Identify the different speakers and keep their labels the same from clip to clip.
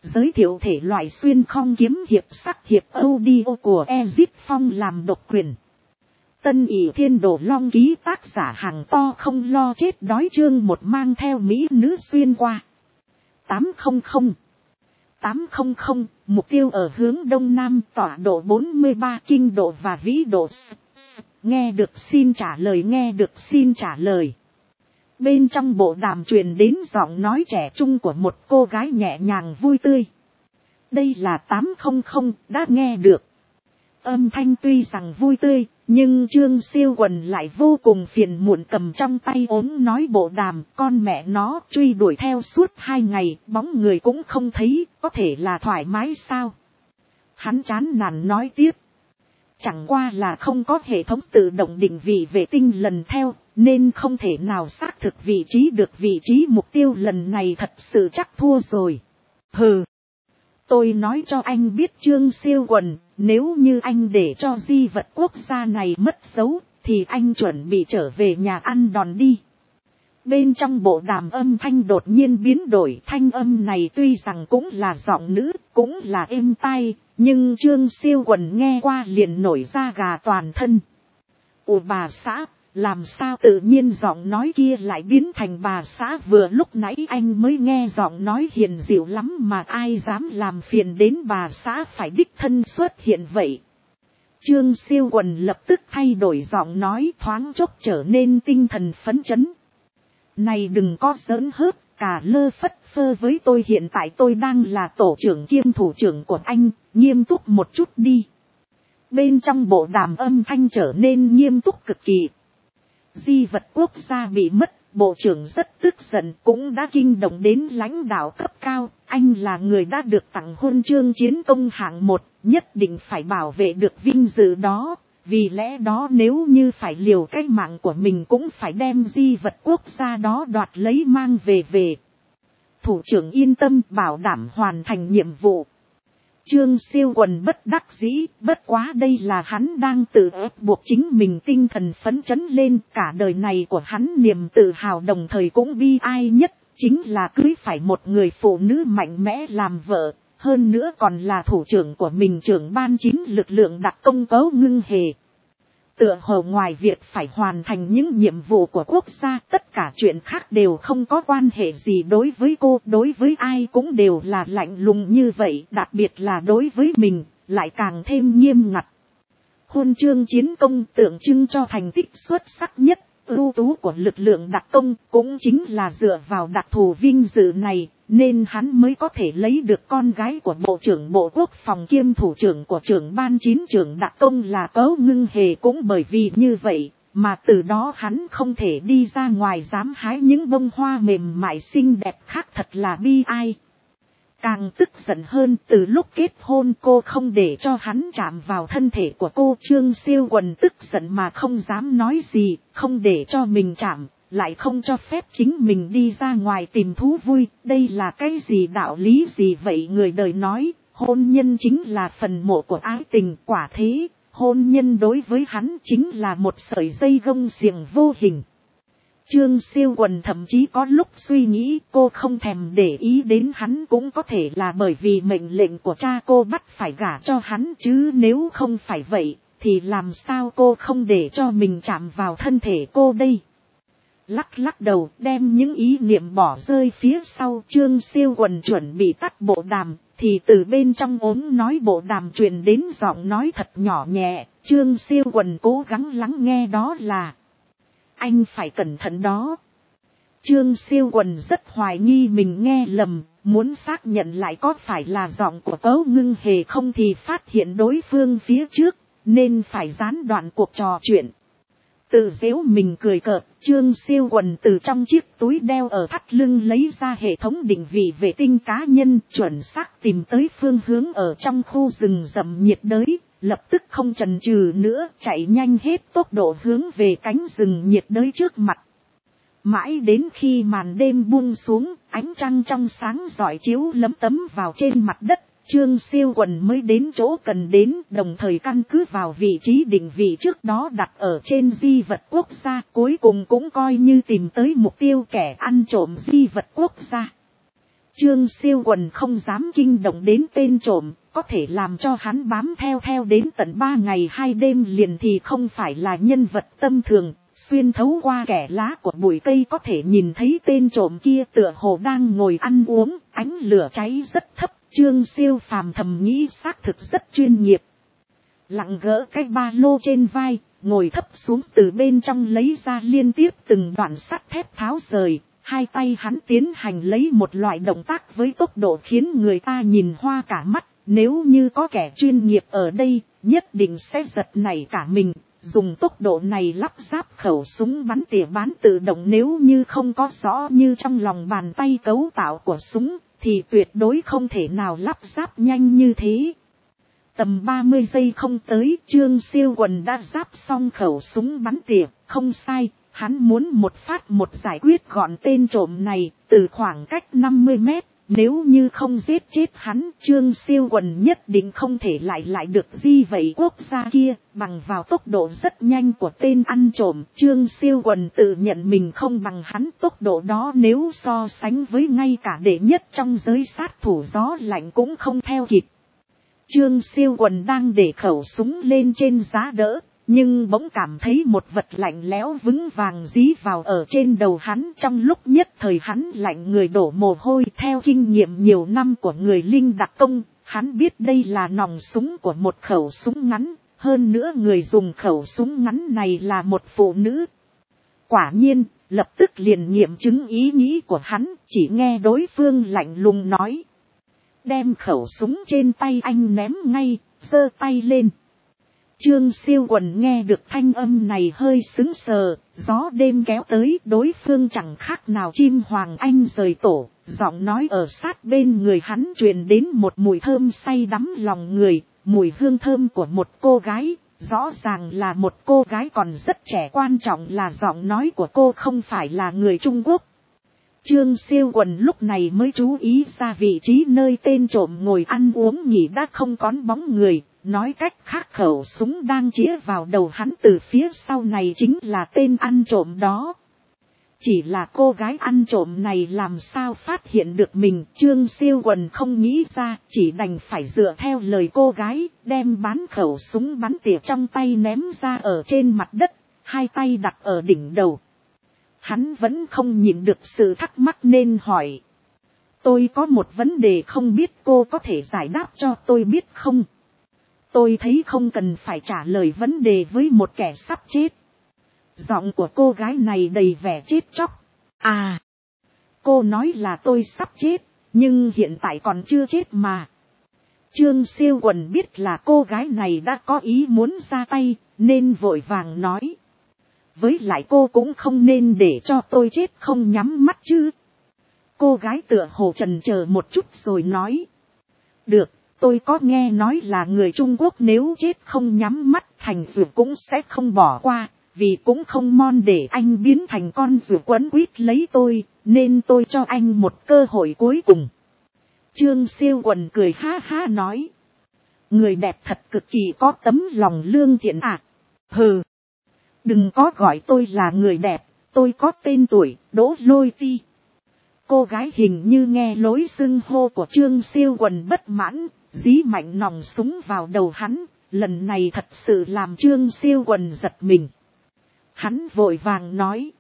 Speaker 1: Giới thiệu thể loại xuyên không kiếm hiệp sắc hiệp audio của Ezip Phong làm độc quyền. Tân ỷ thiên đồ long ký tác giả hàng to không lo chết đói chương một mang theo mỹ nữ xuyên qua. 800 mục tiêu ở hướng đông nam tọa độ 43 kinh độ và vĩ độ. Nghe được xin trả lời. Bên trong bộ đàm truyền đến giọng nói trẻ trung của một cô gái nhẹ nhàng vui tươi. Đây là 800, đã nghe được. Âm thanh tuy rằng vui tươi, nhưng Trương Siêu Quần lại vô cùng phiền muộn cầm trong tay ốm nói bộ đàm. Con mẹ nó truy đuổi theo suốt 2 ngày, bóng người cũng không thấy, có thể là thoải mái sao? Hắn chán nản nói tiếp. Chẳng qua là không có hệ thống tự động định vị vệ tinh lần theo, nên không thể nào xác thực vị trí được vị trí mục tiêu lần này thật sự chắc thua rồi. Hừ. Tôi nói cho anh biết Trương Siêu Quần, nếu như anh để cho di vật quốc gia này mất dấu, thì anh chuẩn bị trở về nhà ăn đòn đi. Bên trong bộ đàm âm thanh đột nhiên biến đổi, thanh âm này tuy rằng cũng là giọng nữ, cũng là êm tai, nhưng Trương Siêu Quần nghe qua liền nổi da gà toàn thân. Ủa bà xã, làm sao tự nhiên giọng nói kia lại biến thành bà xã, vừa lúc nãy anh mới nghe giọng nói hiền dịu lắm mà ai dám làm phiền đến bà xã phải đích thân xuất hiện vậy. Trương Siêu Quần lập tức thay đổi giọng nói, thoáng chốc trở nên tinh thần phấn chấn. Này đừng có giỡn hớt, cả lơ phất phơ với tôi, hiện tại tôi đang là tổ trưởng kiêm thủ trưởng của anh, nghiêm túc một chút đi. Bên trong bộ đàm âm thanh trở nên nghiêm túc cực kỳ. Di vật quốc gia bị mất, bộ trưởng rất tức giận, cũng đã kinh động đến lãnh đạo cấp cao. Anh là người đã được tặng huân chương chiến công hạng 1, nhất định phải bảo vệ được vinh dự đó. Vì lẽ đó nếu như phải liều cái mạng của mình cũng phải đem di vật quốc gia đó đoạt lấy mang về. Thủ trưởng yên tâm, bảo đảm hoàn thành nhiệm vụ. Trương Siêu Quần bất đắc dĩ, bất quá đây là hắn đang tự ép buộc chính mình tinh thần phấn chấn lên. Cả đời này của hắn niềm tự hào đồng thời cũng bi ai nhất, chính là cưới phải một người phụ nữ mạnh mẽ làm vợ, hơn nữa còn là thủ trưởng của mình, trưởng ban 9 lực lượng đặc công Cấu Ngưng Hề. Tựa hồ ngoài việc phải hoàn thành những nhiệm vụ của quốc gia, tất cả chuyện khác đều không có quan hệ gì đối với cô, đối với ai cũng đều là lạnh lùng như vậy, đặc biệt là đối với mình, lại càng thêm nghiêm ngặt. Huân chương chiến công tượng trưng cho thành tích xuất sắc nhất, ưu tú của lực lượng đặc công, cũng chính là dựa vào đặc thù vinh dự này, nên hắn mới có thể lấy được con gái của Bộ trưởng Bộ Quốc phòng kiêm thủ trưởng của trưởng ban 9 trưởng đặc công là Cấu Ngưng Hề. Cũng bởi vì như vậy, mà từ đó hắn không thể đi ra ngoài dám hái những bông hoa mềm mại xinh đẹp khác, thật là bi ai. Càng tức giận hơn, từ lúc kết hôn cô không để cho hắn chạm vào thân thể của cô. Trương Siêu Quần tức giận mà không dám nói gì, không để cho mình chạm, lại không cho phép chính mình đi ra ngoài tìm thú vui. Đây là cái gì đạo lý gì vậy? Người đời nói, hôn nhân chính là phần mộ của ái tình, quả thế, hôn nhân đối với hắn chính là một sợi dây gông xiềng vô hình. Trương Siêu Quần thậm chí có lúc suy nghĩ cô không thèm để ý đến hắn cũng có thể là bởi vì mệnh lệnh của cha cô bắt phải gả cho hắn, chứ nếu không phải vậy, thì làm sao cô không để cho mình chạm vào thân thể cô đây? Lắc đầu đem những ý niệm bỏ rơi phía sau. Trương Siêu Quần chuẩn bị tắt bộ đàm, thì từ bên trong ốm nói bộ đàm truyền đến giọng nói thật nhỏ nhẹ. Trương Siêu Quần cố gắng lắng nghe, đó là: anh phải cẩn thận đó. Trương Siêu Quần rất hoài nghi mình nghe lầm, muốn xác nhận lại có phải là giọng của Cấu Ngưng Hề không thì phát hiện đối phương phía trước, nên phải gián đoạn cuộc trò chuyện. Tự giễu mình cười cợt, Trương Siêu Quần từ trong chiếc túi đeo ở thắt lưng lấy ra hệ thống định vị vệ tinh cá nhân, chuẩn xác tìm tới phương hướng ở trong khu rừng rậm nhiệt đới. Lập tức không chần chừ nữa, chạy nhanh hết tốc độ hướng về cánh rừng nhiệt đới trước mặt. Mãi đến khi màn đêm buông xuống, ánh trăng trong sáng rọi chiếu lấm tấm vào trên mặt đất, Trương Siêu Quần mới đến chỗ cần đến, đồng thời căn cứ vào vị trí định vị trước đó đặt ở trên di vật quốc gia, cuối cùng cũng coi như tìm tới mục tiêu kẻ ăn trộm di vật quốc gia. Trương Siêu Quần không dám kinh động đến tên trộm, có thể làm cho hắn bám theo đến tận 3 ngày 2 đêm liền thì không phải là nhân vật tâm thường, xuyên thấu qua kẽ lá của bụi cây có thể nhìn thấy tên trộm kia tựa hồ đang ngồi ăn uống, ánh lửa cháy rất thấp, Trương Siêu Phàm thầm nghĩ xác thực rất chuyên nghiệp. Lặng gỡ cái ba lô trên vai, ngồi thấp xuống từ bên trong lấy ra liên tiếp từng đoạn sắt thép tháo rời. Hai tay hắn tiến hành lấy một loại động tác với tốc độ khiến người ta nhìn hoa cả mắt. Nếu như có kẻ chuyên nghiệp ở đây, nhất định sẽ giật nảy cả mình. Dùng tốc độ này lắp ráp khẩu súng bắn tỉa bán tự động, nếu như không có rõ như trong lòng bàn tay cấu tạo của súng, thì tuyệt đối không thể nào lắp ráp nhanh như thế. Tầm 30 giây không tới, Trương Siêu Quần đã ráp xong khẩu súng bắn tỉa, không sai. Hắn muốn một phát một giải quyết gọn tên trộm này, từ khoảng cách 50 mét, nếu như không giết chết hắn, Trương Siêu Quần nhất định không thể lại được di vậy quốc gia kia, bằng vào tốc độ rất nhanh của tên ăn trộm. Trương Siêu Quần tự nhận mình không bằng hắn, tốc độ đó nếu so sánh với ngay cả đệ nhất trong giới sát thủ gió lạnh cũng không theo kịp. Trương Siêu Quần đang để khẩu súng lên trên giá đỡ. Nhưng bỗng cảm thấy một vật lạnh lẽo vững vàng dí vào ở trên đầu hắn, trong lúc nhất thời hắn lạnh người đổ mồ hôi. Theo kinh nghiệm nhiều năm của người linh đặc công, hắn biết đây là nòng súng của một khẩu súng ngắn, hơn nữa người dùng khẩu súng ngắn này là một phụ nữ. Quả nhiên, lập tức liền nghiệm chứng ý nghĩ của hắn, chỉ nghe đối phương lạnh lùng nói. Đem khẩu súng trên tay anh ném ngay, giơ tay lên. Trương Siêu Quần nghe được thanh âm này hơi sững sờ, gió đêm kéo tới, đối phương chẳng khác nào chim hoàng anh rời tổ, giọng nói ở sát bên người hắn truyền đến một mùi thơm say đắm lòng người, mùi hương thơm của một cô gái, rõ ràng là một cô gái còn rất trẻ, quan trọng là giọng nói của cô không phải là người Trung Quốc. Trương Siêu Quần lúc này mới chú ý ra vị trí nơi tên trộm ngồi ăn uống nghỉ đã không còn bóng người. Nói cách khác khẩu súng đang chĩa vào đầu hắn từ phía sau này chính là tên ăn trộm đó. Chỉ là cô gái ăn trộm này làm sao phát hiện được mình, Trương Siêu Quần không nghĩ ra, chỉ đành phải dựa theo lời cô gái, đem bán khẩu súng bắn tỉa trong tay ném ra ở trên mặt đất, hai tay đặt ở đỉnh đầu. Hắn vẫn không nhịn được sự thắc mắc nên hỏi. Tôi có một vấn đề không biết cô có thể giải đáp cho tôi biết không? Tôi thấy không cần phải trả lời vấn đề với một kẻ sắp chết. Giọng của cô gái này đầy vẻ chết chóc. À, cô nói là tôi sắp chết, nhưng hiện tại còn chưa chết mà. Trương Siêu Quần biết là cô gái này đã có ý muốn ra tay, nên vội vàng nói. Với lại cô cũng không nên để cho tôi chết không nhắm mắt chứ. Cô gái tựa hồ chần chờ một chút rồi nói. Được. Tôi có nghe nói là người Trung Quốc nếu chết không nhắm mắt thành ruột cũng sẽ không bỏ qua, vì cũng không mon để anh biến thành con ruột quấn quýt lấy tôi, nên tôi cho anh một cơ hội cuối cùng. Trương Siêu Quần cười ha ha nói. Người đẹp thật cực kỳ có tấm lòng lương thiện ạ. Hừ, đừng có gọi tôi là người đẹp, tôi có tên tuổi, Đỗ Lôi Ti. Cô gái hình như nghe lối xưng hô của Trương Siêu Quần bất mãn, dí mạnh nòng súng vào đầu hắn, lần này thật sự làm Trương Siêu Quần giật mình. Hắn vội vàng nói.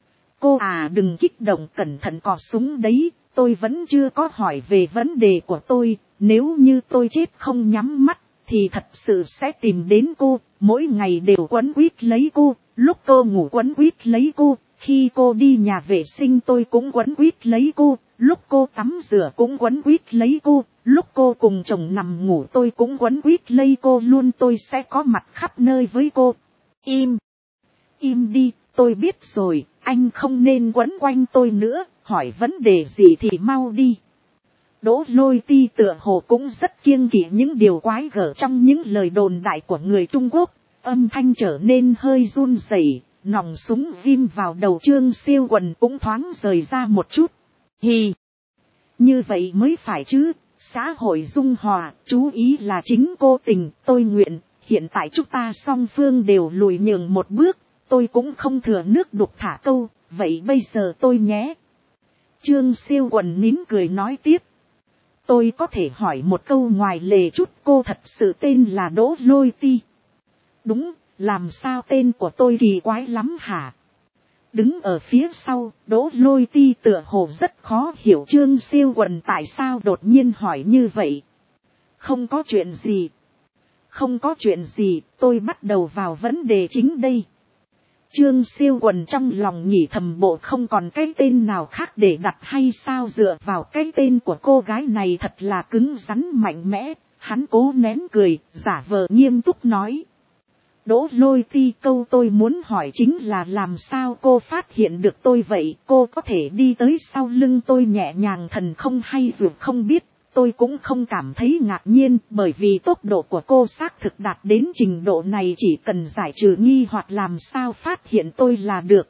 Speaker 1: Cô à đừng kích động, cẩn thận cò súng đấy, tôi vẫn chưa có hỏi về vấn đề của tôi, nếu như tôi chết không nhắm mắt, thì thật sự sẽ tìm đến cô, mỗi ngày đều quấn quýt lấy cô, lúc cô ngủ quấn quýt lấy cô. Khi cô đi nhà vệ sinh tôi cũng quấn quýt lấy cô, lúc cô tắm rửa cũng quấn quýt lấy cô, lúc cô cùng chồng nằm ngủ tôi cũng quấn quýt lấy cô luôn, tôi sẽ có mặt khắp nơi với cô. Im đi, tôi biết rồi, anh không nên quấn quanh tôi nữa, hỏi vấn đề gì thì mau đi. Đỗ Lôi Ti tựa hồ cũng rất kiêng kỵ những điều quái gở trong những lời đồn đại của người Trung Quốc, âm thanh trở nên hơi run rẩy. Nòng súng ghim vào đầu Trương Siêu Quần cũng thoáng rời ra một chút. Hì, như vậy mới phải chứ, xã hội dung hòa, chú ý là chính cô tình, tôi nguyện, hiện tại chúng ta song phương đều lùi nhường một bước, tôi cũng không thừa nước đục thả câu, vậy bây giờ tôi nhé. Trương Siêu Quần nín cười nói tiếp. Tôi có thể hỏi một câu ngoài lề chút, cô thật sự tên là Đỗ Lôi Ti? Đúng, làm sao tên của tôi kỳ quái lắm hả? Đứng ở phía sau, Đỗ Lôi Ti tựa hồ rất khó hiểu Trương Siêu Quần tại sao đột nhiên hỏi như vậy. Không có chuyện gì. Không có chuyện gì, tôi bắt đầu vào vấn đề chính đây. Trương Siêu Quần trong lòng nhỉ thầm, bộ không còn cái tên nào khác để đặt hay sao, dựa vào cái tên của cô gái này thật là cứng rắn mạnh mẽ. Hắn cố nén cười, giả vờ nghiêm túc nói. Đỗ Lôi Ti, câu tôi muốn hỏi chính là làm sao cô phát hiện được tôi vậy? Cô có thể đi tới sau lưng tôi nhẹ nhàng thần không hay dù không biết. Tôi cũng không cảm thấy ngạc nhiên, bởi vì tốc độ của cô xác thực đạt đến trình độ này, chỉ cần giải trừ nghi hoặc làm sao phát hiện tôi là được.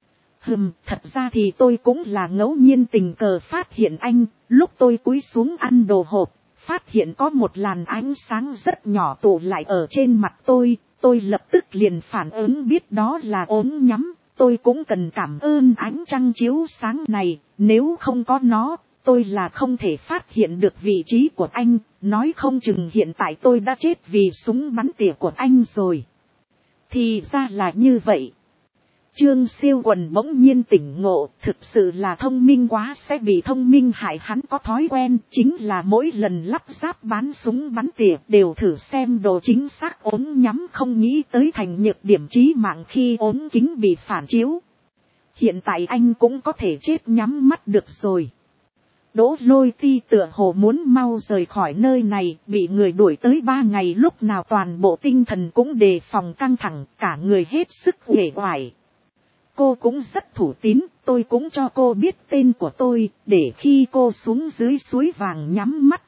Speaker 1: Thật ra thì tôi cũng là ngẫu nhiên tình cờ phát hiện anh, lúc tôi cúi xuống ăn đồ hộp, phát hiện có một làn ánh sáng rất nhỏ tụ lại ở trên mặt tôi lập tức liền phản ứng biết đó là ốm nhắm. Tôi cũng cần cảm ơn ánh trăng chiếu sáng này, nếu không có nó, tôi là không thể phát hiện được vị trí của anh, nói không chừng hiện tại tôi đã chết vì súng bắn tỉa của anh rồi. Thì ra là như vậy. Trương Siêu Quần bỗng nhiên tỉnh ngộ, thực sự là thông minh quá sẽ bị thông minh hại. Hắn có thói quen, chính là mỗi lần lắp ráp bán súng bắn tỉa đều thử xem độ chính xác ốm nhắm, không nghĩ tới thành nhược điểm chí mạng khi ốm kính bị phản chiếu. Hiện tại anh cũng có thể chết nhắm mắt được rồi. Đỗ Lôi Ti tựa hồ muốn mau rời khỏi nơi này, bị người đuổi tới 3 ngày, lúc nào toàn bộ tinh thần cũng đề phòng căng thẳng, cả người hết sức uể oải. Cô cũng rất thủ tín, tôi cũng cho cô biết tên của tôi, để khi cô xuống dưới suối vàng nhắm mắt.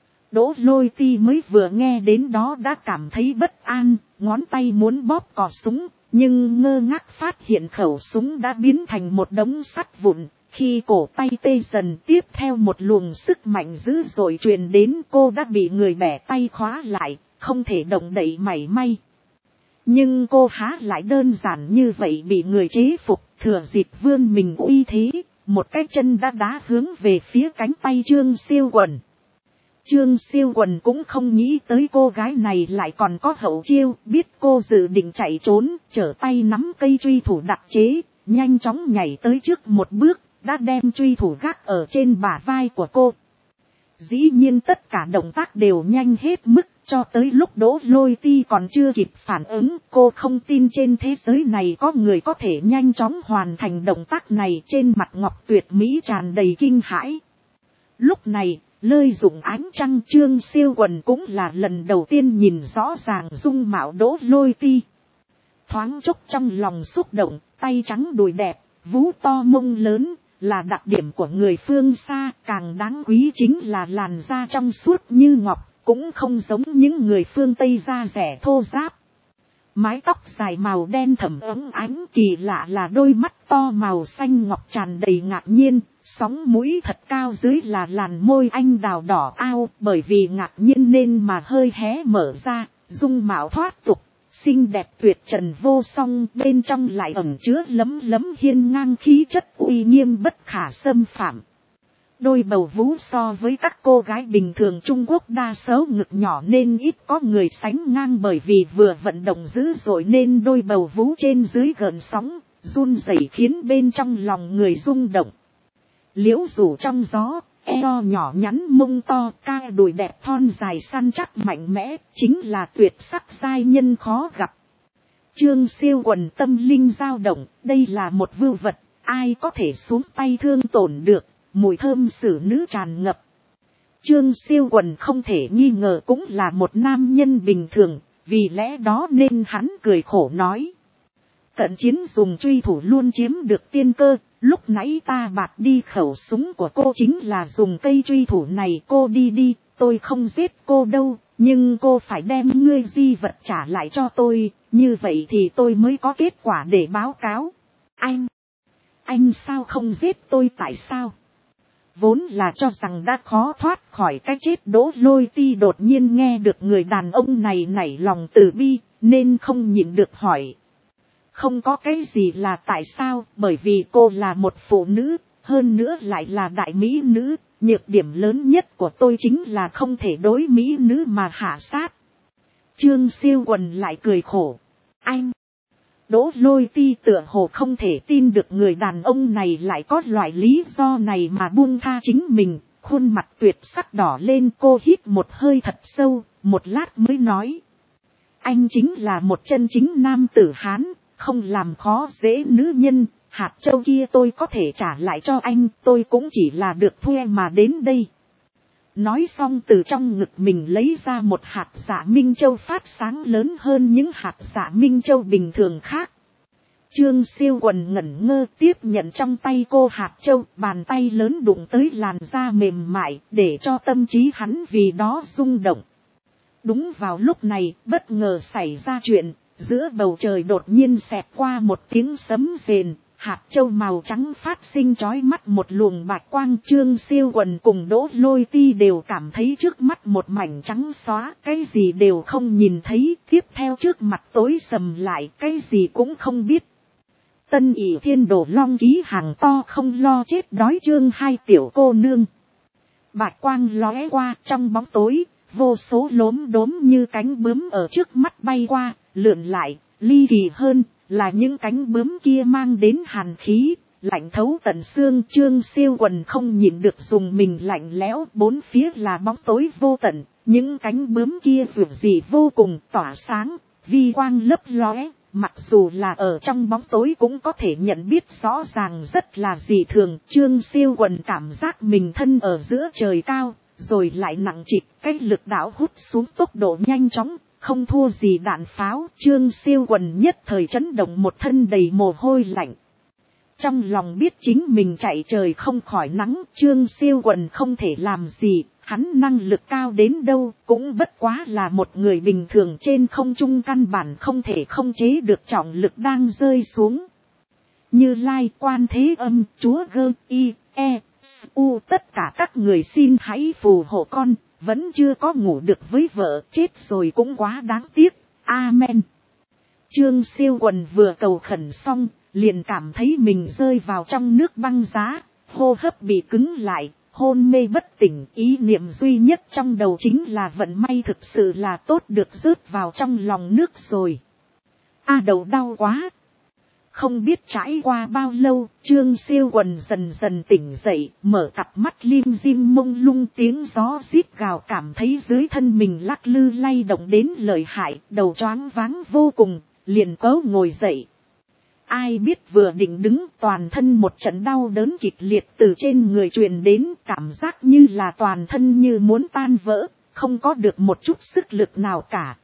Speaker 1: Đỗ Lôi Ti mới vừa nghe đến đó đã cảm thấy bất an, ngón tay muốn bóp cò súng, nhưng ngơ ngác phát hiện khẩu súng đã biến thành một đống sắt vụn. Khi cổ tay tê dần, tiếp theo một luồng sức mạnh dữ dội truyền đến, cô đã bị người bẻ tay khóa lại, không thể động đậy mảy may. Nhưng cô há lại đơn giản như vậy bị người chế phục, thừa dịp vươn mình uy thế, một cái chân đã đá hướng về phía cánh tay Trương Siêu Quần. Trương Siêu Quần cũng không nghĩ tới cô gái này lại còn có hậu chiêu, biết cô dự định chạy trốn, trở tay nắm cây truy thủ đặc chế, nhanh chóng nhảy tới trước một bước, đã đem truy thủ gác ở trên bả vai của cô. Dĩ nhiên tất cả động tác đều nhanh hết mức, cho tới lúc Đỗ Lôi Ti còn chưa kịp phản ứng, cô không tin trên thế giới này có người có thể nhanh chóng hoàn thành động tác này. Trên mặt ngọc tuyệt mỹ tràn đầy kinh hãi. Lúc này, lợi dụng ánh trăng, Trương Siêu Quần cũng là lần đầu tiên nhìn rõ ràng dung mạo Đỗ Lôi Ti. Thoáng chốc trong lòng xúc động, tay trắng đùi đẹp, vú to mông lớn, là đặc điểm của người phương xa. Càng đáng quý chính là làn da trong suốt như ngọc, cũng không giống những người phương Tây da rẻ thô ráp. Mái tóc dài màu đen thẫm óng ánh, kỳ lạ là đôi mắt to màu xanh ngọc tràn đầy ngạc nhiên, sóng mũi thật cao, dưới là làn môi anh đào đỏ ao, bởi vì ngạc nhiên nên mà hơi hé mở ra, dung mạo thoát tục, xinh đẹp tuyệt trần vô song, bên trong lại ẩn chứa lấm lấm hiên ngang khí chất uy nghiêm bất khả xâm phạm. Đôi bầu vú so với các cô gái bình thường Trung Quốc đa số ngực nhỏ nên ít có người sánh ngang, bởi vì vừa vận động dữ dội nên đôi bầu vú trên dưới gợn sóng, run rẩy khiến bên trong lòng người rung động. Liễu rủ trong gió, eo nhỏ nhắn mông to, ca đùi đẹp thon dài săn chắc mạnh mẽ, chính là tuyệt sắc giai nhân khó gặp. Trương Siêu Quần tâm linh dao động, đây là một vưu vật, ai có thể xuống tay thương tổn được. Mùi thơm xử nữ tràn ngập. Trương Siêu Quần không thể nghi ngờ cũng là một nam nhân bình thường, vì lẽ đó nên hắn cười khổ nói. Cận chiến dùng truy thủ luôn chiếm được tiên cơ, lúc nãy ta bạt đi khẩu súng của cô chính là dùng cây truy thủ này. Cô đi đi, tôi không giết cô đâu, nhưng cô phải đem ngươi di vật trả lại cho tôi, như vậy thì tôi mới có kết quả để báo cáo. Anh sao không giết tôi, tại sao? Vốn là cho rằng đã khó thoát khỏi cái chết, Đỗ Lôi Ti đột nhiên nghe được người đàn ông này nảy lòng từ bi, nên không nhịn được hỏi. Không có cái gì là tại sao, bởi vì cô là một phụ nữ, hơn nữa lại là đại mỹ nữ, nhược điểm lớn nhất của tôi chính là không thể đối mỹ nữ mà hạ sát. Trương Siêu Quần lại cười khổ. Anh! Đỗ Lôi Ti tựa hồ không thể tin được người đàn ông này lại có loại lý do này mà buông tha chính mình, khuôn mặt tuyệt sắc đỏ lên, cô hít một hơi thật sâu, một lát mới nói. Anh chính là một chân chính nam tử Hán, không làm khó dễ nữ nhân, hạt châu kia tôi có thể trả lại cho anh, tôi cũng chỉ là được thuê mà đến đây. Nói xong từ trong ngực mình lấy ra một hạt dạ Minh Châu phát sáng lớn hơn những hạt dạ Minh Châu bình thường khác. Trương Siêu Quần ngẩn ngơ tiếp nhận trong tay cô hạt châu, bàn tay lớn đụng tới làn da mềm mại để cho tâm trí hắn vì đó rung động. Đúng vào lúc này, bất ngờ xảy ra chuyện, giữa bầu trời đột nhiên xẹt qua một tiếng sấm rền, hạt châu màu trắng phát sinh chói mắt một luồng bạch quang. Trương Siêu Quần cùng Đỗ Lôi Ti đều cảm thấy trước mắt một mảnh trắng xóa, cái gì đều không nhìn thấy, tiếp theo trước mặt tối sầm lại, cái gì cũng không biết. Tân Ỷ Thiên Đồ Long ký hàng to không lo chết đói chương 2 tiểu cô nương. Bạch quang lóe qua trong bóng tối, vô số lốm đốm như cánh bướm ở trước mắt bay qua, lượn lại, ly kỳ hơn là những cánh bướm kia mang đến hàn khí, lạnh thấu tận xương. Trương Siêu Quần không nhịn được dùng mình lạnh lẽo, bốn phía là bóng tối vô tận, những cánh bướm kia rực rỡ vô cùng tỏa sáng, vi quang lấp lóe, mặc dù là ở trong bóng tối cũng có thể nhận biết rõ ràng rất là dị thường. Trương Siêu Quần cảm giác mình thân ở giữa trời cao, rồi lại nặng trịch, cái lực đạo hút xuống tốc độ nhanh chóng, không thua gì đạn pháo. Trương Siêu Quần nhất thời chấn động, một thân đầy mồ hôi lạnh. Trong lòng biết chính mình chạy trời không khỏi nắng, Trương Siêu Quần không thể làm gì, hắn năng lực cao đến đâu, cũng bất quá là một người bình thường trên không trung, căn bản không thể không chế được trọng lực đang rơi xuống. Như Lai, Quan Thế Âm, Chúa Gơ, Y, E, U, tất cả các người xin hãy phù hộ con, vẫn chưa có ngủ được với vợ, chết rồi cũng quá đáng tiếc, amen. Trương Siêu Quần vừa cầu khẩn xong, liền cảm thấy mình rơi vào trong nước băng giá, hô hấp bị cứng lại, hôn mê bất tỉnh, ý niệm duy nhất trong đầu chính là vận may thực sự là tốt được rớt vào trong lòng nước rồi. Đầu đau quá. Không biết trải qua bao lâu, Trương Siêu Quần dần dần tỉnh dậy, mở cặp mắt lim dim mông lung, tiếng gió rít gào, cảm thấy dưới thân mình lắc lư lay động đến lợi hại, đầu choáng váng vô cùng, liền cố ngồi dậy. Ai biết vừa định đứng, toàn thân một trận đau đớn kịch liệt từ trên người truyền đến, cảm giác như là toàn thân như muốn tan vỡ, không có được một chút sức lực nào cả.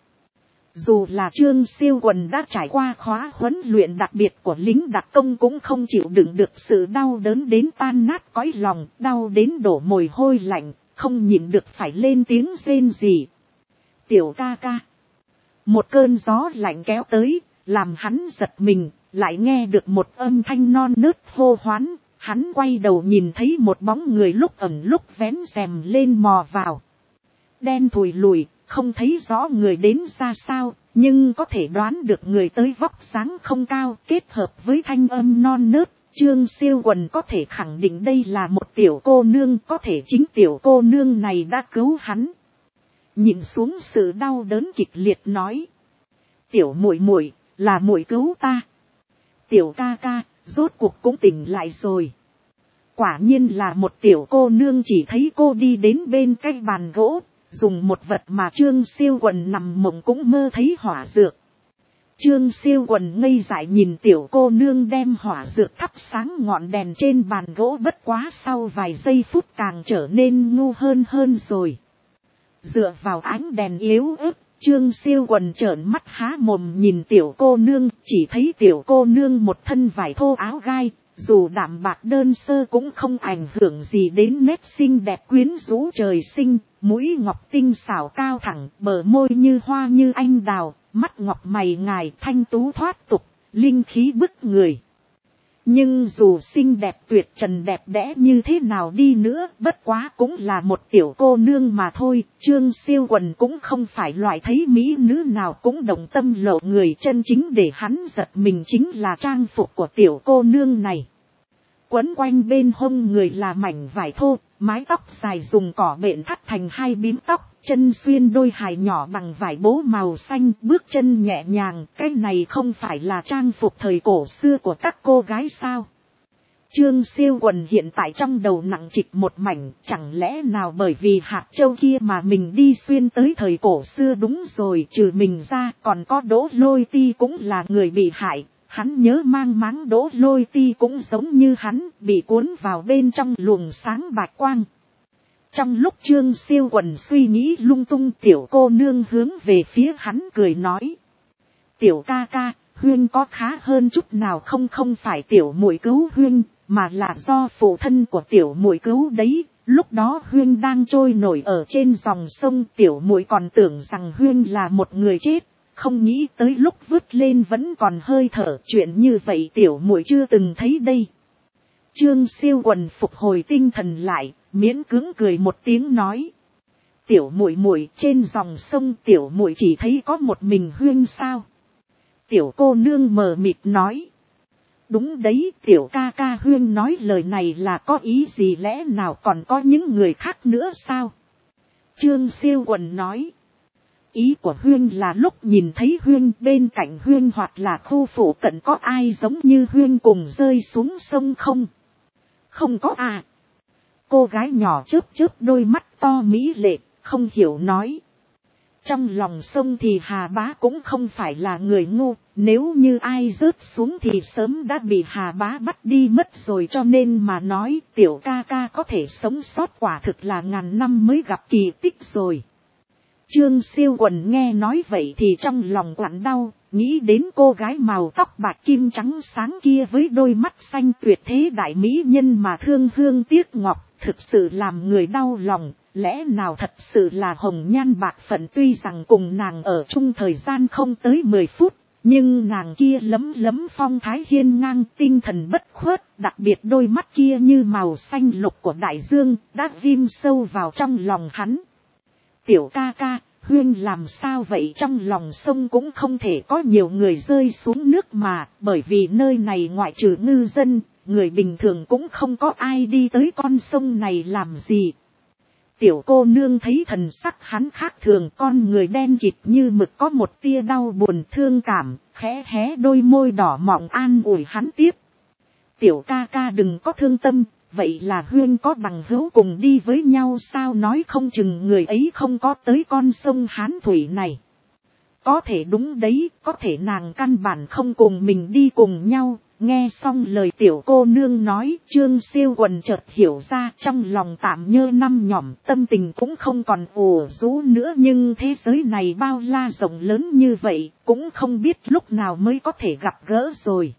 Speaker 1: Dù là Trương Siêu Quần đã trải qua khóa huấn luyện đặc biệt của lính đặc công cũng không chịu đựng được sự đau đớn đến tan nát cõi lòng, đau đến đổ mồ hôi lạnh, không nhịn được phải lên tiếng rên rỉ. Tiểu ca ca. Một cơn gió lạnh kéo tới, làm hắn giật mình, lại nghe được một âm thanh non nớt hô hoán, hắn quay đầu nhìn thấy một bóng người lúc ẩn lúc vén rèm lên mò vào. Đen thùi lùi, không thấy rõ người đến ra sao, nhưng có thể đoán được người tới vóc dáng không cao, kết hợp với thanh âm non nớt, Trương Siêu Quần có thể khẳng định đây là một tiểu cô nương, có thể chính tiểu cô nương này đã cứu hắn. Nhìn xuống sự đau đớn kịch liệt nói: Tiểu muội muội, là muội cứu ta. Tiểu ca ca, rốt cuộc cũng tỉnh lại rồi. Quả nhiên là một tiểu cô nương, chỉ thấy cô đi đến bên cái bàn gỗ, dùng một vật mà Trương Siêu Quần nằm mộng cũng mơ thấy hỏa dược. Trương Siêu Quần ngây dại nhìn tiểu cô nương đem hỏa dược thắp sáng ngọn đèn trên bàn gỗ, bất quá sau vài giây phút càng trở nên ngu hơn rồi. Dựa vào ánh đèn yếu ớt, Trương Siêu Quần trợn mắt há mồm nhìn tiểu cô nương, chỉ thấy tiểu cô nương một thân vải thô áo gai, dù đạm bạc đơn sơ cũng không ảnh hưởng gì đến nét xinh đẹp quyến rũ trời sinh, mũi ngọc tinh xảo cao thẳng, bờ môi như hoa như anh đào, mắt ngọc mày ngài thanh tú thoát tục, linh khí bức người. Nhưng dù xinh đẹp tuyệt trần đẹp đẽ như thế nào đi nữa, bất quá cũng là một tiểu cô nương mà thôi. Trương Siêu Quần cũng không phải loại thấy mỹ nữ nào cũng đồng tâm lộ người, chân chính để hắn giật mình chính là trang phục của tiểu cô nương này. Quấn quanh bên hông người là mảnh vải thô, mái tóc dài dùng cỏ bện thắt thành hai bím tóc, chân xuyên đôi hài nhỏ bằng vải bố màu xanh, bước chân nhẹ nhàng. Cái này không phải là trang phục thời cổ xưa của các cô gái sao? Trương Siêu Quần hiện tại trong đầu nặng trịch một mảnh, chẳng lẽ nào bởi vì hạt châu kia mà mình đi xuyên tới thời cổ xưa? Đúng rồi, trừ mình ra còn có Đỗ Lôi Ti cũng là người bị hại. Hắn nhớ mang máng Đỗ Lôi Ti cũng giống như hắn, bị cuốn vào bên trong luồng sáng bạch quang. Trong lúc Trương Siêu Quần suy nghĩ lung tung, tiểu cô nương hướng về phía hắn cười nói: tiểu ca ca, Huyên có khá hơn chút nào không? Không phải tiểu muội cứu Huyên, mà là do phụ thân của tiểu muội cứu đấy. Lúc đó Huyên đang trôi nổi ở trên dòng sông, tiểu muội còn tưởng rằng Huyên là một người chết, không nghĩ tới lúc vứt lên vẫn còn hơi thở. Chuyện như vậy tiểu muội chưa từng thấy đây. Trương Siêu Quần phục hồi tinh thần lại, miễn cưỡng cười một tiếng nói: tiểu muội muội, trên dòng sông tiểu muội chỉ thấy có một mình Huyên sao? Tiểu cô nương mờ mịt nói: đúng đấy, tiểu ca ca. Huyên nói lời này là có ý gì? Lẽ nào còn có những người khác nữa sao? Trương Siêu Quần nói: ý của Huyên là lúc nhìn thấy Huyên, bên cạnh Huyên hoặc là khu phụ cận có ai giống như Huyên cùng rơi xuống sông không? Không có à? Cô gái nhỏ chớp chớp đôi mắt to mỹ lệ, không hiểu nói: trong lòng sông thì Hà Bá cũng không phải là người ngu, nếu như ai rớt xuống thì sớm đã bị Hà Bá bắt đi mất rồi, cho nên mà nói tiểu ca ca có thể sống sót quả thực là ngàn năm mới gặp kỳ tích rồi. Trương Siêu Quần nghe nói vậy thì trong lòng quặn đau, nghĩ đến cô gái màu tóc bạc kim trắng sáng kia với đôi mắt xanh tuyệt thế đại mỹ nhân mà thương hương tiếc ngọc, thực sự làm người đau lòng. Lẽ nào thật sự là hồng nhan bạc phận? Tuy rằng cùng nàng ở chung thời gian không tới 10 phút, nhưng nàng kia lấm lấm phong thái hiên ngang, tinh thần bất khuất, đặc biệt đôi mắt kia như màu xanh lục của đại dương, đã ghim sâu vào trong lòng hắn. Tiểu ca ca, Huyên làm sao vậy? Trong lòng sông cũng không thể có nhiều người rơi xuống nước mà, bởi vì nơi này ngoại trừ ngư dân, người bình thường cũng không có ai đi tới con sông này làm gì. Tiểu cô nương thấy thần sắc hắn khác thường, con người đen kịt như mực có một tia đau buồn thương cảm, khẽ hé đôi môi đỏ mọng an ủi hắn tiếp: tiểu ca ca đừng có thương tâm, vậy là Huyên có bằng hữu cùng đi với nhau sao? Nói không chừng người ấy không có tới con sông Hán Thủy này. Có thể đúng đấy, có thể nàng căn bản không cùng mình đi cùng nhau. Nghe xong lời tiểu cô nương nói, Trương Siêu Quần chợt hiểu ra, trong lòng tạm nhơ năm nhỏm, tâm tình cũng không còn ủ rũ nữa. Nhưng thế giới này bao la rộng lớn như vậy, cũng không biết lúc nào mới có thể gặp gỡ rồi.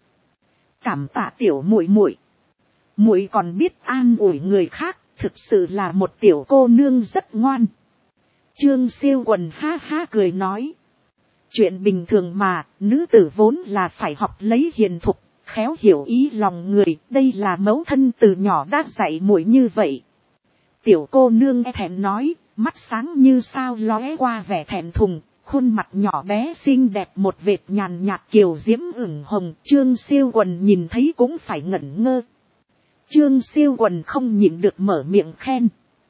Speaker 1: Cảm tạ tiểu muội muội. Muội còn biết an ủi người khác, thực sự là một tiểu cô nương rất ngoan. Trương Siêu Quần ha ha cười nói: chuyện bình thường mà, nữ tử vốn là phải học lấy hiền thục, khéo hiểu ý lòng người, đây là mẫu thân từ nhỏ đã dạy muội như vậy. Tiểu cô nương e thẹn nói, mắt sáng như sao lóe qua vẻ thẹn thùng, khuôn mặt nhỏ bé xinh đẹp một vệt nhàn nhạt kiều diễm ửng hồng. Trương Siêu Quần nhìn thấy cũng phải ngẩn ngơ. Trương Siêu Quần không nhịn được mở miệng khen: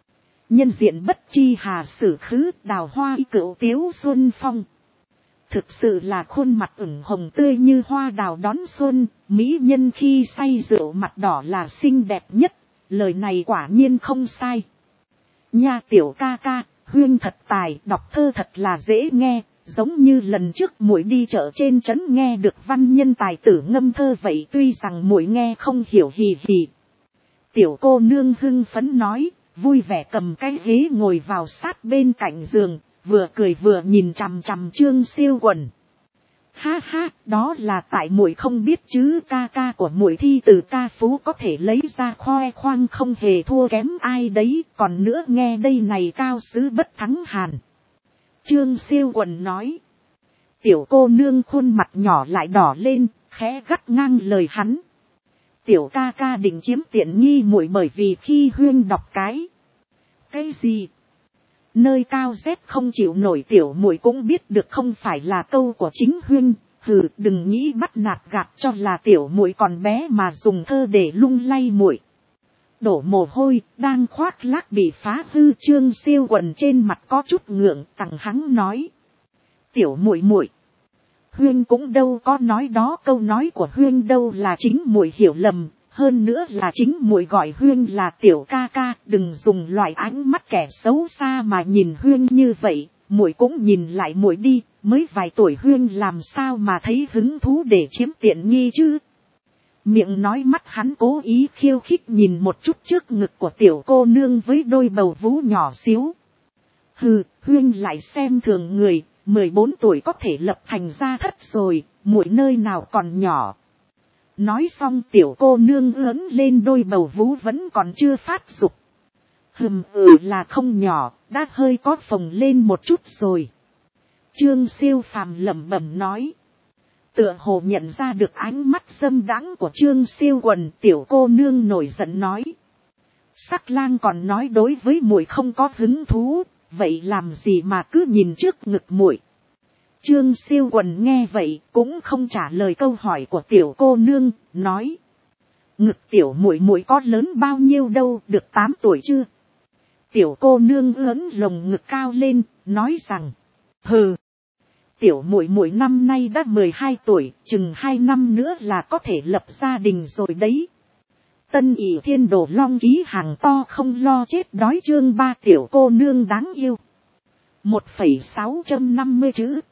Speaker 1: nhân diện bất tri hà sử khứ, đào hoa y cửu tiếu xuân phong. Thực sự là khuôn mặt ửng hồng tươi như hoa đào đón xuân, mỹ nhân khi say rượu mặt đỏ là xinh đẹp nhất. Lời này quả nhiên không sai. Nha tiểu ca ca, Huyên thật tài, đọc thơ thật là dễ nghe, giống như lần trước muội đi chợ trên trấn nghe được văn nhân tài tử ngâm thơ vậy, tuy rằng muội nghe không hiểu hì hì. Tiểu cô nương hưng phấn nói, vui vẻ cầm cái ghế ngồi vào sát bên cạnh giường, vừa cười vừa nhìn chằm chằm Trương Siêu Quần. Ha ha, đó là tại muội không biết chứ, ca ca của muội thi từ ca phú có thể lấy ra khoe khoang không hề thua kém ai đấy, còn nữa nghe đây này cao sứ bất thắng hàn. Trương Siêu Quần nói. Tiểu cô nương khuôn mặt nhỏ lại đỏ lên, khẽ gắt ngang lời hắn. Tiểu ca ca định chiếm tiện nghi muội bởi vì khi Huyên đọc cái gì? Nơi cao rét không chịu nổi tiểu muội cũng biết được không phải là câu của chính Huyên, Hừ, đừng nghĩ bắt nạt gạt cho là tiểu muội còn bé mà dùng thơ để lung lay muội. Đổ mồ hôi, đang khoác lác bị phá hư. Trương Siêu Quần trên mặt có chút ngượng, tằng hắng nói. Tiểu muội muội, Huyên cũng đâu có nói đó, câu nói của Huyên đâu là chính muội hiểu lầm, hơn nữa là chính muội gọi Huyên là tiểu ca ca, đừng dùng loại ánh mắt kẻ xấu xa mà nhìn Huyên như vậy, muội cũng nhìn lại muội đi, mới vài tuổi Huyên làm sao mà thấy hứng thú để chiếm tiện nghi chứ. Miệng nói mắt hắn cố ý khiêu khích nhìn một chút trước ngực của tiểu cô nương với đôi bầu vú nhỏ xíu. Hừ, Huyên lại xem thường người, 14 tuổi có thể lập thành gia thất rồi, muội nơi nào còn nhỏ. Nói xong tiểu cô nương ưỡn lên đôi bầu vú vẫn còn chưa phát dục. Là không nhỏ, đã hơi có phồng lên một chút rồi. Trương Siêu Phàm lẩm bẩm nói. Tựa hồ nhận ra được ánh mắt dâm đãng của Trương Siêu Quần, tiểu cô nương nổi giận nói. Sắc lang còn nói đối với muội không có hứng thú, vậy làm gì mà cứ nhìn trước ngực muội. Trương Siêu Quần nghe vậy cũng không trả lời câu hỏi của tiểu cô nương, nói. Ngực tiểu muội muội có lớn bao nhiêu đâu, được 8 tuổi chưa? Tiểu cô nương ưỡn lồng ngực cao lên, nói rằng. Hừ. Tiểu muội muội năm nay đã 12 tuổi, chừng 2 năm nữa là có thể lập gia đình rồi đấy. Tân ỷ thiên đồ long ký hàng to không lo chết đói. Chương 3 tiểu cô nương đáng yêu. 1,650 chữ.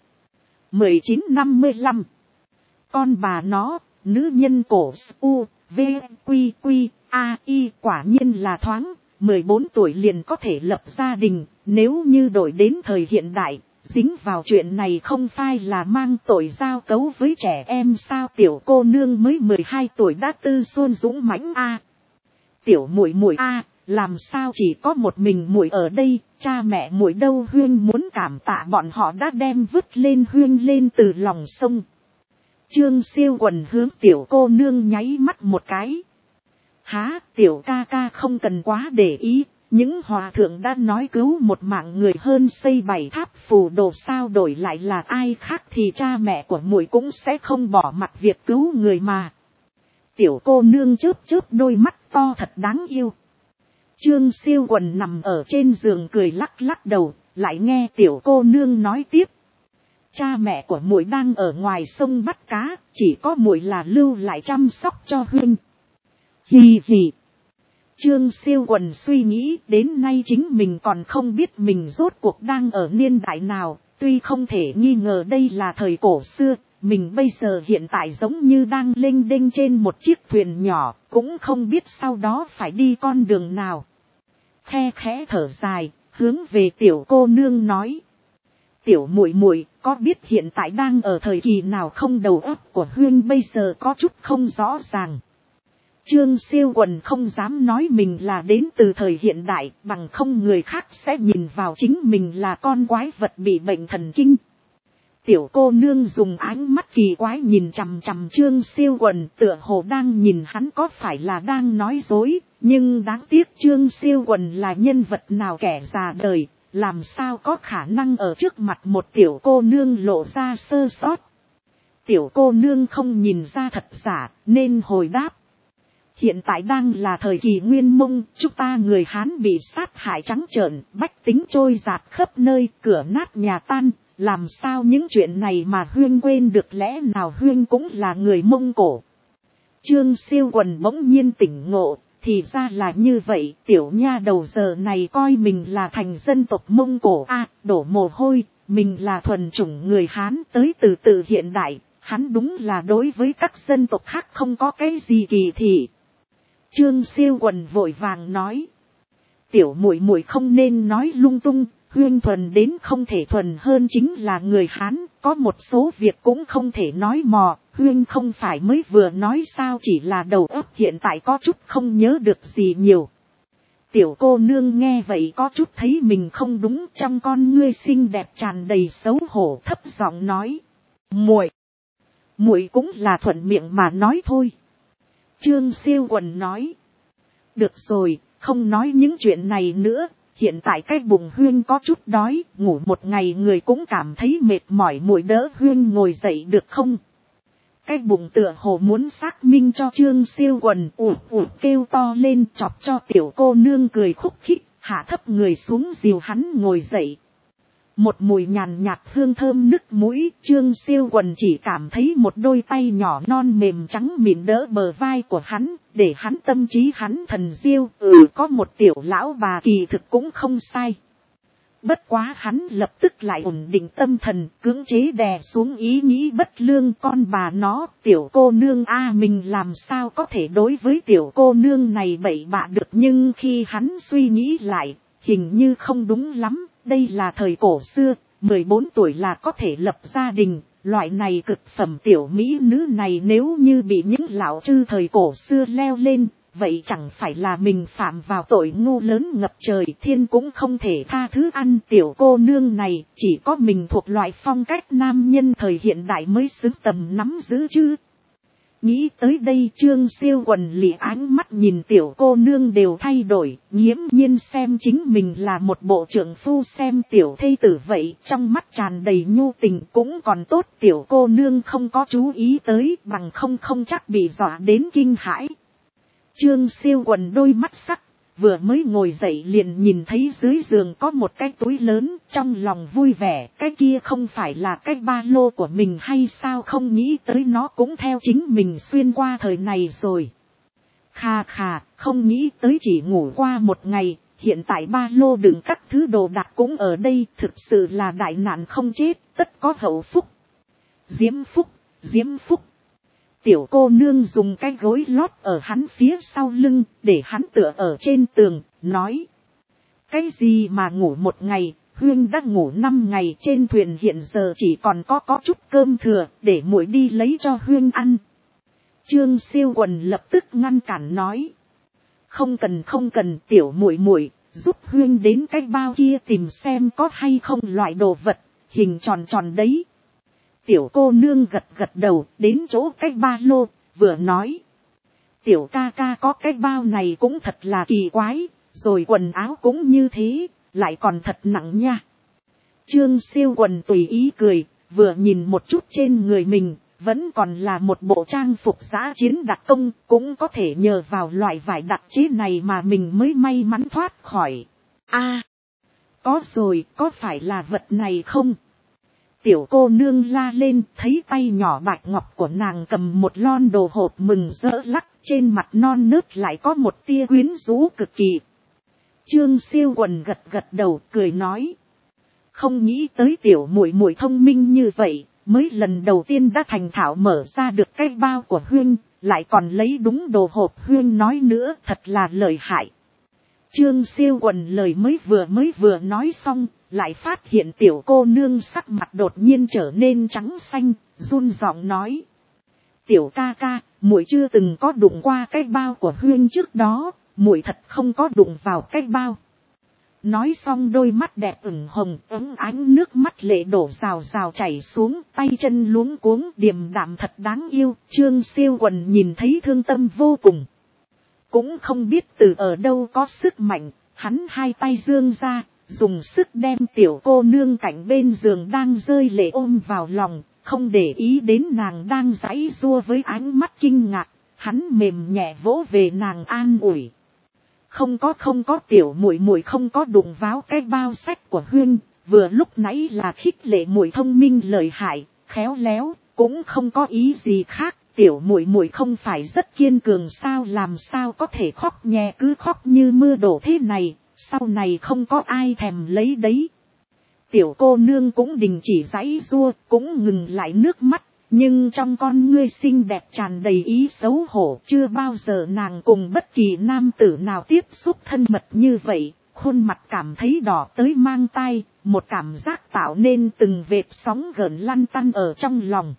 Speaker 1: 1955. Con bà nó, nữ nhân cổ u, v, quy quy, a, y quả nhiên là thoáng, 14 tuổi liền có thể lập gia đình, nếu như đổi đến thời hiện đại, dính vào chuyện này không phải là mang tội giao cấu với trẻ em sao. Tiểu cô nương mới 12 tuổi đã tư xuân dũng mãnh a. Tiểu muội muội a, làm sao chỉ có một mình muội ở đây, cha mẹ muội đâu? Huyên muốn cảm tạ bọn họ đã đem vứt lên Huyên lên từ lòng sông. Trương Siêu Quần hướng tiểu cô nương nháy mắt một cái. Há, tiểu ca ca không cần quá để ý, những hòa thượng đã nói cứu một mạng người hơn xây 7 tháp phù đồ, sao đổi lại là ai khác thì cha mẹ của muội cũng sẽ không bỏ mặt việc cứu người mà. Tiểu cô nương chớp chớp đôi mắt to thật đáng yêu. Trương Siêu Quần nằm ở trên giường cười lắc lắc đầu, lại nghe tiểu cô nương nói tiếp. Cha mẹ của muội đang ở ngoài sông bắt cá, chỉ có muội là lưu lại chăm sóc cho Huynh. Hì hì. Trương Siêu Quần suy nghĩ đến nay chính mình còn không biết mình rốt cuộc đang ở niên đại nào, tuy không thể nghi ngờ đây là thời cổ xưa, mình bây giờ hiện tại giống như đang lênh đênh trên một chiếc thuyền nhỏ, cũng không biết sau đó phải đi con đường nào. Khe khẽ thở dài, hướng về tiểu cô nương nói. Tiểu muội muội có biết hiện tại đang ở thời kỳ nào không? Đầu óc của Huyên bây giờ có chút không rõ ràng. Trương Siêu Quần không dám nói mình là đến từ thời hiện đại, bằng không người khác sẽ nhìn vào chính mình là con quái vật bị bệnh thần kinh. Tiểu cô nương dùng ánh mắt kỳ quái nhìn chằm chằm Trương Siêu Quần, tựa hồ đang nhìn hắn có phải là đang nói dối, nhưng đáng tiếc Trương Siêu Quần là nhân vật nào kẻ già đời, làm sao có khả năng ở trước mặt một tiểu cô nương lộ ra sơ sót. Tiểu cô nương không nhìn ra thật giả, nên hồi đáp. Hiện tại đang là thời kỳ Nguyên Mông, chúng ta người Hán bị sát hại trắng trợn, bách tính trôi dạt khắp nơi, cửa nát nhà tan, làm sao những chuyện này mà Huyên quên được? Lẽ nào Huyên cũng là người Mông Cổ? Trương Siêu Quần bỗng nhiên tỉnh ngộ, thì ra là như vậy, tiểu nha đầu giờ này coi mình là thành dân tộc Mông Cổ đổ mồ hôi, mình là thuần chủng người Hán tới từ hiện đại, hắn đúng là đối với các dân tộc khác không có cái gì kỳ thị. Trương Siêu Quần vội vàng nói. Tiểu muội muội không nên nói lung tung, Huyên thuần đến không thể thuần hơn chính là người Hán, có một số việc cũng không thể nói mò, Huyên không phải mới vừa nói sao, chỉ là đầu óc hiện tại có chút không nhớ được gì nhiều. Tiểu cô nương nghe vậy có chút thấy mình không đúng, trong con ngươi xinh đẹp tràn đầy xấu hổ, thấp giọng nói. Muội cũng là thuận miệng mà nói thôi. Trương Siêu Quần nói. Được rồi, không nói những chuyện này nữa, hiện tại cái bụng Huyên có chút đói, ngủ một ngày người cũng cảm thấy mệt mỏi, muội đỡ Huyên ngồi dậy được không? Cái bụng tựa hồ muốn xác minh cho Trương Siêu Quần kêu to lên, chọc cho tiểu cô nương cười khúc khích, hạ thấp người xuống dìu hắn ngồi dậy. Một mùi nhàn nhạt hương thơm nức mũi, Trương Siêu Quần chỉ cảm thấy một đôi tay nhỏ non mềm trắng mịn đỡ bờ vai của hắn, để hắn tâm trí hắn thần diêu, có một tiểu lão bà kỳ thực cũng không sai. Bất quá hắn lập tức lại ổn định tâm thần, cưỡng chế đè xuống ý nghĩ bất lương, con bà nó, tiểu cô nương mình làm sao có thể đối với tiểu cô nương này bậy bạ được, nhưng khi hắn suy nghĩ lại, hình như không đúng lắm, đây là thời cổ xưa, 14 tuổi là có thể lập gia đình, loại này cực phẩm tiểu mỹ nữ này nếu như bị những lão chư thời cổ xưa leo lên, vậy chẳng phải là mình phạm vào tội ngu lớn ngập trời, thiên cũng không thể tha thứ ăn. Tiểu cô nương này chỉ có mình thuộc loại phong cách nam nhân thời hiện đại mới xứng tầm nắm giữ chứ. Nghĩ tới đây Trương Siêu Quần lì ánh mắt nhìn tiểu cô nương đều thay đổi, nghiễm nhiên xem chính mình là một bộ trưởng phu xem tiểu thê tử vậy, trong mắt tràn đầy nhu tình. Cũng còn tốt tiểu cô nương không có chú ý tới, bằng không chắc bị dọa đến kinh hãi. Trương Siêu Quần đôi mắt sắc, vừa mới ngồi dậy liền nhìn thấy dưới giường có một cái túi lớn, trong lòng vui vẻ, cái kia không phải là cái ba lô của mình hay sao, không nghĩ tới nó cũng theo chính mình xuyên qua thời này rồi. Khà khà, không nghĩ tới chỉ ngủ qua một ngày, hiện tại ba lô đựng các thứ đồ đạc cũng ở đây, thực sự là đại nạn không chết, tất có hậu phúc. Diễm phúc, diễm phúc. Tiểu cô nương dùng cái gối lót ở hắn phía sau lưng, để hắn tựa ở trên tường, nói. Cái gì mà ngủ một ngày, Huyên đã ngủ 5 ngày, trên thuyền hiện giờ chỉ còn có chút cơm thừa, để muội đi lấy cho Huyên ăn. Trương Siêu Quần lập tức ngăn cản nói. Không cần tiểu muội giúp Huyên đến cái bao kia tìm xem có hay không loại đồ vật, hình tròn tròn đấy. Tiểu cô nương gật đầu đến chỗ cái ba lô, vừa nói. Tiểu ca ca có cái bao này cũng thật là kỳ quái, rồi quần áo cũng như thế, lại còn thật nặng nha. Trương Siêu Quần tùy ý cười, vừa nhìn một chút trên người mình, vẫn còn là một bộ trang phục dã chiến đặc công, cũng có thể nhờ vào loại vải đặc chế này mà mình mới may mắn thoát khỏi. Có rồi, có phải là vật này không? Tiểu cô nương la lên, thấy tay nhỏ bạch ngọc của nàng cầm một lon đồ hộp mừng rỡ lắc, trên mặt non nớt lại có một tia quyến rũ cực kỳ. Trương Siêu Quần gật đầu cười nói. Không nghĩ tới tiểu muội thông minh như vậy, mới lần đầu tiên đã thành thạo mở ra được cái bao của Huyên, lại còn lấy đúng đồ hộp Huyên nói nữa, thật là lợi hại. Trương Siêu Quần lời mới vừa nói xong, lại phát hiện tiểu cô nương sắc mặt đột nhiên trở nên trắng xanh, run giọng nói. Tiểu ca ca, muội chưa từng có đụng qua cái bao của Huyên trước đó, muội thật không có đụng vào cái bao. Nói xong đôi mắt đẹp ửng hồng, ấm ánh nước mắt lệ đổ rào rào chảy xuống, tay chân luống cuống, điềm đạm thật đáng yêu. Trương Siêu Quần nhìn thấy thương tâm vô cùng. Cũng không biết từ ở đâu có sức mạnh, hắn hai tay giương ra, dùng sức đem tiểu cô nương cạnh bên giường đang rơi lệ ôm vào lòng, không để ý đến nàng đang giãy giụa với ánh mắt kinh ngạc, hắn mềm nhẹ vỗ về nàng an ủi. Không có tiểu muội không có đụng vào cái bao sách của Huyên, vừa lúc nãy là khích lệ muội thông minh lợi hại, khéo léo, cũng không có ý gì khác. Tiểu muội không phải rất kiên cường sao, làm sao có thể khóc nhẹ cứ khóc như mưa đổ thế này, sau này không có ai thèm lấy đấy. Tiểu cô nương cũng đình chỉ giãy giụa, cũng ngừng lại nước mắt, nhưng trong con ngươi xinh đẹp tràn đầy ý xấu hổ, chưa bao giờ nàng cùng bất kỳ nam tử nào tiếp xúc thân mật như vậy, khuôn mặt cảm thấy đỏ tới mang tai, một cảm giác tạo nên từng vệt sóng gợn lăn tăn ở trong lòng.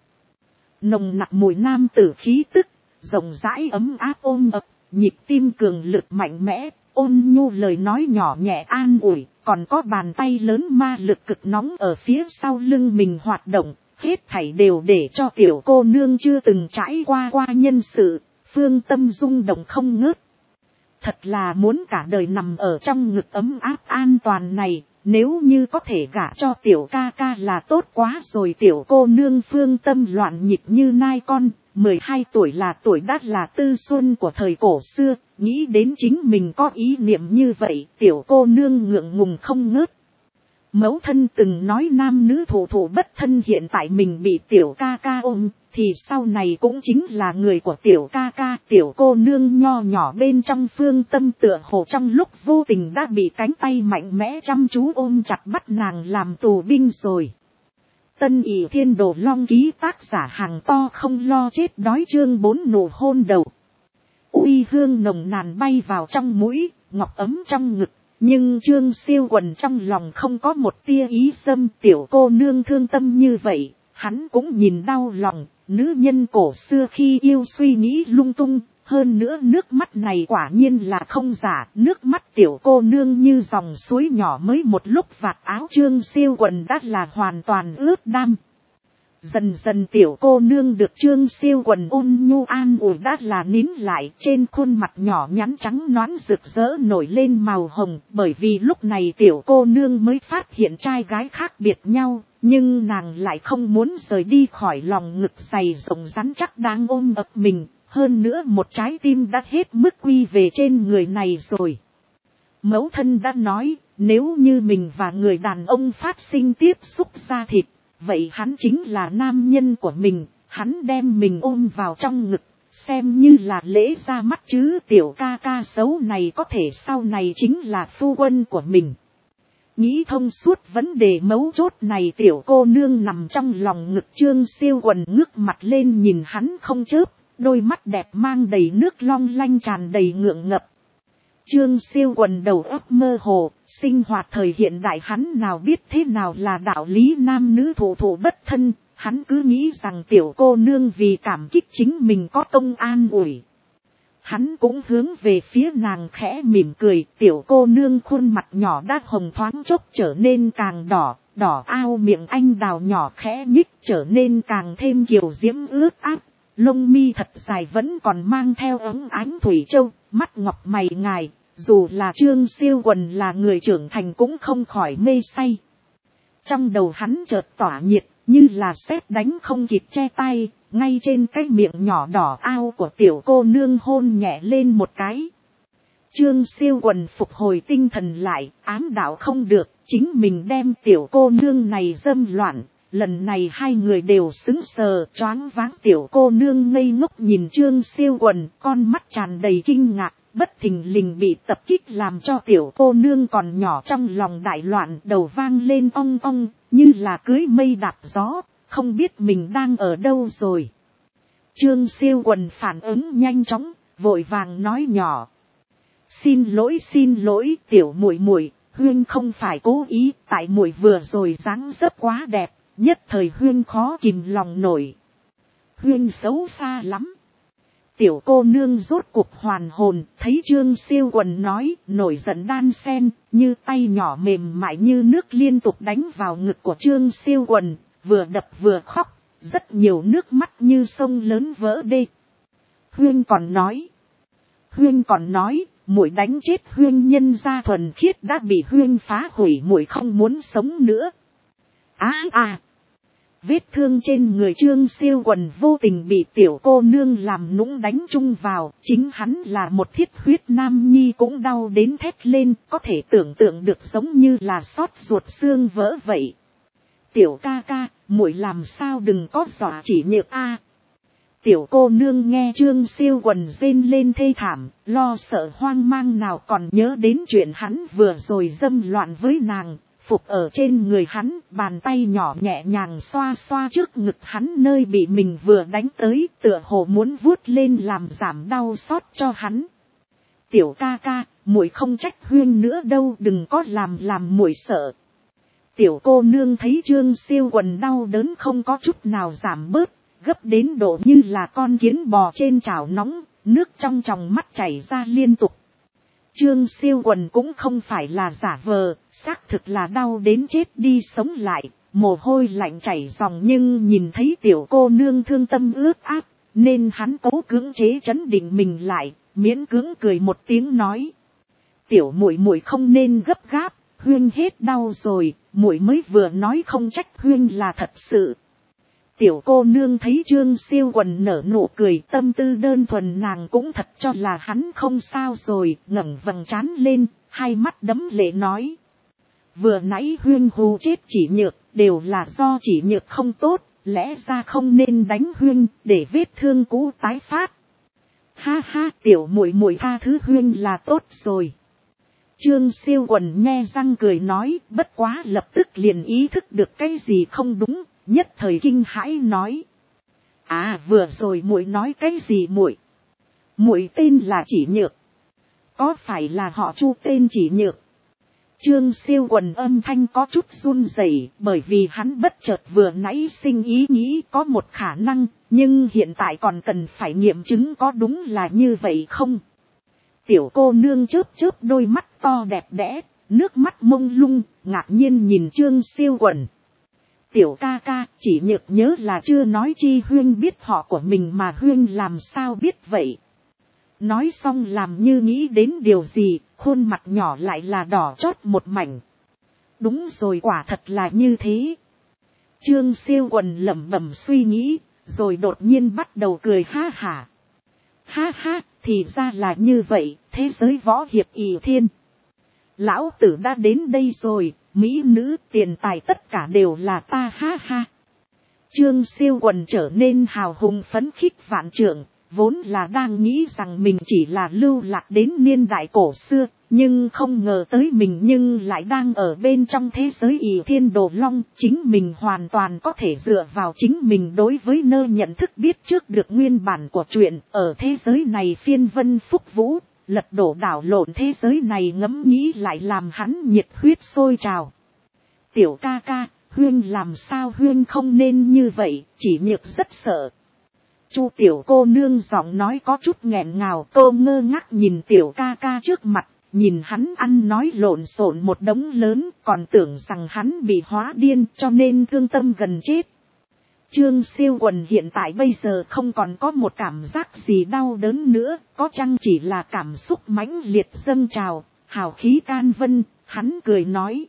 Speaker 1: Nồng nặc mùi nam tử khí tức, rộng rãi ấm áp ôm ập, nhịp tim cường lực mạnh mẽ, ôn nhu lời nói nhỏ nhẹ an ủi, còn có bàn tay lớn ma lực cực nóng ở phía sau lưng mình hoạt động, hết thảy đều để cho tiểu cô nương chưa từng trải qua nhân sự, phương tâm rung động không ngớt. thật là muốn cả đời nằm ở trong ngực ấm áp an toàn này, nếu như có thể gả cho tiểu ca ca là tốt quá rồi. Tiểu cô nương phương tâm loạn nhịp như nai con, 12 tuổi là tuổi đắt là tư xuân của thời cổ xưa, nghĩ đến chính mình có ý niệm như vậy, tiểu cô nương ngượng ngùng không ngớt. Mẫu thân từng nói nam nữ thủ thủ bất thân, hiện tại mình bị tiểu ca ca ôm, thì sau này cũng chính là người của tiểu ca ca. Tiểu cô nương nho nhỏ bên trong phương tâm tựa hồ trong lúc vô tình đã bị cánh tay mạnh mẽ chăm chú ôm chặt, bắt nàng làm tù binh rồi. Tân ỷ thiên đồ long ký, tác giả hàng to không lo chết đói, chương 4 nụ hôn đầu. Uy hương nồng nàn bay vào trong mũi, ngọc ấm trong ngực. Nhưng Trương Siêu Quần trong lòng không có một tia ý dâm, tiểu cô nương thương tâm như vậy, hắn cũng nhìn đau lòng. Nữ nhân cổ xưa khi yêu suy nghĩ lung tung, hơn nữa nước mắt này quả nhiên là không giả. Nước mắt tiểu cô nương như dòng suối nhỏ, mới một lúc vạt áo Trương Siêu Quần đã là hoàn toàn ướt đam. Dần dần tiểu cô nương được Trương Siêu Quần ôn nhu an ủi đã là nín lại, trên khuôn mặt nhỏ nhắn trắng nõn rực rỡ nổi lên màu hồng, bởi vì lúc này tiểu cô nương mới phát hiện trai gái khác biệt nhau, nhưng nàng lại không muốn rời đi khỏi lòng ngực dày rộng rắn chắc đang ôm ấp mình, hơn nữa một trái tim đã hết mức quy về trên người này rồi. Mẫu thân đã nói, nếu như mình và người đàn ông phát sinh tiếp xúc da thịt, vậy hắn chính là nam nhân của mình, hắn đem mình ôm vào trong ngực, xem như là lễ ra mắt chứ. Tiểu ca ca xấu này có thể sau này chính là phu quân của mình. Nghĩ thông suốt vấn đề mấu chốt này, tiểu cô nương nằm trong lòng ngực Trương Siêu Quần ngước mặt lên nhìn hắn không chớp, đôi mắt đẹp mang đầy nước long lanh tràn đầy ngượng ngập. Trương Siêu Quần đầu óc mơ hồ, sinh hoạt thời hiện đại hắn nào biết thế nào là đạo lý nam nữ thủ thủ bất thân, hắn cứ nghĩ rằng tiểu cô nương vì cảm kích chính mình có công an ủi. Hắn cũng hướng về phía nàng khẽ mỉm cười, tiểu cô nương khuôn mặt nhỏ đã hồng thoáng chốc trở nên càng đỏ, đỏ ao, miệng anh đào nhỏ khẽ nhích trở nên càng thêm kiều diễm ướt át. Lông mi thật dài vẫn còn mang theo ống ánh thủy châu, mắt ngọc mày ngài, dù là Trương Siêu Quần là người trưởng thành cũng không khỏi mê say. Trong đầu hắn chợt tỏa nhiệt, như là sét đánh không kịp che tay, ngay trên cái miệng nhỏ đỏ ao của tiểu cô nương hôn nhẹ lên một cái. Trương Siêu Quần phục hồi tinh thần lại, ám đạo không được, chính mình đem tiểu cô nương này dâm loạn. Lần này hai người đều sững sờ, choáng váng. Tiểu cô nương ngây ngốc nhìn Trương Siêu Quần, con mắt tràn đầy kinh ngạc, bất thình lình bị tập kích làm cho tiểu cô nương còn nhỏ trong lòng đại loạn, đầu vang lên ong ong, như là cưới mây đạp gió, không biết mình đang ở đâu rồi. Trương Siêu Quần phản ứng nhanh chóng, vội vàng nói nhỏ: xin lỗi, tiểu muội muội, huyên không phải cố ý, tại muội vừa rồi dáng dấp quá đẹp, nhất thời huyên khó kìm lòng nổi. Huyên xấu xa lắm. Tiểu cô nương rốt cuộc hoàn hồn, thấy Trương Siêu Quần nói, nổi giận đan sen, như tay nhỏ mềm mại như nước liên tục đánh vào ngực của Trương Siêu Quần, vừa đập vừa khóc, rất nhiều nước mắt như sông lớn vỡ đê. Huyên còn nói, muội đánh chết huyên nhân gia thuần khiết đã bị huyên phá hủy, muội không muốn sống nữa. Vết thương trên người Trương Siêu Quần vô tình bị tiểu cô nương làm nũng đánh chung vào, chính hắn là một thiết huyết nam nhi cũng đau đến thét lên, có thể tưởng tượng được giống như là xót ruột xương vỡ vậy. Tiểu ca ca, muội làm sao đừng có dọa chỉ nhược a. Tiểu cô nương nghe Trương Siêu Quần rên lên thê thảm, lo sợ hoang mang nào còn nhớ đến chuyện hắn vừa rồi dâm loạn với nàng. Phục ở trên người hắn, bàn tay nhỏ nhẹ nhàng xoa xoa trước ngực hắn nơi bị mình vừa đánh tới, tựa hồ muốn vuốt lên làm giảm đau xót cho hắn. Tiểu ca ca, muội không trách huyên nữa đâu, đừng có làm muội sợ. Tiểu cô nương thấy Trương Siêu Quần đau đớn không có chút nào giảm bớt, gấp đến độ như là con kiến bò trên chảo nóng, nước trong tròng mắt chảy ra liên tục. Trương Siêu Quần cũng không phải là giả vờ, xác thực là đau đến chết đi sống lại, mồ hôi lạnh chảy ròng, nhưng nhìn thấy tiểu cô nương thương tâm ướt át, nên hắn cố cưỡng chế trấn định mình lại, miễn cưỡng cười một tiếng nói. Tiểu muội muội không nên gấp gáp, Huyên hết đau rồi, muội mới vừa nói không trách Huyên là thật sự. Tiểu cô nương thấy Trương Siêu Quần nở nụ cười, tâm tư đơn thuần nàng cũng thật cho là hắn không sao rồi, ngẩng vầng trán lên, hai mắt đẫm lệ nói. Vừa nãy Huyên hù chết Chỉ Nhược, đều là do Chỉ Nhược không tốt, lẽ ra không nên đánh Huyên, để vết thương cũ tái phát. Ha ha, tiểu muội muội tha thứ Huyên là tốt rồi. Trương Siêu Quần nhe răng cười nói, bất quá lập tức liền ý thức được cái gì không đúng, nhất thời kinh hãi nói. À, vừa rồi muội nói cái gì muội? Muội tên là Chỉ Nhược. Có phải là họ Chu tên Chỉ Nhược? Trương Siêu Quần âm thanh có chút run rẩy, bởi vì hắn bất chợt vừa nãy sinh ý nghĩ có một khả năng, nhưng hiện tại còn cần phải nghiệm chứng có đúng là như vậy không? Tiểu cô nương chớp chớp đôi mắt to đẹp đẽ, nước mắt mông lung, ngạc nhiên nhìn Trương Siêu Quần. Tiểu ca ca, Chỉ Nhược nhớ là chưa nói chi Huyên biết họ của mình mà Huyên làm sao biết vậy. Nói xong làm như nghĩ đến điều gì, khuôn mặt nhỏ lại là đỏ chót một mảnh. Đúng rồi, quả thật là như thế. Trương Siêu Quần lẩm bẩm suy nghĩ, rồi đột nhiên bắt đầu cười ha hả. Ha ha, thì ra là như vậy, thế giới võ hiệp ỷ thiên. Lão tử đã đến đây rồi, mỹ nữ tiền tài tất cả đều là ta ha ha. Trương Siêu Quần trở nên hào hùng phấn khích vạn trượng, vốn là đang nghĩ rằng mình chỉ là lưu lạc đến niên đại cổ xưa, nhưng không ngờ tới mình nhưng lại đang ở bên trong thế giới ỷ thiên đồ long. Chính mình hoàn toàn có thể dựa vào chính mình đối với nơi nhận thức biết trước được nguyên bản của chuyện, ở thế giới này phiên vân phúc vũ, lật đổ đảo lộn thế giới này, ngẫm nghĩ lại làm hắn nhiệt huyết sôi trào. Tiểu ca ca, Huyên làm sao Huyên không nên như vậy, Chỉ Nhược rất sợ. Chu tiểu cô nương giọng nói có chút nghẹn ngào, cô ngơ ngác nhìn tiểu ca ca trước mặt, nhìn hắn ăn nói lộn xộn một đống lớn, còn tưởng rằng hắn bị hóa điên cho nên thương tâm gần chết. Trương Siêu Quần hiện tại bây giờ không còn có một cảm giác gì đau đớn nữa, có chăng chỉ là cảm xúc mãnh liệt dâng trào, hào khí can vân, hắn cười nói.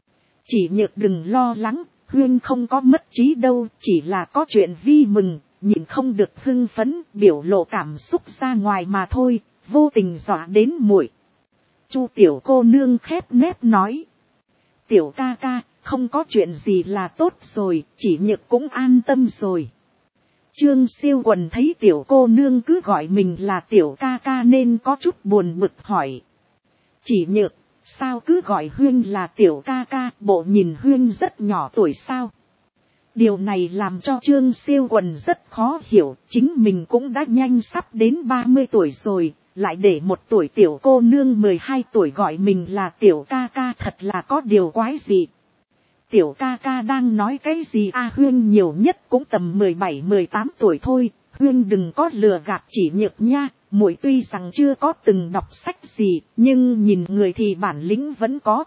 Speaker 1: Chỉ Nhược đừng lo lắng, Huyên không có mất trí đâu, chỉ là có chuyện vi mừng, nhìn không được hưng phấn, biểu lộ cảm xúc ra ngoài mà thôi, vô tình dọa đến muội. Chu tiểu cô nương khép nép nói. Tiểu ca ca, không có chuyện gì là tốt rồi, Chỉ Nhược cũng an tâm rồi. Trương Siêu Quần thấy tiểu cô nương cứ gọi mình là tiểu ca ca nên có chút buồn bực hỏi. Chỉ Nhược, sao cứ gọi Huyên là tiểu ca ca, bộ nhìn Huyên rất nhỏ tuổi sao? Điều này làm cho Trương Siêu Quần rất khó hiểu, chính mình cũng đã nhanh sắp đến 30 tuổi rồi, lại để một tuổi tiểu cô nương 12 tuổi gọi mình là tiểu ca ca, thật là có điều quái gì. Tiểu ca ca đang nói cái gì a? Huyên nhiều nhất cũng tầm 17-18 tuổi thôi, Huyên đừng có lừa gạt Chỉ Nhược nha, muội tuy rằng chưa có từng đọc sách gì, nhưng nhìn người thì bản lĩnh vẫn có.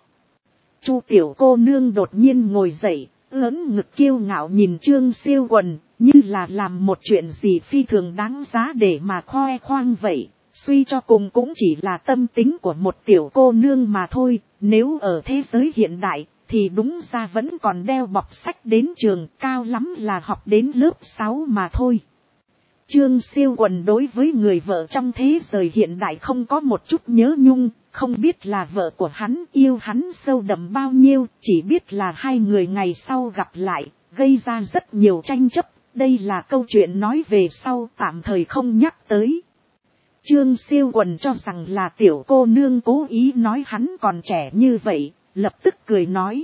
Speaker 1: Chu tiểu cô nương đột nhiên ngồi dậy, ưỡn ngực kiêu ngạo nhìn Trương Siêu Quần, như là làm một chuyện gì phi thường đáng giá để mà khoe khoang vậy. Suy cho cùng cũng chỉ là tâm tính của một tiểu cô nương mà thôi, nếu ở thế giới hiện đại, thì đúng ra vẫn còn đeo bọc sách đến trường, cao lắm là học đến lớp 6 mà thôi. Trương Siêu Quần đối với người vợ trong thế giới hiện đại không có một chút nhớ nhung, không biết là vợ của hắn yêu hắn sâu đậm bao nhiêu, chỉ biết là hai người ngày sau gặp lại, gây ra rất nhiều tranh chấp, đây là câu chuyện nói về sau tạm thời không nhắc tới. Trương Siêu Quần cho rằng là tiểu cô nương cố ý nói hắn còn trẻ như vậy, lập tức cười nói.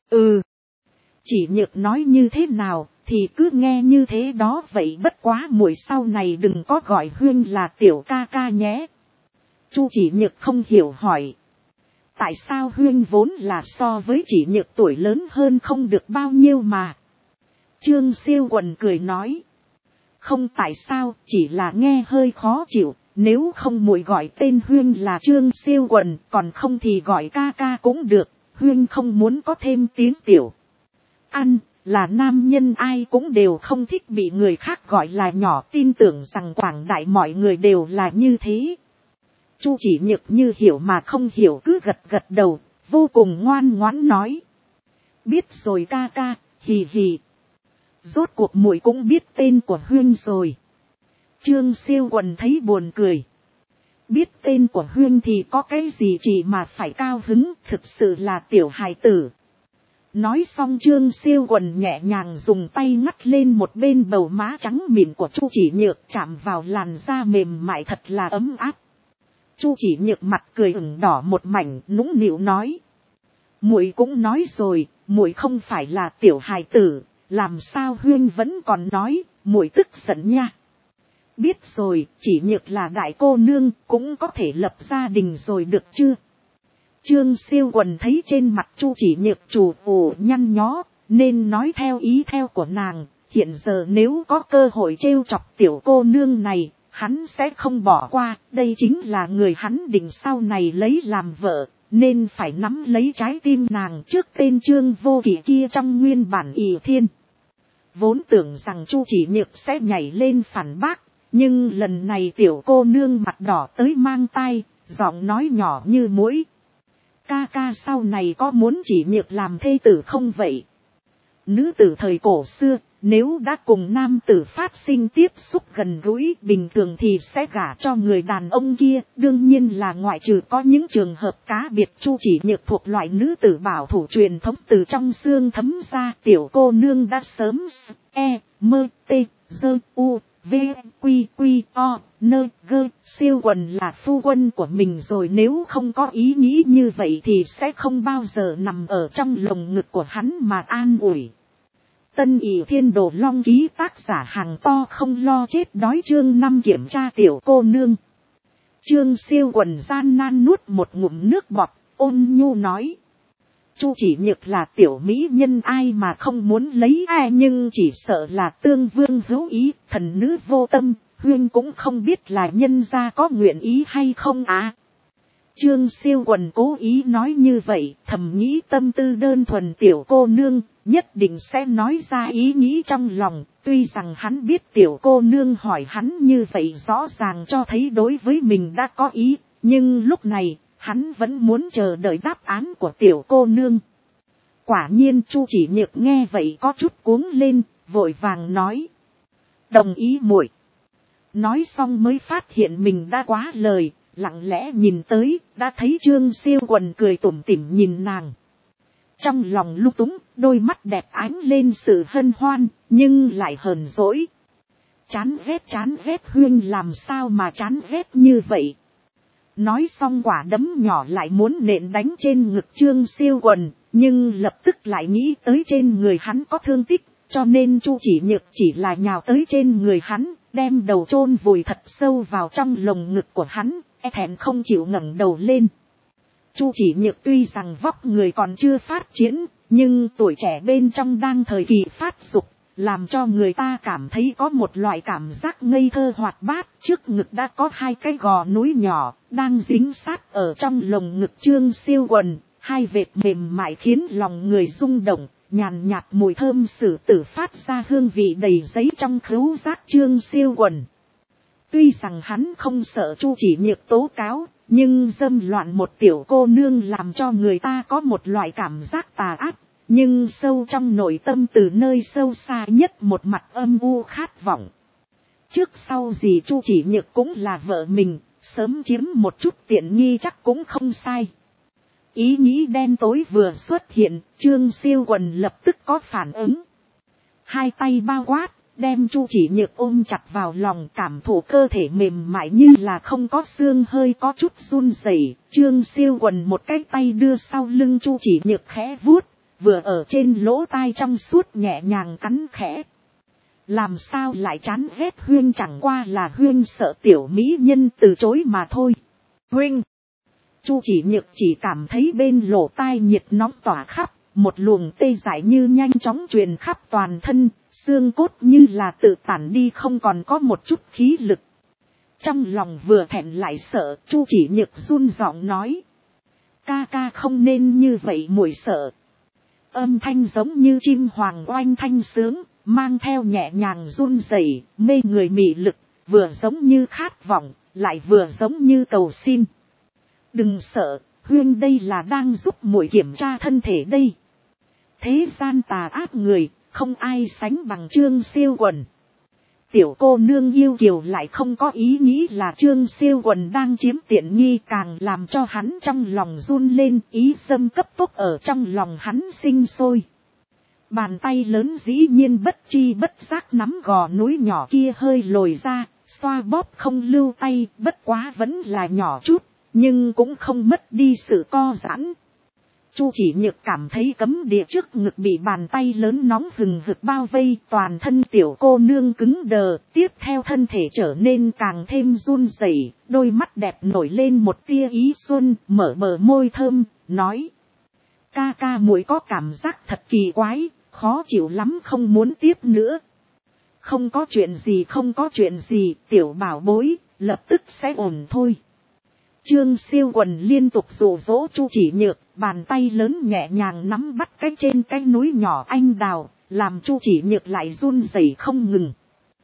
Speaker 1: Chỉ Nhược nói như thế nào, thì cứ nghe như thế đó vậy, bất quá muội sau này đừng có gọi Huyên là tiểu ca ca nhé. Chu Chỉ Nhược không hiểu hỏi. Tại sao Huyên vốn là so với Chỉ Nhược tuổi lớn hơn không được bao nhiêu mà. Trương Siêu Quần cười nói. Không tại sao, chỉ là nghe hơi khó chịu, nếu không muội gọi tên Huyên là Trương Siêu Quần, còn không thì gọi ca ca cũng được, Huyên không muốn có thêm tiếng tiểu. Ăn, là nam nhân ai cũng đều không thích bị người khác gọi là nhỏ, tin tưởng rằng quảng đại mọi người đều là như thế. Chu Chỉ Nhược như hiểu mà không hiểu cứ gật gật đầu, vô cùng ngoan ngoãn nói. Biết rồi ca ca, hì hì. Rốt cuộc muội cũng biết tên của Huyên rồi. Trương Siêu Quần thấy buồn cười. Biết tên của Huyên thì có cái gì chỉ mà phải cao hứng, thực sự là tiểu hài tử. Nói xong Trương Siêu Quần nhẹ nhàng dùng tay ngắt lên một bên bầu má trắng mịn của Chu Chỉ Nhược, chạm vào làn da mềm mại thật là ấm áp. Chu Chỉ Nhược mặt cười ửng đỏ một mảnh, nũng nịu nói. Muội cũng nói rồi, muội không phải là tiểu hài tử, làm sao Huyên vẫn còn nói, muội tức giận nha. Biết rồi, Chỉ Nhược là đại cô nương, cũng có thể lập gia đình rồi được chưa? Trương Siêu Quần thấy trên mặt Chu Chỉ Nhược trù phù nhăn nhó, nên nói theo ý theo của nàng, hiện giờ nếu có cơ hội trêu chọc tiểu cô nương này, hắn sẽ không bỏ qua, đây chính là người hắn định sau này lấy làm vợ, nên phải nắm lấy trái tim nàng trước tên Trương Vô Kỵ kia trong nguyên bản ỷ thiên. Vốn tưởng rằng Chu Chỉ Nhược sẽ nhảy lên phản bác, nhưng lần này tiểu cô nương mặt đỏ tới mang tai, giọng nói nhỏ như muỗi. Ca ca sau này có muốn Chỉ Nhược làm thê tử không vậy? Nữ tử thời cổ xưa, nếu đã cùng nam tử phát sinh tiếp xúc gần gũi bình thường thì sẽ gả cho người đàn ông kia. Đương nhiên là ngoại trừ có những trường hợp cá biệt. Chu Chỉ Nhược thuộc loại nữ tử bảo thủ truyền thống từ trong xương thấm ra. Tiểu cô nương đã sớm Siêu Quần là phu quân của mình rồi, nếu không có ý nghĩ như vậy thì sẽ không bao giờ nằm ở trong lồng ngực của hắn mà an ủi. Tân ỷ thiên đồ long ký tác giả hàng to không lo chết đói chương 5 kiểm tra tiểu cô nương. Trương Siêu Quần gian nan nuốt một ngụm nước bọt, ôn nhu nói. Chu Chỉ Nhược là tiểu mỹ nhân ai mà không muốn lấy ai, nhưng chỉ sợ là tương vương hữu ý, thần nữ vô tâm, Huyên cũng không biết là nhân gia có nguyện ý hay không à. Trương Siêu Quần cố ý nói như vậy, thầm nghĩ tâm tư đơn thuần tiểu cô nương, nhất định sẽ nói ra ý nghĩ trong lòng, tuy rằng hắn biết tiểu cô nương hỏi hắn như vậy rõ ràng cho thấy đối với mình đã có ý, nhưng lúc này, hắn vẫn muốn chờ đợi đáp án của tiểu cô nương. Quả nhiên Chu Chỉ Nhược nghe vậy có chút cuống lên, vội vàng nói. Đồng ý muội. Nói xong mới phát hiện mình đã quá lời, lặng lẽ nhìn tới, đã thấy Trương Siêu Quần cười tủm tỉm nhìn nàng. Trong lòng lung túng, đôi mắt đẹp ánh lên sự hân hoan, nhưng lại hờn dỗi. Chán ghét Huyên làm sao mà chán ghét như vậy. Nói xong quả đấm nhỏ lại muốn nện đánh trên ngực Trương Siêu Quần, nhưng lập tức lại nghĩ tới trên người hắn có thương tích, cho nên Chu Chỉ Nhược chỉ là nhào tới trên người hắn, đem đầu chôn vùi thật sâu vào trong lồng ngực của hắn, thẹn không chịu ngẩng đầu lên. Chu Chỉ Nhược tuy rằng vóc người còn chưa phát triển, nhưng tuổi trẻ bên trong đang thời kỳ phát dục, làm cho người ta cảm thấy có một loại cảm giác ngây thơ hoạt bát. Trước ngực đã có hai cái gò núi nhỏ, đang dính sát ở trong lồng ngực Trương Siêu Quần, hai vệt mềm mại khiến lòng người rung động, nhàn nhạt mùi thơm sử tử phát ra hương vị đầy giấy trong khứu giác Trương Siêu Quần. Tuy rằng hắn không sợ Chu Chỉ Nhược tố cáo, nhưng dâm loạn một tiểu cô nương làm cho người ta có một loại cảm giác tà ác, nhưng sâu trong nội tâm từ nơi sâu xa nhất một mặt âm u khát vọng. Trước sau gì Chu Chỉ Nhược cũng là vợ mình, sớm chiếm một chút tiện nghi chắc cũng không sai. Ý nghĩ đen tối vừa xuất hiện, Trương Siêu Quần lập tức có phản ứng. Hai tay bao quát, đem Chu Chỉ Nhược ôm chặt vào lòng, cảm thụ cơ thể mềm mại như là không có xương hơi có chút run rẩy. Trương Siêu Quần một cái tay đưa sau lưng Chu Chỉ Nhược khẽ vuốt, vừa ở trên lỗ tai trong suốt nhẹ nhàng cắn khẽ. Làm sao lại chán ghét Huyên, chẳng qua là Huyên sợ tiểu mỹ nhân từ chối mà thôi. Huyên! Chu Chỉ Nhược chỉ cảm thấy bên lỗ tai nhiệt nóng tỏa khắp, một luồng tê dại như nhanh chóng truyền khắp toàn thân, xương cốt như là tự tản đi không còn có một chút khí lực. Trong lòng vừa thẹn lại sợ, Chu Chỉ Nhược run giọng nói. Ca ca không nên như vậy muội sợ. âm thanh giống như chim hoàng oanh thanh sướng, mang theo nhẹ nhàng run rẩy, mê người mị lực, vừa giống như khát vọng, lại vừa giống như cầu xin. Đừng sợ, Huyên đây là đang giúp muội kiểm tra thân thể đây. Thế gian tà ác người, không ai sánh bằng Trương Siêu Quần. Tiểu cô nương yêu kiều lại không có ý nghĩ là Trương Siêu Quần đang chiếm tiện nghi, càng làm cho hắn trong lòng run lên, ý xâm cấp tốc ở trong lòng hắn sinh sôi. Bàn tay lớn dĩ nhiên bất chi bất giác nắm gò núi nhỏ kia hơi lồi ra, xoa bóp không lưu tay, bất quá vẫn là nhỏ chút, nhưng cũng không mất đi sự co giãn. Chu Chỉ Nhược cảm thấy cấm địa trước ngực bị bàn tay lớn nóng hừng hực bao vây, toàn thân tiểu cô nương cứng đờ, tiếp theo thân thể trở nên càng thêm run rẩy, đôi mắt đẹp nổi lên một tia ý xuân, mở bờ môi thơm, nói: ca ca muội có cảm giác thật kỳ quái, khó chịu lắm, không muốn tiếp nữa. Không có chuyện gì, không có chuyện gì, tiểu bảo bối, lập tức sẽ ổn thôi. Trương Siêu Quần liên tục dụ dỗ Chu Chỉ Nhược, bàn tay lớn nhẹ nhàng nắm bắt cái trên cái núi nhỏ anh đào, làm Chu Chỉ Nhược lại run rẩy không ngừng.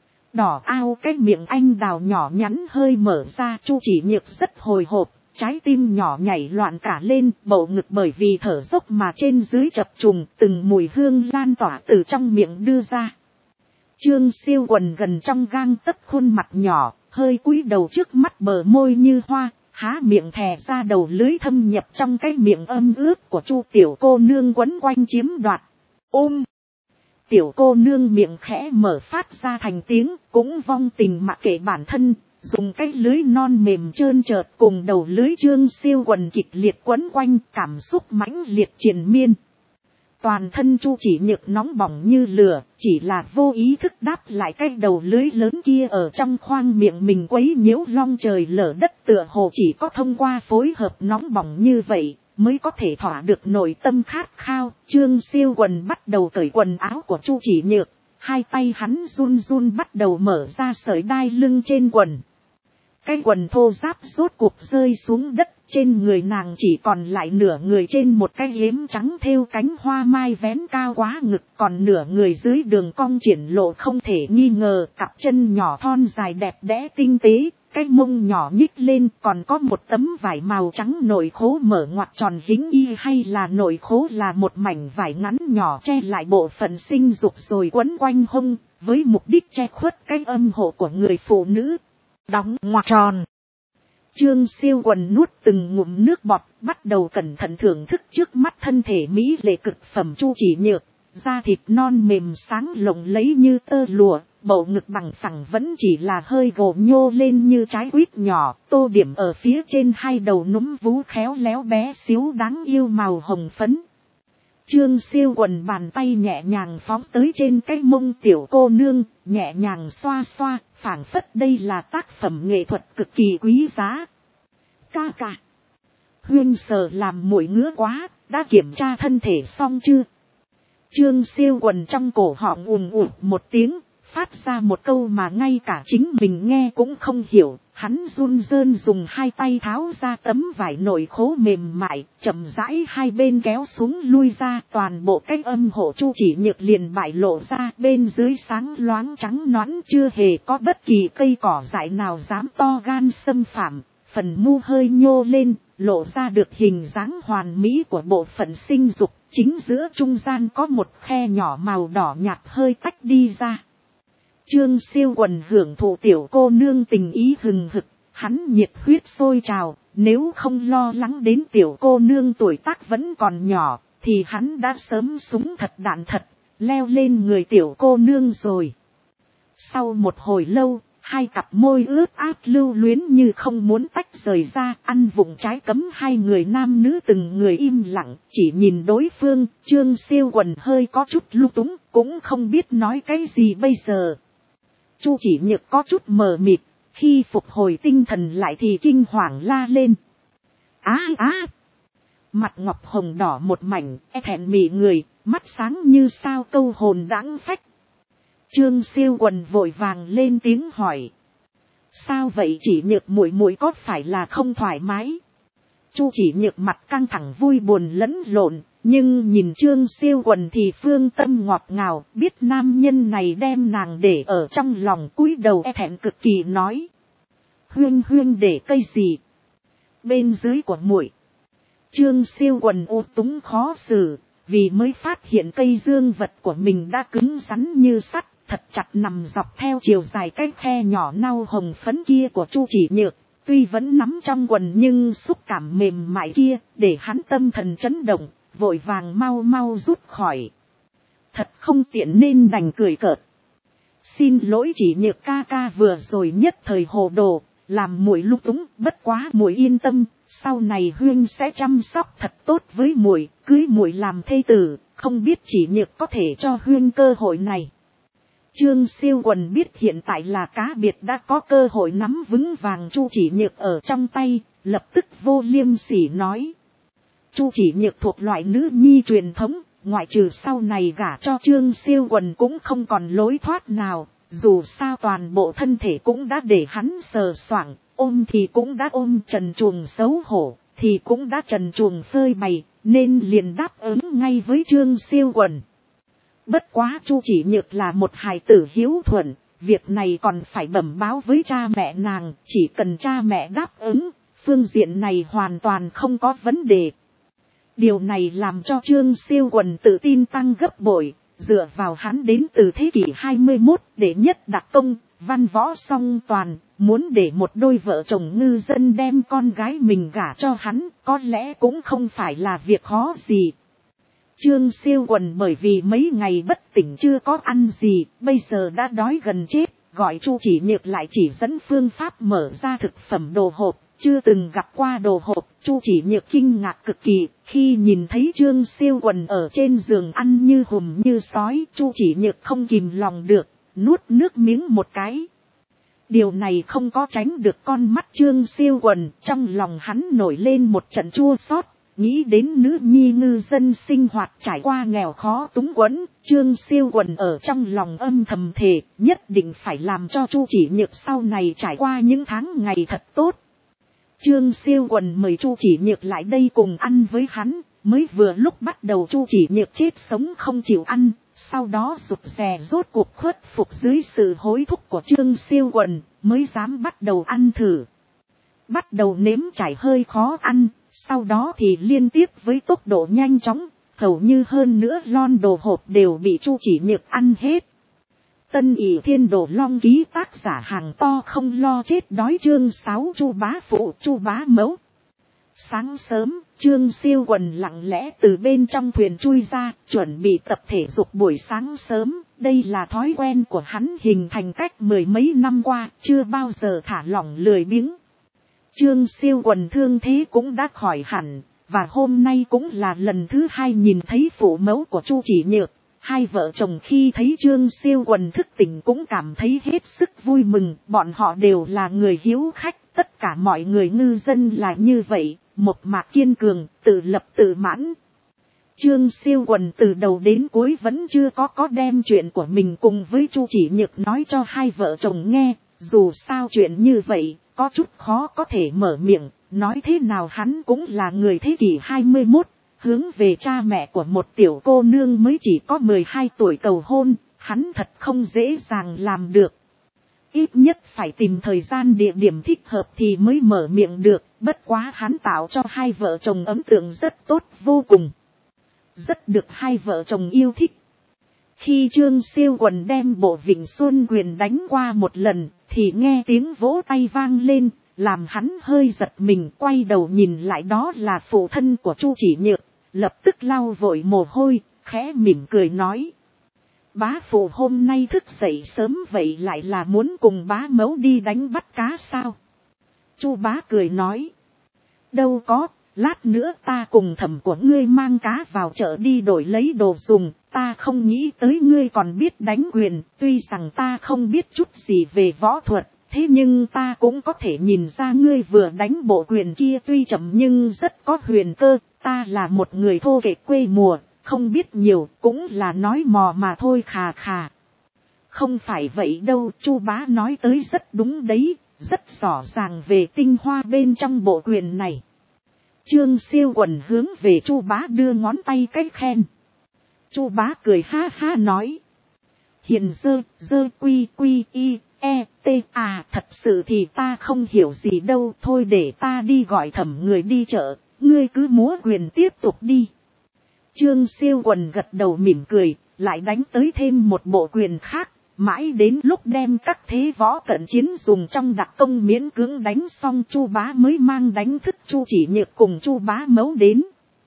Speaker 1: Đỏ ao cái miệng anh đào nhỏ nhắn hơi mở ra, Chu Chỉ Nhược rất hồi hộp, trái tim nhỏ nhảy loạn cả lên, bầu ngực bởi vì thở dốc mà trên dưới chập trùng, từng mùi hương lan tỏa từ trong miệng đưa ra. Trương Siêu Quần gần trong gang tấc khuôn mặt nhỏ, hơi cúi đầu, trước mắt bờ môi như hoa, há miệng thè ra đầu lưới thâm nhập trong cái miệng âm ướt của Chu tiểu cô nương quấn quanh chiếm đoạt. Ôm! Tiểu cô nương miệng khẽ mở phát ra thành tiếng, cũng vong tình mặc kệ bản thân, dùng cái lưới non mềm trơn trợt cùng đầu lưới Trương Siêu Quần kịch liệt quấn quanh, cảm xúc mãnh liệt triền miên. Toàn thân Chu Chỉ Nhược nóng bỏng như lửa, chỉ là vô ý thức đáp lại cái đầu lưới lớn kia ở trong khoang miệng mình, quấy nhiễu long trời lở đất, tựa hồ chỉ có thông qua phối hợp nóng bỏng như vậy mới có thể thỏa được nội tâm khát khao. Trương Siêu Quần bắt đầu cởi quần áo của Chu Chỉ Nhược, hai tay hắn run run bắt đầu mở ra sợi đai lưng trên quần. Cái quần thô ráp rốt cuộc rơi xuống đất, trên người nàng chỉ còn lại nửa người trên một cái yếm trắng thêu cánh hoa mai vén cao quá ngực, còn nửa người dưới đường cong triển lộ không thể nghi ngờ, cặp chân nhỏ thon dài đẹp đẽ tinh tế, cái mông nhỏ nhích lên, còn có một tấm vải màu trắng nội khố mở ngoặt tròn hính y, hay là nội khố là một mảnh vải ngắn nhỏ che lại bộ phận sinh dục rồi quấn quanh hông, với mục đích che khuất cái âm hộ của người phụ nữ. Đóng ngoặc tròn. Trương Siêu Quần nuốt từng ngụm nước bọt, bắt đầu cẩn thận thưởng thức trước mắt thân thể mỹ lệ cực phẩm Chu Chỉ Nhược, da thịt non mềm sáng lộng lẫy như tơ lụa, bầu ngực bằng phẳng vẫn chỉ là hơi gồ nhô lên như trái quýt nhỏ, tô điểm ở phía trên hai đầu núm vú khéo léo bé xíu đáng yêu màu hồng phấn. Trương Siêu Quần bàn tay nhẹ nhàng phóng tới trên cái mông tiểu cô nương, nhẹ nhàng xoa xoa, phảng phất đây là tác phẩm nghệ thuật cực kỳ quý giá. Ca ca, Huyên sờ làm muội ngứa quá, đã kiểm tra thân thể xong chưa? Trương Siêu Quần trong cổ họng ùm ùm một tiếng, phát ra một câu mà ngay cả chính mình nghe cũng không hiểu. Hắn run rơn dùng hai tay tháo ra tấm vải nội khố mềm mại, chậm rãi hai bên kéo xuống lui ra, toàn bộ cái âm hộ Chu Chỉ Nhược liền bại lộ ra, bên dưới sáng loáng trắng nõn, chưa hề có bất kỳ cây cỏ dại nào dám to gan xâm phạm, phần mu hơi nhô lên, lộ ra được hình dáng hoàn mỹ của bộ phận sinh dục, chính giữa trung gian có một khe nhỏ màu đỏ nhạt hơi tách đi ra. Trương Siêu Quần hưởng thụ tiểu cô nương tình ý hừng hực, hắn nhiệt huyết sôi trào, nếu không lo lắng đến tiểu cô nương tuổi tác vẫn còn nhỏ, thì hắn đã sớm súng thật đạn thật, leo lên người tiểu cô nương rồi. Sau một hồi lâu, hai cặp môi ướt át lưu luyến như không muốn tách rời ra, ăn vụng trái cấm, hai người nam nữ từng người im lặng, chỉ nhìn đối phương. Trương Siêu Quần hơi có chút lung túng, cũng không biết nói cái gì bây giờ. Chu Chỉ Nhược có chút mờ mịt, khi phục hồi tinh thần lại thì kinh hoàng la lên. Á á! Mặt ngọc hồng đỏ một mảnh, thẹn mị người, mắt sáng như sao câu hồn đãng phách. Trương Siêu Quần vội vàng lên tiếng hỏi. Sao vậy Chỉ Nhược muội muội, có phải là không thoải mái? Chu Chỉ Nhược mặt căng thẳng vui buồn lẫn lộn, Nhưng nhìn Trương Siêu Quần thì phương tâm ngọt ngào, biết nam nhân này đem nàng để ở trong lòng, cúi đầu e thẹn cực kỳ nói. Huyên huyên để cây gì? Bên dưới của muội. Trương Siêu Quần u túng khó xử, vì mới phát hiện cây dương vật của mình đã cứng rắn như sắt, thật chặt nằm dọc theo chiều dài cái khe nhỏ nâu hồng phấn kia của Chu Chỉ Nhược. Tuy vẫn nắm trong quần nhưng xúc cảm mềm mại kia, để hắn tâm thần chấn động, vội vàng mau mau rút khỏi. Thật không tiện nên đành cười cợt. Xin lỗi Chỉ Nhược ca ca, vừa rồi nhất thời hồ đồ, làm muội lung túng, bất quá muội yên tâm, sau này huyên sẽ chăm sóc thật tốt với muội, cưới muội làm thê tử, không biết Chỉ Nhược có thể cho huyên cơ hội này. Trương Siêu Quần biết hiện tại là cá biệt đã có cơ hội nắm vững vàng Chu Chỉ Nhược ở trong tay, lập tức vô liêm sỉ nói. Chu Chỉ Nhược thuộc loại nữ nhi truyền thống, ngoại trừ sau này gả cho Trương Siêu Quần cũng không còn lối thoát nào, dù sao toàn bộ thân thể cũng đã để hắn sờ soạng, ôm thì cũng đã ôm trần truồng xấu hổ, thì cũng đã trần truồng phơi bày, nên liền đáp ứng ngay với Trương Siêu Quần. Bất quá Chu Chỉ Nhược là một hài tử hiếu thuận, việc này còn phải bẩm báo với cha mẹ nàng, chỉ cần cha mẹ đáp ứng, phương diện này hoàn toàn không có vấn đề. Điều này làm cho Trương Siêu Quần tự tin tăng gấp bội, dựa vào hắn đến từ thế kỷ 21 để nhất đặc công, văn võ song toàn, muốn để một đôi vợ chồng ngư dân đem con gái mình gả cho hắn, có lẽ cũng không phải là việc khó gì. Trương Siêu Quần bởi vì mấy ngày bất tỉnh chưa có ăn gì, bây giờ đã đói gần chết, gọi Chu Chỉ Nhược lại chỉ dẫn phương pháp mở ra thực phẩm đồ hộp, chưa từng gặp qua đồ hộp. Chu Chỉ Nhược kinh ngạc cực kỳ, khi nhìn thấy Trương Siêu Quần ở trên giường ăn như hùm như sói, Chu Chỉ Nhược không kìm lòng được, nuốt nước miếng một cái. Điều này không có tránh được con mắt Trương Siêu Quần, trong lòng hắn nổi lên một trận chua xót. Nghĩ đến nữ nhi ngư dân sinh hoạt trải qua nghèo khó túng quẫn, Trương Siêu Quần ở trong lòng âm thầm thề, nhất định phải làm cho Chu Chỉ Nhược sau này trải qua những tháng ngày thật tốt. Trương Siêu Quần mời Chu Chỉ Nhược lại đây cùng ăn với hắn, mới vừa lúc bắt đầu Chu Chỉ Nhược chết sống không chịu ăn, sau đó rụt rè rốt cuộc khuất phục dưới sự hối thúc của Trương Siêu Quần, mới dám bắt đầu ăn thử. Bắt đầu nếm trải hơi khó ăn, sau đó thì liên tiếp với tốc độ nhanh chóng, hầu như hơn nữa lon đồ hộp đều bị Chu Chỉ Nhược ăn hết. Tân ỷ thiên đồ long ký tác giả hàng to không lo chết đói chương 6 Chu bá phụ Chu bá mẫu. Sáng sớm, Trương Siêu Quần lặng lẽ từ bên trong thuyền chui ra, chuẩn bị tập thể dục buổi sáng sớm. Đây là thói quen của hắn hình thành cách mười mấy năm qua, chưa bao giờ thả lỏng lười biếng. Trương Siêu Quần thương thế cũng đã khỏi hẳn, và hôm nay cũng là lần thứ hai nhìn thấy phụ mẫu của Chu Chỉ Nhược. Hai vợ chồng khi thấy Trương Siêu Quần thức tỉnh cũng cảm thấy hết sức vui mừng, bọn họ đều là người hiếu khách, tất cả mọi người ngư dân là như vậy, một mạc kiên cường, tự lập tự mãn. Trương Siêu Quần từ đầu đến cuối vẫn chưa có đem chuyện của mình cùng với Chu Chỉ Nhược nói cho hai vợ chồng nghe, dù sao chuyện như vậy, có chút khó có thể mở miệng, nói thế nào hắn cũng là người thế kỷ 21. Hướng về cha mẹ của một tiểu cô nương mới chỉ có 12 tuổi cầu hôn, hắn thật không dễ dàng làm được. Ít nhất phải tìm thời gian địa điểm thích hợp thì mới mở miệng được, bất quá hắn tạo cho hai vợ chồng ấn tượng rất tốt vô cùng. Rất được hai vợ chồng yêu thích. Khi Trương Siêu Quần đem bộ Vịnh Xuân Quyền đánh qua một lần, thì nghe tiếng vỗ tay vang lên, làm hắn hơi giật mình, quay đầu nhìn lại đó là phụ thân của Chu Chỉ Nhược. Lập tức lau vội mồ hôi, khẽ mỉm cười nói. Bá phụ hôm nay thức dậy sớm vậy lại là muốn cùng bá mẫu đi đánh bắt cá sao? Chu bá cười nói. Đâu có, lát nữa ta cùng thẩm của ngươi mang cá vào chợ đi đổi lấy đồ dùng, ta không nghĩ tới ngươi còn biết đánh quyền, tuy rằng ta không biết chút gì về võ thuật, thế nhưng ta cũng có thể nhìn ra ngươi vừa đánh bộ quyền kia tuy chậm nhưng rất có huyền cơ. Ta là một người thô kệch quê mùa, không biết nhiều, cũng là nói mò mà thôi khà khà. Không phải vậy đâu, Chu bá nói tới rất đúng đấy, rất rõ ràng về tinh hoa bên trong bộ quyền này. Trương Siêu Quần hướng về Chu Bá đưa ngón tay cái khen. Chu Bá cười ha ha nói. Hiền dơ quy quy y e t à, thật sự thì ta không hiểu gì đâu, thôi để ta đi gọi Thẩm người đi chợ, ngươi cứ múa quyền tiếp tục đi. Trương Siêu Quần gật đầu mỉm cười, lại đánh tới thêm một bộ quyền khác, mãi đến lúc đem các thế võ cận chiến dùng trong đặc công miễn cưỡng đánh xong, Chu Bá mới mang đánh thức Chu Chỉ Nhược cùng Chu Bá Mẫu đến.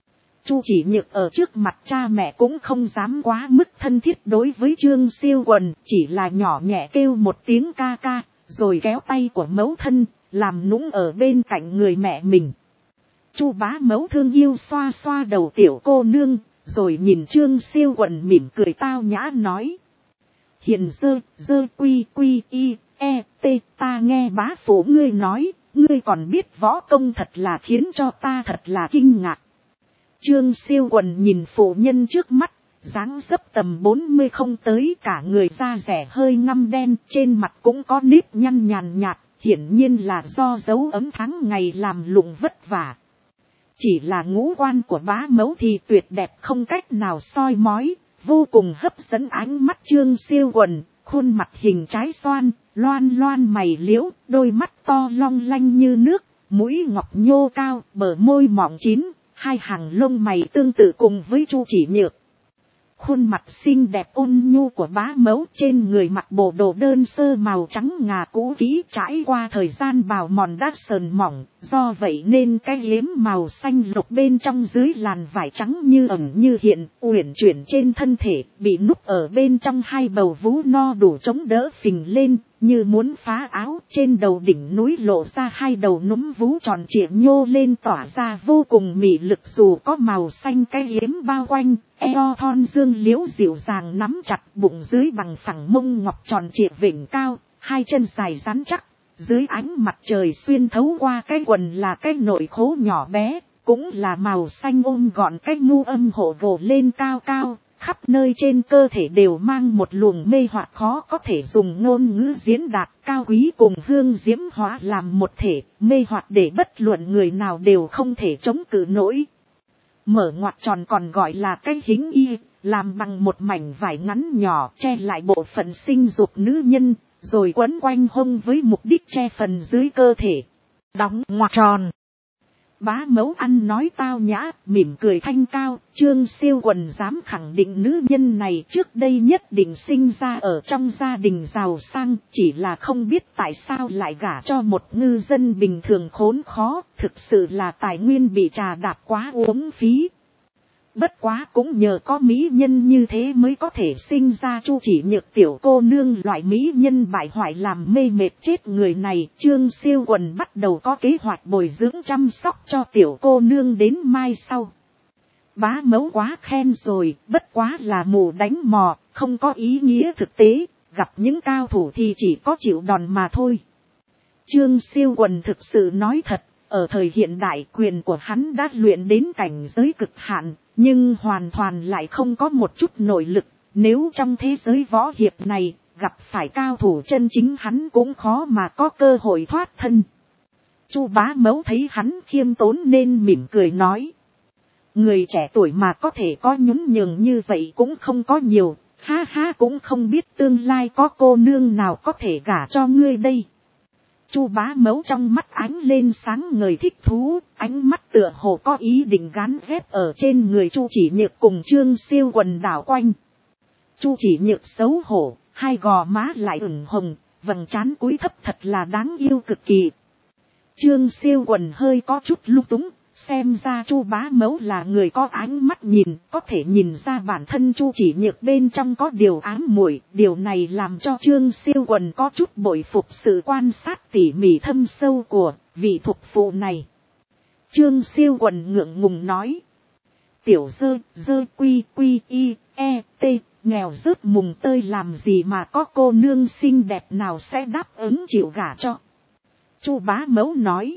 Speaker 1: Chu Chỉ Nhược ở trước mặt cha mẹ cũng không dám quá mức thân thiết đối với Trương Siêu Quần, chỉ là nhỏ nhẹ kêu một tiếng ca ca, rồi kéo tay của mẫu thân, làm nũng ở bên cạnh người mẹ mình. Chu Bá Mẫu thương yêu xoa xoa đầu tiểu cô nương, rồi nhìn Trương Siêu Quần mỉm cười tao nhã nói. Hiền dơ quy quy y e t, ta nghe bá phụ ngươi nói, ngươi còn biết võ công, thật là khiến cho ta thật là kinh ngạc. Trương Siêu Quần nhìn phụ nhân trước mắt, dáng dấp tầm 40 không tới, cả người da rẻ hơi ngăm đen, trên mặt cũng có nếp nhăn nhàn nhạt, hiển nhiên là do dấu ấm tháng ngày làm lụng vất vả. Chỉ là ngũ quan của bá mẫu thì tuyệt đẹp không cách nào soi mói, vô cùng hấp dẫn ánh mắt Trương Siêu Quần, khuôn mặt hình trái xoan, loan loan mày liễu, đôi mắt to long lanh như nước, mũi ngọc nhô cao, bờ môi mọng chín, hai hàng lông mày tương tự cùng với Chu Chỉ Nhược. Khuôn mặt xinh đẹp ôn nhu của bá mẫu, trên người mặc bộ đồ đơn sơ màu trắng ngà cũ kỹ, trải qua thời gian bào mòn đã sờn mỏng, do vậy nên cái yếm màu xanh lục bên trong dưới làn vải trắng như ẩn như hiện, uyển chuyển trên thân thể, bị núp ở bên trong hai bầu vú no đủ chống đỡ phình lên, như muốn phá áo. Trên đầu đỉnh núi lộ ra hai đầu núm vú tròn trịa nhô lên, tỏa ra vô cùng mị lực, dù có màu xanh cái yếm bao quanh. Eo thon dương liễu dịu dàng nắm chặt, bụng dưới bằng phẳng mông ngọc tròn trịa vểnh cao, hai chân dài rắn chắc, dưới ánh mặt trời xuyên thấu qua cái quần là cái nội khố nhỏ bé, cũng là màu xanh ôm gọn cái ngu âm hộ gồ lên cao cao, khắp nơi trên cơ thể đều mang một luồng mê hoặc khó có thể dùng ngôn ngữ diễn đạt, cao quý cùng hương diễm hóa làm một thể, mê hoặc để bất luận người nào đều không thể chống cự nổi. Mở ngoặt tròn còn gọi là cái hính y, làm bằng một mảnh vải ngắn nhỏ che lại bộ phận sinh dục nữ nhân, rồi quấn quanh hông với mục đích che phần dưới cơ thể. Đóng ngoặt tròn. Bá mẫu ăn nói tao nhã, mỉm cười thanh cao, Trương Siêu Quần dám khẳng định nữ nhân này trước đây nhất định sinh ra ở trong gia đình giàu sang, chỉ là không biết tại sao lại gả cho một ngư dân bình thường khốn khó, thực sự là tài nguyên bị trà đạp quá uổng phí. Bất quá cũng nhờ có mỹ nhân như thế mới có thể sinh ra Chu Chỉ Nhược tiểu cô nương, loại mỹ nhân bại hoại làm mê mệt chết người này. Trương Siêu Quần bắt đầu có kế hoạch bồi dưỡng chăm sóc cho tiểu cô nương đến mai sau. Bá mẫu quá khen rồi, bất quá là mù đánh mò, không có ý nghĩa thực tế, gặp những cao thủ thì chỉ có chịu đòn mà thôi. Trương Siêu Quần thực sự nói thật, ở thời hiện đại quyền của hắn đã luyện đến cảnh giới cực hạn, nhưng hoàn toàn lại không có một chút nội lực, nếu trong thế giới võ hiệp này, gặp phải cao thủ chân chính hắn cũng khó mà có cơ hội thoát thân. Chu Bá Mẫu thấy hắn khiêm tốn nên mỉm cười nói. Người trẻ tuổi mà có thể có nhún nhường như vậy cũng không có nhiều, ha ha, cũng không biết tương lai có cô nương nào có thể gả cho ngươi đây. Chu Bá Mẫu trong mắt ánh lên sáng ngời thích thú, ánh mắt tựa hồ có ý định gán ghép ở trên người Chu Chỉ Nhược cùng Trương Siêu Quần đảo quanh. Chu Chỉ Nhược xấu hổ, hai gò má lại ửng hồng, vầng trán cúi thấp thật là đáng yêu cực kỳ. Trương Siêu Quần hơi có chút lung túng, xem ra Chu Bá Mẫu là người có ánh mắt nhìn, có thể nhìn ra bản thân Chu Chỉ Nhược bên trong có điều ám muội, điều này làm cho Trương Siêu Quần có chút bội phục sự quan sát tỉ mỉ thâm sâu của vị thục phụ này. Trương Siêu Quần ngượng ngùng nói. Tiểu dơ quy quy y e t, nghèo rớt mùng tơi làm gì mà có cô nương xinh đẹp nào sẽ đáp ứng chịu gả cho. Chu Bá Mẫu nói.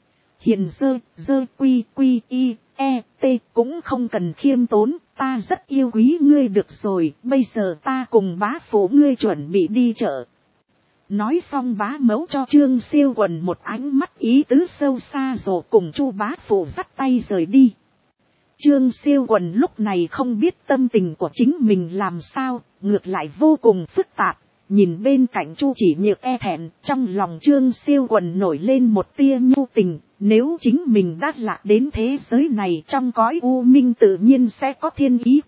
Speaker 1: Hiền dơ quy quy y e t, cũng không cần khiêm tốn, ta rất yêu quý ngươi được rồi, bây giờ ta cùng bá phụ ngươi chuẩn bị đi chợ. Nói xong bá mẫu cho Trương Siêu Quần một ánh mắt ý tứ sâu xa rồi cùng Chu bá phụ dắt tay rời đi. Trương Siêu Quần lúc này không biết tâm tình của chính mình làm sao, ngược lại vô cùng phức tạp. Nhìn bên cạnh Chu Chỉ Nhược e thẹn, trong lòng Trương Siêu Quần nổi lên một tia nhu tình. Nếu chính mình đã lạc đến thế giới này trong cõi u minh tự nhiên sẽ có thiên ý.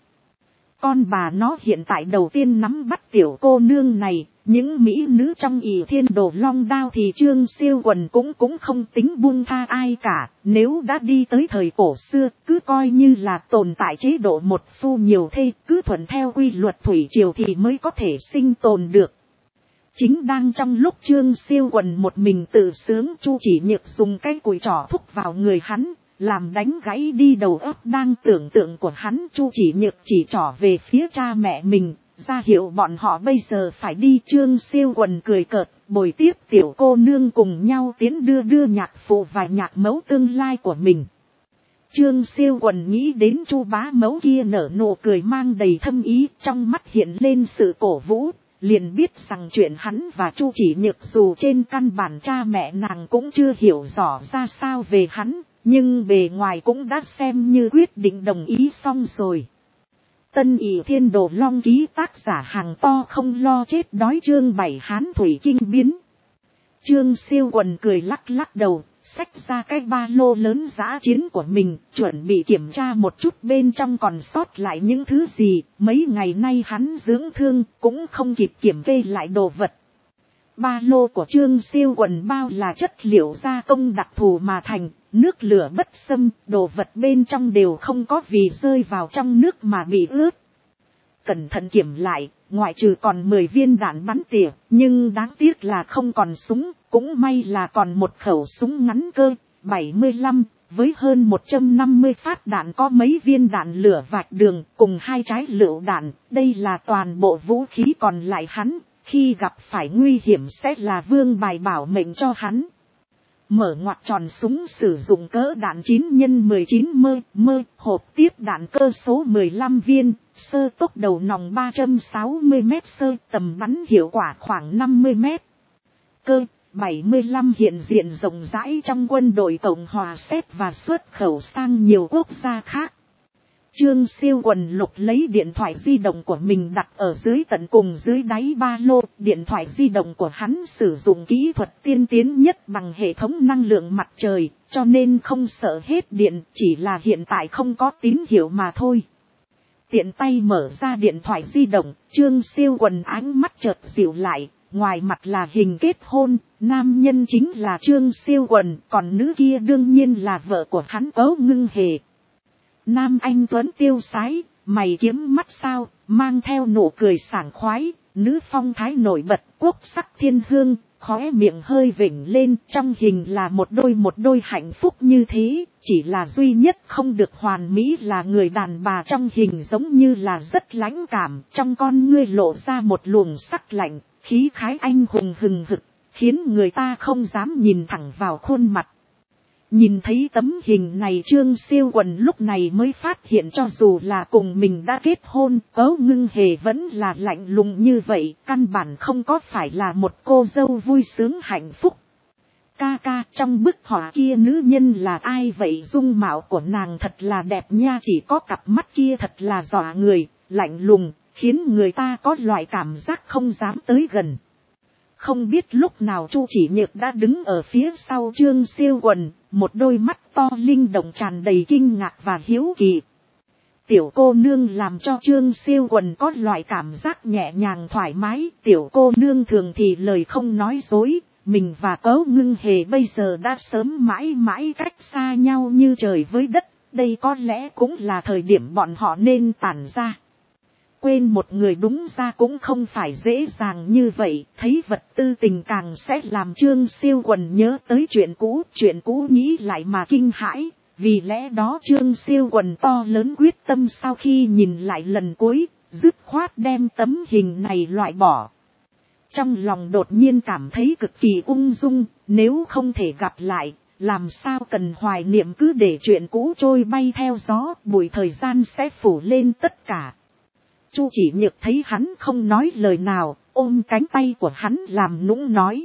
Speaker 1: Con bà nó hiện tại đầu tiên nắm bắt tiểu cô nương này, những mỹ nữ trong Ỷ Thiên Đồ Long Đao thì Trương Siêu Quần cũng không tính buông tha ai cả. Nếu đã đi tới thời cổ xưa, cứ coi như là tồn tại chế độ một phu nhiều thê, cứ thuận theo quy luật thủy triều thì mới có thể sinh tồn được. Chính đang trong lúc Trương Siêu Quần một mình tự sướng, Chu Chỉ Nhược dùng cái cùi trỏ thúc vào người hắn, làm đánh gãy đi đầu óc đang tưởng tượng của hắn. Chu Chỉ Nhược chỉ trỏ về phía cha mẹ mình, ra hiệu bọn họ bây giờ phải đi. Trương Siêu Quần cười cợt, bồi tiếp tiểu cô nương cùng nhau tiến đưa nhạc phụ và nhạc mẫu tương lai của mình. Trương Siêu Quần nghĩ đến Chu bá mẫu kia nở nụ cười mang đầy thâm ý, trong mắt hiện lên sự cổ vũ. Liền biết rằng chuyện hắn và Chu Chỉ Nhược dù trên căn bản cha mẹ nàng cũng chưa hiểu rõ ra sao về hắn, nhưng bề ngoài cũng đã xem như quyết định đồng ý xong rồi. Tân Ỷ Thiên Đồ Long ký tác giả hàng to không lo chết đói chương 7 Hán Thủy Kinh biến. Trương Siêu Quần cười lắc lắc đầu, xách ra cái ba lô lớn dã chiến của mình, chuẩn bị kiểm tra một chút bên trong còn sót lại những thứ gì. Mấy ngày nay hắn dưỡng thương, cũng không kịp kiểm kê lại đồ vật. Ba lô của Trương Siêu Quần bao là chất liệu gia công đặc thù mà thành, nước lửa bất xâm, đồ vật bên trong đều không có vì rơi vào trong nước mà bị ướt. Cẩn thận kiểm lại, ngoại trừ còn 10 viên đạn bắn tỉa, nhưng đáng tiếc là không còn súng, cũng may là còn một khẩu súng ngắn cơ, 75, với hơn 150 phát đạn, có mấy viên đạn lửa vạch đường, cùng 2 trái lựu đạn, đây là toàn bộ vũ khí còn lại hắn, khi gặp phải nguy hiểm sẽ là vương bài bảo mệnh cho hắn. Mở ngoặc tròn súng sử dụng cỡ đạn 9x19 mơ, hộp tiếp đạn cơ số 15 viên, sơ tốc đầu nòng 360 m, sơ tầm bắn hiệu quả khoảng 50 m. Cơ 75 hiện diện rộng rãi trong quân đội Cộng hòa Séc và xuất khẩu sang nhiều quốc gia khác. Trương Siêu Quần lục lấy điện thoại di động của mình đặt ở dưới tận cùng dưới đáy ba lô. Điện thoại di động của hắn sử dụng kỹ thuật tiên tiến nhất bằng hệ thống năng lượng mặt trời, cho nên không sợ hết điện, chỉ là hiện tại không có tín hiệu mà thôi. Tiện tay mở ra điện thoại di động, Trương Siêu Quần ánh mắt chợt dịu lại, ngoài mặt là hình kết hôn, nam nhân chính là Trương Siêu Quần, còn nữ kia đương nhiên là vợ của hắn Cố Ngưng Hề. Nam anh tuấn tiêu sái, mày kiếm mắt sao, mang theo nụ cười sảng khoái, nữ phong thái nổi bật, quốc sắc thiên hương, khóe miệng hơi vểnh lên, trong hình là một đôi hạnh phúc như thế, chỉ là duy nhất không được hoàn mỹ là người đàn bà trong hình giống như là rất lãnh cảm, trong con ngươi lộ ra một luồng sắc lạnh, khí khái anh hùng hừng hực, khiến người ta không dám nhìn thẳng vào khuôn mặt. Nhìn thấy tấm hình này Trương Siêu Quần lúc này mới phát hiện cho dù là cùng mình đã kết hôn, Cố Ngưng Hề vẫn là lạnh lùng như vậy, căn bản không có phải là một cô dâu vui sướng hạnh phúc. Ca ca, trong bức họa kia nữ nhân là ai vậy? Dung mạo của nàng thật là đẹp nha, chỉ có cặp mắt kia thật là dọa người, lạnh lùng, khiến người ta có loại cảm giác không dám tới gần. Không biết lúc nào Chu Chỉ Nhược đã đứng ở phía sau Trương Siêu Quần, một đôi mắt to linh động tràn đầy kinh ngạc và hiếu kỳ. Tiểu cô nương làm cho Trương Siêu Quần có loại cảm giác nhẹ nhàng thoải mái. Tiểu cô nương thường thì lời không nói dối, mình và Cố Ngưng Hề bây giờ đã sớm mãi mãi cách xa nhau như trời với đất. Đây có lẽ cũng là thời điểm bọn họ nên tản ra. Quên một người đúng ra cũng không phải dễ dàng như vậy, thấy vật tư tình càng sẽ làm Trương Siêu Quần nhớ tới chuyện cũ nghĩ lại mà kinh hãi, vì lẽ đó Trương Siêu Quần to lớn quyết tâm sau khi nhìn lại lần cuối, dứt khoát đem tấm hình này loại bỏ. Trong lòng đột nhiên cảm thấy cực kỳ ung dung, nếu không thể gặp lại, làm sao cần hoài niệm, cứ để chuyện cũ trôi bay theo gió, bụi thời gian sẽ phủ lên tất cả. Chu Chỉ Nhược thấy hắn không nói lời nào, ôm cánh tay của hắn làm nũng nói.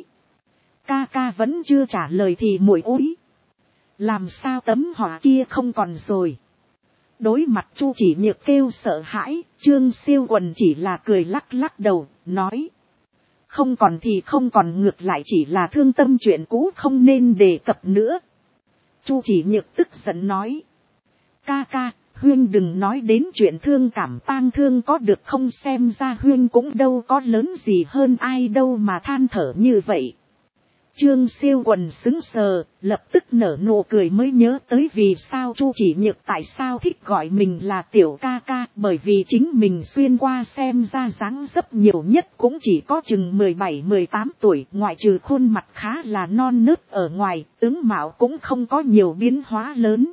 Speaker 1: Ca ca vẫn chưa trả lời thì muội úi. Làm sao tấm họa kia không còn rồi. Đối mặt Chu Chỉ Nhược kêu sợ hãi, Trương Siêu Quần chỉ là cười lắc lắc đầu, nói. Không còn thì không còn, ngược lại chỉ là thương tâm chuyện cũ không nên đề cập nữa. Chu Chỉ Nhược tức giận nói. Ca ca, Huyên đừng nói đến chuyện thương cảm tang thương có được không, xem ra Huyên cũng đâu có lớn gì hơn ai đâu mà than thở như vậy. Trương Siêu Quần sững sờ, lập tức nở nụ cười mới nhớ tới vì sao Chu Chỉ Nhược tại sao thích gọi mình là tiểu ca ca, bởi vì chính mình xuyên qua xem ra dáng dấp nhiều nhất cũng chỉ có chừng 17-18 tuổi, ngoại trừ khuôn mặt khá là non nớt ở ngoài, tướng mạo cũng không có nhiều biến hóa lớn.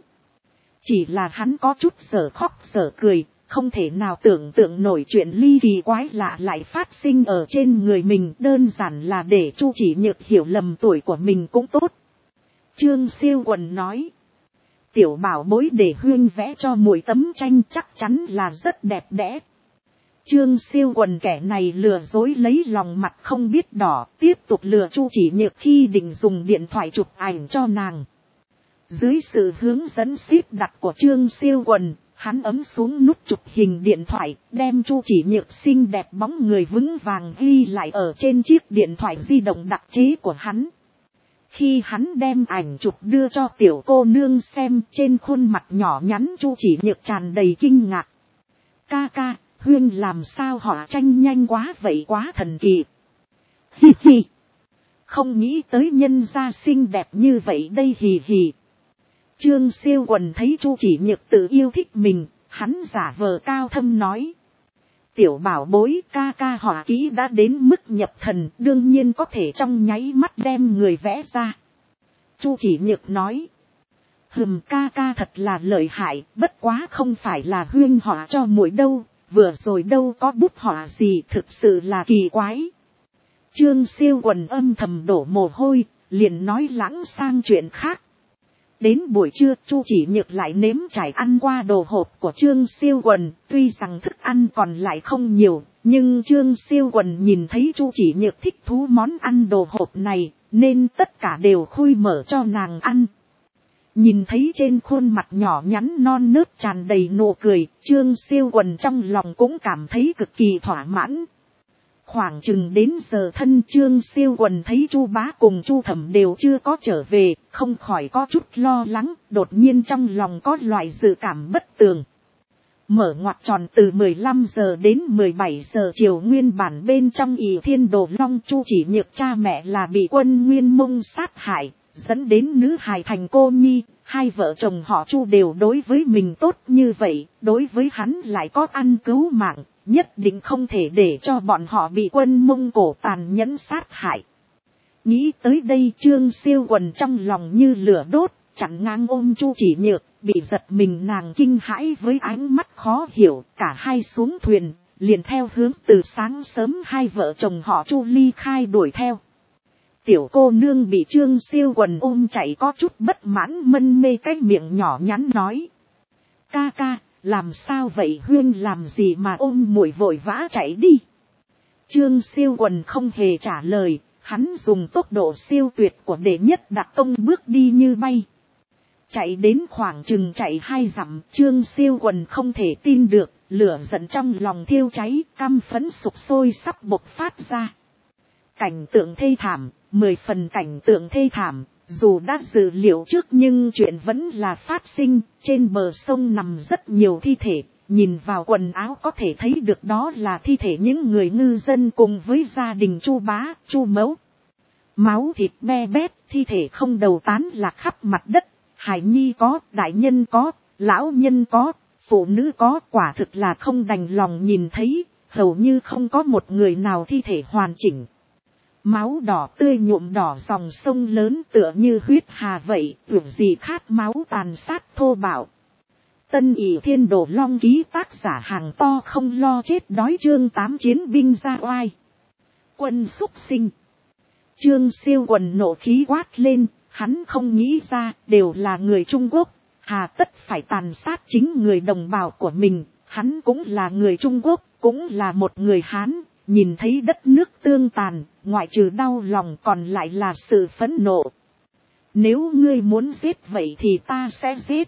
Speaker 1: Chỉ là hắn có chút sở khóc sở cười, không thể nào tưởng tượng nổi chuyện ly kỳ quái lạ lại phát sinh ở trên người mình, đơn giản là để Chu Chỉ Nhược hiểu lầm tuổi của mình cũng tốt. Trương Siêu Quần nói. Tiểu bảo bối để Huyên vẽ cho muội tấm tranh chắc chắn là rất đẹp đẽ. Trương Siêu Quần kẻ này lừa dối lấy lòng mặt không biết đỏ, tiếp tục lừa Chu Chỉ Nhược khi định dùng điện thoại chụp ảnh cho nàng. Dưới sự hướng dẫn xếp đặt của Trương Siêu Quần, hắn ấm xuống nút chụp hình điện thoại, đem Chu Chỉ Nhược xinh đẹp bóng người vững vàng ghi lại ở trên chiếc điện thoại di động đặc chế của hắn. Khi hắn đem ảnh chụp đưa cho tiểu cô nương xem, trên khuôn mặt nhỏ nhắn Chu Chỉ Nhược tràn đầy kinh ngạc. Ca ca, Huyên làm sao họ tranh nhanh quá vậy, quá thần kỳ. Hi hi. Không nghĩ tới nhân gia xinh đẹp như vậy đây, hì hì. Trương Siêu Quần thấy Chu Chỉ Nhược tự yêu thích mình, hắn giả vờ cao thâm nói. Tiểu bảo bối, ca ca họa kỹ đã đến mức nhập thần, đương nhiên có thể trong nháy mắt đem người vẽ ra. Chu Chỉ Nhược nói. Ca ca thật là lợi hại, bất quá không phải là Huyên họa cho muội đâu, vừa rồi đâu có bút họa gì, thực sự là kỳ quái. Trương Siêu Quần âm thầm đổ mồ hôi, liền nói lãng sang chuyện khác. Đến buổi trưa, Chu Chỉ Nhược lại nếm trải ăn qua đồ hộp của Trương Siêu Quần, tuy rằng thức ăn còn lại không nhiều, nhưng Trương Siêu Quần nhìn thấy Chu Chỉ Nhược thích thú món ăn đồ hộp này, nên tất cả đều khui mở cho nàng ăn. Nhìn thấy trên khuôn mặt nhỏ nhắn non nớt tràn đầy nụ cười, Trương Siêu Quần trong lòng cũng cảm thấy cực kỳ thỏa mãn. Khoảng chừng đến giờ thân, Trương Siêu Quần thấy Chu Bá cùng Chu Thẩm đều chưa có trở về, không khỏi có chút lo lắng, đột nhiên trong lòng có loại dự cảm bất tường. Mở ngoặc tròn từ 15 giờ đến 17 giờ chiều, nguyên bản bên trong Ỷ Thiên Đồ Long Chu Chỉ Nhược cha mẹ là bị quân Nguyên Mông sát hại, dẫn đến nữ hài thành cô nhi. Hai vợ chồng họ Chu đều đối với mình tốt như vậy, đối với hắn lại có ăn cứu mạng, nhất định không thể để cho bọn họ bị quân Mông Cổ tàn nhẫn sát hại. Nghĩ tới đây, Trương Siêu Quần trong lòng như lửa đốt, chặn ngang ôm Chu Chỉ Nhược, bị giật mình nàng kinh hãi với ánh mắt khó hiểu, cả hai xuống thuyền, liền theo hướng từ sáng sớm hai vợ chồng họ Chu ly khai đuổi theo. Tiểu cô nương bị Trương Siêu Quần ôm chạy có chút bất mãn, mân mê cái miệng nhỏ nhắn nói. Ca ca, làm sao vậy, Huyên làm gì mà ôm muội vội vã chạy đi. Trương Siêu Quần không hề trả lời, hắn dùng tốc độ siêu tuyệt của đệ nhất đặc công bước đi như bay. Chạy đến khoảng chừng chạy 2 dặm, Trương Siêu Quần không thể tin được, lửa giận trong lòng thiêu cháy, căm phẫn sục sôi sắp bộc phát ra. Cảnh tượng thê thảm, 10 phần cảnh tượng thê thảm, dù đã dự liệu trước nhưng chuyện vẫn là phát sinh, trên bờ sông nằm rất nhiều thi thể, nhìn vào quần áo có thể thấy được đó là thi thể những người ngư dân cùng với gia đình Chu Bá, Chu Mẫu. Máu thịt be bét, thi thể không đầu tán lạc khắp mặt đất, hài nhi có, đại nhân có, lão nhân có, phụ nữ có, quả thực là không đành lòng nhìn thấy, hầu như không có một người nào thi thể hoàn chỉnh. Máu đỏ tươi nhuộm đỏ dòng sông lớn tựa như huyết hà vậy, tưởng gì khát máu tàn sát thô bạo. Tân Ỷ Thiên Đồ Long ký tác giả hàng to không lo chết đói, chương 8 chiến binh ra oai. Quân xúc sinh. Trương Siêu Quần nộ khí quát lên, hắn không nghĩ ra đều là người Trung Quốc, hà tất phải tàn sát chính người đồng bào của mình, hắn cũng là người Trung Quốc, cũng là một người Hán. nhìn thấy đất nước tương tàn, ngoại trừ đau lòng còn lại là sự phẫn nộ. Nếu ngươi muốn giết vậy thì ta sẽ giết.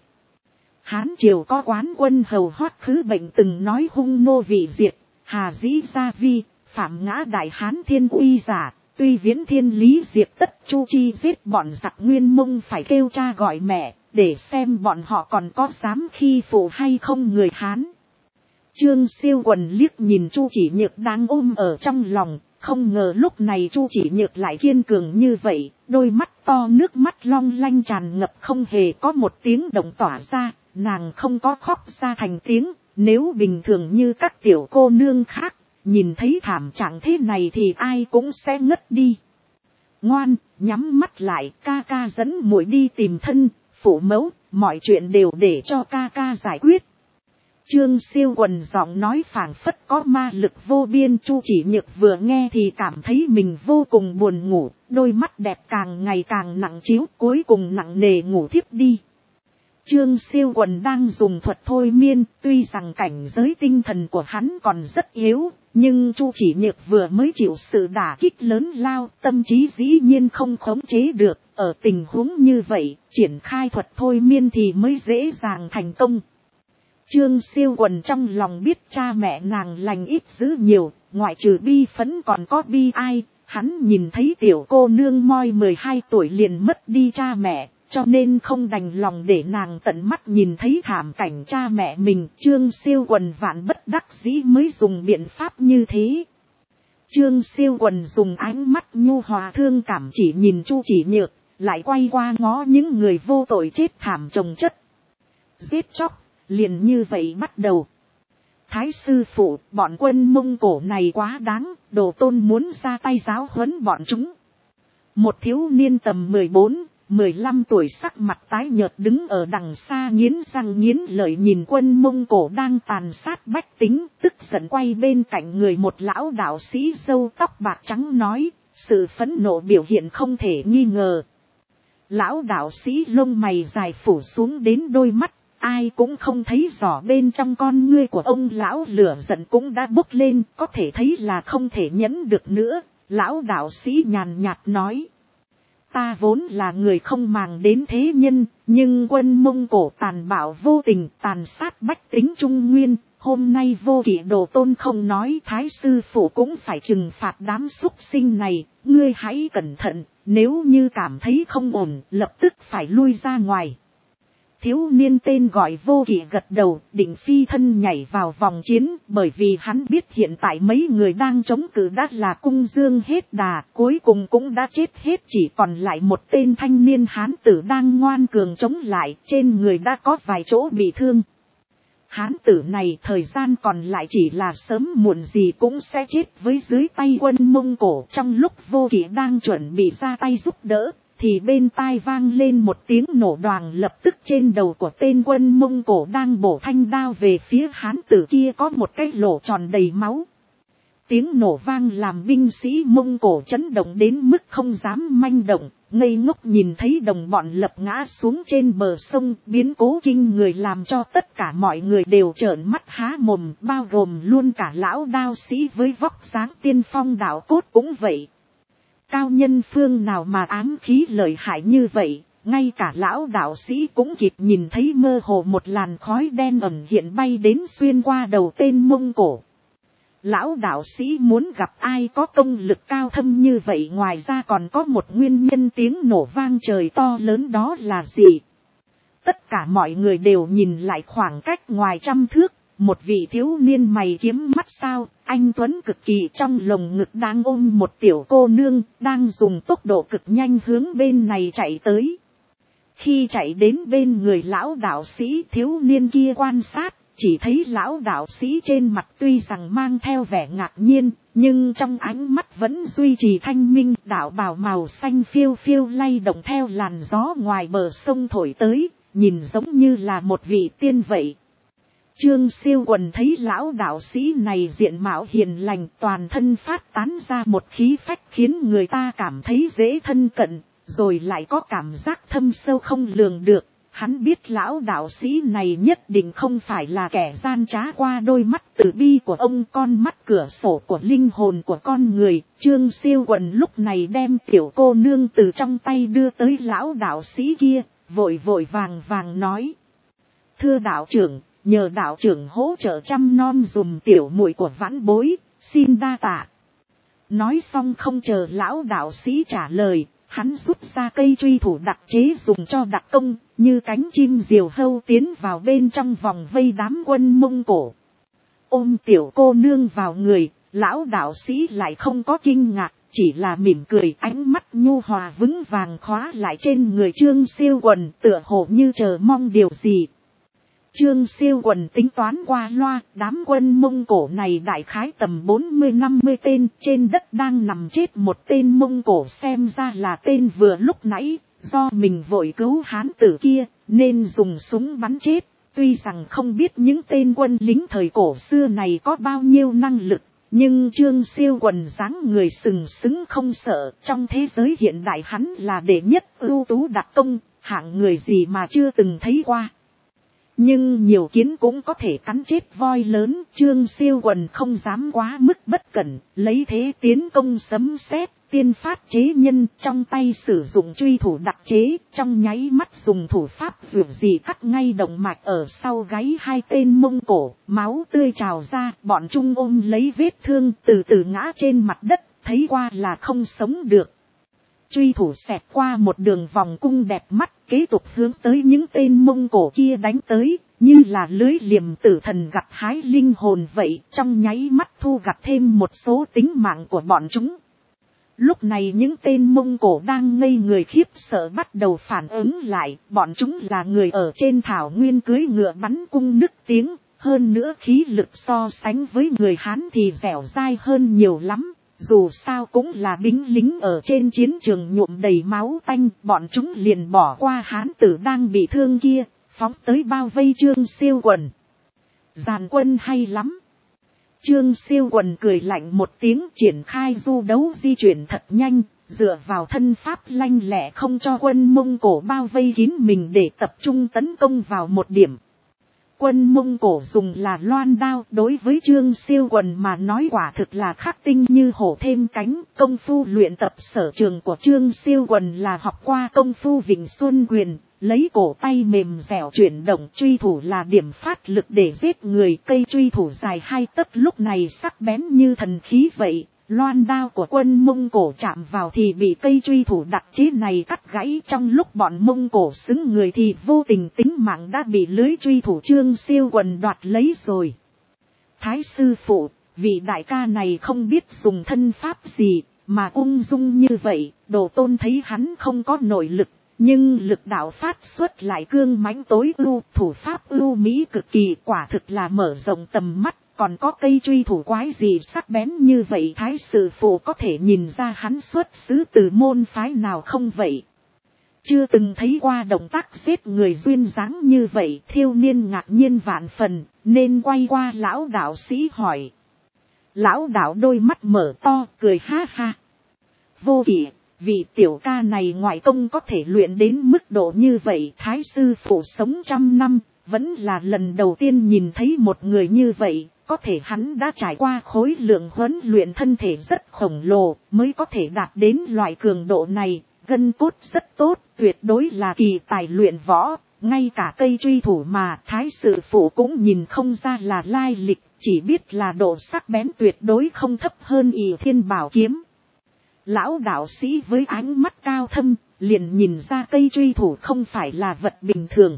Speaker 1: Hán triều có quán quân hầu Hoắc Khứ Bệnh từng nói hung nô vị diệt, hà dĩ gia vi, phạm ngã đại hán thiên uy giả, tuy viễn thiên lý diệt tất chu chi giết bọn giặc Nguyên Mông phải kêu cha gọi mẹ, để xem bọn họ còn có dám khi phụ hay không người Hán. Trương Siêu Quần liếc nhìn Chu Chỉ Nhược đang ôm ở trong lòng, không ngờ lúc này Chu Chỉ Nhược lại kiên cường như vậy, đôi mắt to nước mắt long lanh tràn ngập không hề có một tiếng động tỏa ra, nàng không có khóc ra thành tiếng, nếu bình thường như các tiểu cô nương khác, nhìn thấy thảm trạng thế này thì ai cũng sẽ ngất đi. Ngoan, nhắm mắt lại, ca ca dẫn muội đi tìm thân, phụ mẫu, mọi chuyện đều để cho ca ca giải quyết. Trương Siêu Quần giọng nói phảng phất có ma lực vô biên. Chu Chỉ Nhược vừa nghe thì cảm thấy mình vô cùng buồn ngủ, đôi mắt đẹp càng ngày càng nặng chiếu, cuối cùng nặng nề ngủ thiếp đi. Trương Siêu Quần đang dùng thuật thôi miên, tuy rằng cảnh giới tinh thần của hắn còn rất yếu, nhưng Chu Chỉ Nhược vừa mới chịu sự đả kích lớn lao, tâm trí dĩ nhiên không khống chế được, ở tình huống như vậy, triển khai thuật thôi miên thì mới dễ dàng thành công. Trương Siêu Quần trong lòng biết cha mẹ nàng lành ít dữ nhiều, ngoại trừ bi phẫn còn có bi ai, hắn nhìn thấy tiểu cô nương moi 12 tuổi liền mất đi cha mẹ, cho nên không đành lòng để nàng tận mắt nhìn thấy thảm cảnh cha mẹ mình. Trương Siêu Quần vạn bất đắc dĩ mới dùng biện pháp như thế. Trương Siêu Quần dùng ánh mắt nhu hòa thương cảm chỉ nhìn Chu Chỉ Nhược, lại quay qua ngó những người vô tội chết thảm chồng chất. Giết chóc, liền như vậy bắt đầu. Thái sư phụ, bọn quân Mông Cổ này quá đáng, Đồ Tôn muốn ra tay giáo huấn bọn chúng. Một thiếu niên tầm 14-15 tuổi sắc mặt tái nhợt đứng ở đằng xa nghiến răng nghiến lợi nhìn quân Mông Cổ đang tàn sát bách tính, tức giận quay bên cạnh người một lão đạo sĩ râu tóc bạc trắng nói, sự phẫn nộ biểu hiện không thể nghi ngờ. Lão đạo sĩ lông mày dài phủ xuống đến đôi mắt, ai cũng không thấy rõ bên trong con ngươi của ông lão, lửa giận cũng đã bốc lên, có thể thấy là không thể nhẫn được nữa. Lão đạo sĩ nhàn nhạt nói, ta vốn là người không màng đến thế nhân, nhưng quân Mông Cổ tàn bạo vô tình tàn sát bách tính Trung Nguyên, hôm nay vô kỵ Đồ Tôn không nói, Thái sư phụ cũng phải trừng phạt đám súc sinh này, ngươi hãy cẩn thận, nếu như cảm thấy không ổn, lập tức phải lui ra ngoài. Thiếu niên tên gọi Vô Kỵ gật đầu, định phi thân nhảy vào vòng chiến, bởi vì hắn biết hiện tại mấy người đang chống cự đã là cung dương hết đà, cuối cùng cũng đã chết hết, chỉ còn lại một tên thanh niên hán tử đang ngoan cường chống lại, trên người đã có vài chỗ bị thương. Hán tử này thời gian còn lại chỉ là sớm muộn gì cũng sẽ chết với dưới tay quân Mông Cổ. Trong lúc Vô Kỵ đang chuẩn bị ra tay giúp đỡ, thì bên tai vang lên một tiếng nổ đoàng, lập tức trên đầu của tên quân Mông Cổ đang bổ thanh đao về phía hán tử kia có một cái lỗ tròn đầy máu. Tiếng nổ vang làm binh sĩ Mông Cổ chấn động đến mức không dám manh động, ngây ngốc nhìn thấy đồng bọn lập ngã xuống trên bờ sông, biến cố kinh người làm cho tất cả mọi người đều trợn mắt há mồm, bao gồm luôn cả lão đao sĩ với vóc dáng tiên phong đạo cốt cũng vậy. Cao nhân phương nào mà ám khí lợi hại như vậy, ngay cả lão đạo sĩ cũng kịp nhìn thấy mơ hồ một làn khói đen ẩn hiện bay đến xuyên qua đầu tên Mông Cổ. Lão đạo sĩ muốn gặp ai có công lực cao thâm như vậy, ngoài ra còn có một nguyên nhân tiếng nổ vang trời to lớn, đó là gì? Tất cả mọi người đều nhìn lại khoảng cách ngoài 100 thước. Một vị thiếu niên mày kiếm mắt sao, anh tuấn cực kỳ, trong lồng ngực đang ôm một tiểu cô nương, đang dùng tốc độ cực nhanh hướng bên này chạy tới. Khi chạy đến bên người lão đạo sĩ, thiếu niên kia quan sát, chỉ thấy lão đạo sĩ trên mặt tuy rằng mang theo vẻ ngạc nhiên, nhưng trong ánh mắt vẫn duy trì thanh minh. Đạo bào màu xanh phiêu phiêu lay động theo làn gió ngoài bờ sông thổi tới, nhìn giống như là một vị tiên vậy. Trương Siêu Quần thấy lão đạo sĩ này diện mạo hiền lành, toàn thân phát tán ra một khí phách khiến người ta cảm thấy dễ thân cận, rồi lại có cảm giác thâm sâu không lường được. Hắn biết lão đạo sĩ này nhất định không phải là kẻ gian trá, qua đôi mắt từ bi của ông, con mắt cửa sổ của linh hồn của con người. Trương Siêu Quần lúc này đem tiểu cô nương từ trong tay đưa tới lão đạo sĩ kia, vội vội vàng vàng nói: thưa đạo trưởng, nhờ đạo trưởng hỗ trợ chăm nom dùm tiểu muội của vãn bối, xin đa tạ. Nói xong không chờ lão đạo sĩ trả lời, hắn rút ra cây truy thủ đặc chế dùng cho đặc công, như cánh chim diều hâu tiến vào bên trong vòng vây đám quân Mông Cổ. Ôm tiểu cô nương vào người, lão đạo sĩ lại không có kinh ngạc, chỉ là mỉm cười, ánh mắt nhu hòa vững vàng khóa lại trên người Trương Siêu Quần, tựa hồ như chờ mong điều gì. Trương Siêu Quần tính toán qua loa, đám quân Mông Cổ này đại khái tầm 40-50 tên, trên đất đang nằm chết một tên Mông Cổ, xem ra là tên vừa lúc nãy, do mình vội cứu hán tử kia, nên dùng súng bắn chết. Tuy rằng không biết những tên quân lính thời cổ xưa này có bao nhiêu năng lực, nhưng Trương Siêu Quần dáng người sừng sững không sợ, trong thế giới hiện đại hắn là đệ nhất ưu tú đặc công, hạng người gì mà chưa từng thấy qua. Nhưng nhiều kiến cũng có thể cắn chết voi lớn, Trương Siêu Quần không dám quá mức bất cẩn, lấy thế tiến công sấm sét, tiên phát chế nhân, trong tay sử dụng truy thủ đặc chế, trong nháy mắt dùng thủ pháp dường gì cắt ngay động mạch ở sau gáy hai tên Mông Cổ, máu tươi trào ra, bọn chúng ôm lấy vết thương từ từ ngã trên mặt đất, thấy qua là không sống được. Truy thủ xẹt qua một đường vòng cung đẹp mắt, kế tục hướng tới những tên Mông Cổ kia đánh tới, như là lưới liềm tử thần gặt hái linh hồn vậy, trong nháy mắt thu gặt thêm một số tính mạng của bọn chúng. Lúc này những tên Mông Cổ đang ngây người khiếp sợ bắt đầu phản ứng lại, bọn chúng là người ở trên thảo nguyên cưỡi ngựa bắn cung nức tiếng, hơn nữa khí lực so sánh với người Hán thì dẻo dai hơn nhiều lắm. Dù sao cũng là binh lính ở trên chiến trường nhuộm đầy máu tanh, bọn chúng liền bỏ qua hán tử đang bị thương kia, phóng tới bao vây Trương Siêu Quần. Giàn quân hay lắm. Trương Siêu Quần cười lạnh một tiếng, triển khai du đấu di chuyển thật nhanh, dựa vào thân pháp lanh lẹ không cho quân Mông Cổ bao vây kín mình để tập trung tấn công vào một điểm. Quân Mông Cổ dùng là loan đao, đối với Trương Siêu Quần mà nói quả thực là khắc tinh như hổ thêm cánh. Công phu luyện tập sở trường của Trương Siêu Quần là học qua công phu Vịnh Xuân Quyền, lấy cổ tay mềm dẻo chuyển động, truy thủ là điểm phát lực để giết người. Cây truy thủ dài 2 tấc lúc này sắc bén như thần khí vậy. Loan đao của quân Mông Cổ chạm vào thì bị cây truy thủ đặc chế này cắt gãy, trong lúc bọn Mông Cổ xứng người thì vô tình tính mạng đã bị lưới truy thủ Trương Siêu Quần đoạt lấy rồi. Thái sư phụ, vị đại ca này không biết dùng thân pháp gì mà ung dung như vậy, Đồ Tôn thấy hắn không có nội lực, nhưng lực đạo phát xuất lại cương mãnh tối ưu, thủ pháp ưu mỹ cực kỳ, quả thực là mở rộng tầm mắt. Còn có cây truy thủ quái gì sắc bén như vậy, thái sư phụ có thể nhìn ra hắn xuất xứ từ môn phái nào không vậy? Chưa từng thấy qua động tác giết người duyên dáng như vậy, thiếu niên ngạc nhiên vạn phần, nên quay qua lão đạo sĩ hỏi. Lão đạo đôi mắt mở to, cười ha ha. Vô kỷ, vị tiểu ca này ngoại công có thể luyện đến mức độ như vậy, thái sư phụ sống 100 năm, vẫn là lần đầu tiên nhìn thấy một người như vậy. Có thể hắn đã trải qua khối lượng huấn luyện thân thể rất khổng lồ mới có thể đạt đến loại cường độ này, gân cốt rất tốt, tuyệt đối là kỳ tài luyện võ, ngay cả cây truy thủ mà thái sư phụ cũng nhìn không ra là lai lịch, chỉ biết là độ sắc bén tuyệt đối không thấp hơn Ỷ Thiên Bảo Kiếm. Lão đạo sĩ với ánh mắt cao thâm, liền nhìn ra cây truy thủ không phải là vật bình thường.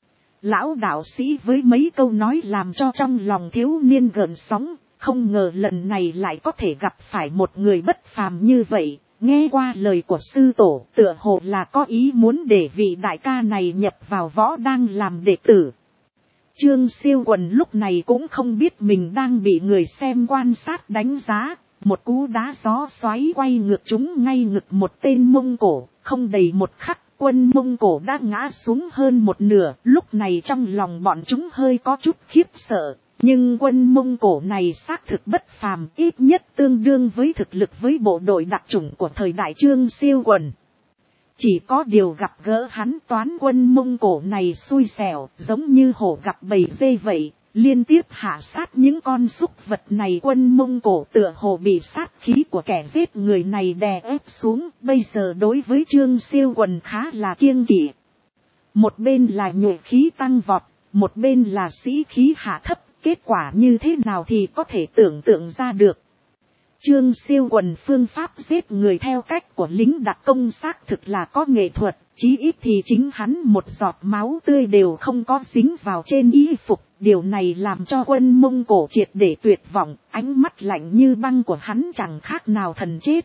Speaker 1: Lão đạo sĩ với mấy câu nói làm cho trong lòng thiếu niên gợn sóng, không ngờ lần này lại có thể gặp phải một người bất phàm như vậy. Nghe qua lời của sư tổ, tựa hồ là có ý muốn để vị đại ca này nhập vào võ đang làm đệ tử. Trương Siêu Quần lúc này cũng không biết mình đang bị người xem quan sát đánh giá. Một cú đá gió xoáy quay ngược chúng ngay ngực một tên Mông Cổ, không đầy một khắc. Quân Mông Cổ đã ngã xuống hơn một nửa, lúc này trong lòng bọn chúng hơi có chút khiếp sợ, nhưng quân Mông Cổ này xác thực bất phàm, ít nhất tương đương với thực lực với bộ đội đặc chủng của thời đại Trương Siêu Quần. Chỉ có điều gặp gỡ hắn toán quân Mông Cổ này xui xẻo, giống như hổ gặp bầy dê vậy, liên tiếp hạ sát những con súc vật này. Quân Mông Cổ tựa hồ bị sát khí của kẻ giết người này đè ép xuống, bây giờ đối với Trương Siêu Quần khá là kiêng kỵ. Một bên là nhuệ khí tăng vọt, một bên là sĩ khí hạ thấp, kết quả như thế nào thì có thể tưởng tượng ra được. Trương Siêu Quần phương pháp giết người theo cách của lính đặc công xác thực là có nghệ thuật, chí ít thì chính hắn một giọt máu tươi đều không có dính vào trên y phục. Điều này làm cho quân Mông Cổ triệt để tuyệt vọng, ánh mắt lạnh như băng của hắn chẳng khác nào thần chết.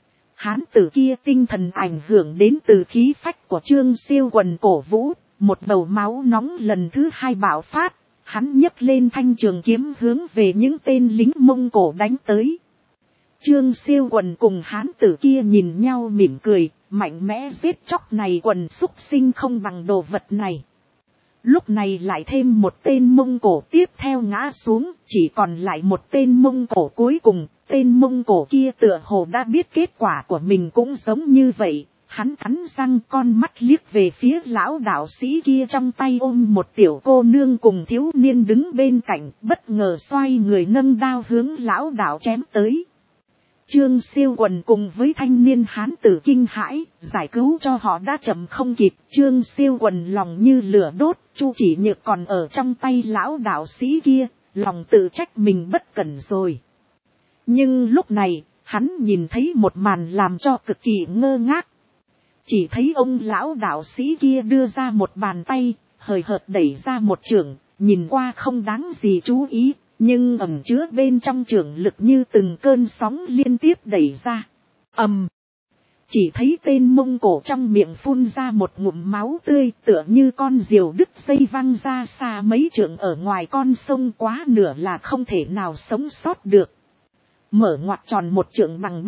Speaker 1: Hán tử kia tinh thần ảnh hưởng đến từ khí phách của Trương Siêu Quần cổ vũ, một bầu máu nóng lần thứ hai bạo phát, hắn nhấc lên thanh trường kiếm hướng về những tên lính Mông Cổ đánh tới. Trương Siêu Quần cùng hán tử kia nhìn nhau mỉm cười, mạnh mẽ giết chóc này quần súc sinh không bằng đồ vật này. Lúc này lại thêm một tên Mông Cổ tiếp theo ngã xuống, chỉ còn lại một tên Mông Cổ cuối cùng. Tên Mông Cổ kia tựa hồ đã biết kết quả của mình cũng giống như vậy, hắn cắn răng con mắt liếc về phía lão đạo sĩ kia trong tay ôm một tiểu cô nương cùng thiếu niên đứng bên cạnh, bất ngờ xoay người nâng đao hướng lão đạo chém tới. Trương Siêu Quần cùng với thanh niên hán tử kinh hãi, giải cứu cho họ đã chậm không kịp. Trương Siêu Quần lòng như lửa đốt, Chu Chỉ Nhược còn ở trong tay lão đạo sĩ kia, lòng tự trách mình bất cẩn rồi. Nhưng lúc này, hắn nhìn thấy một màn làm cho cực kỳ ngơ ngác. Chỉ thấy ông lão đạo sĩ kia đưa ra một bàn tay, hời hợt đẩy ra một chưởng, nhìn qua không đáng gì chú ý, nhưng ẩn chứa bên trong chưởng lực như từng cơn sóng liên tiếp đẩy ra. Ầm! Chỉ thấy tên Mông Cổ trong miệng phun ra một ngụm máu tươi, tựa như con diều đứt dây văng ra xa mấy trượng ở ngoài con sông, quá nửa là không thể nào sống sót được. Mở ngoặc tròn một trượng bằng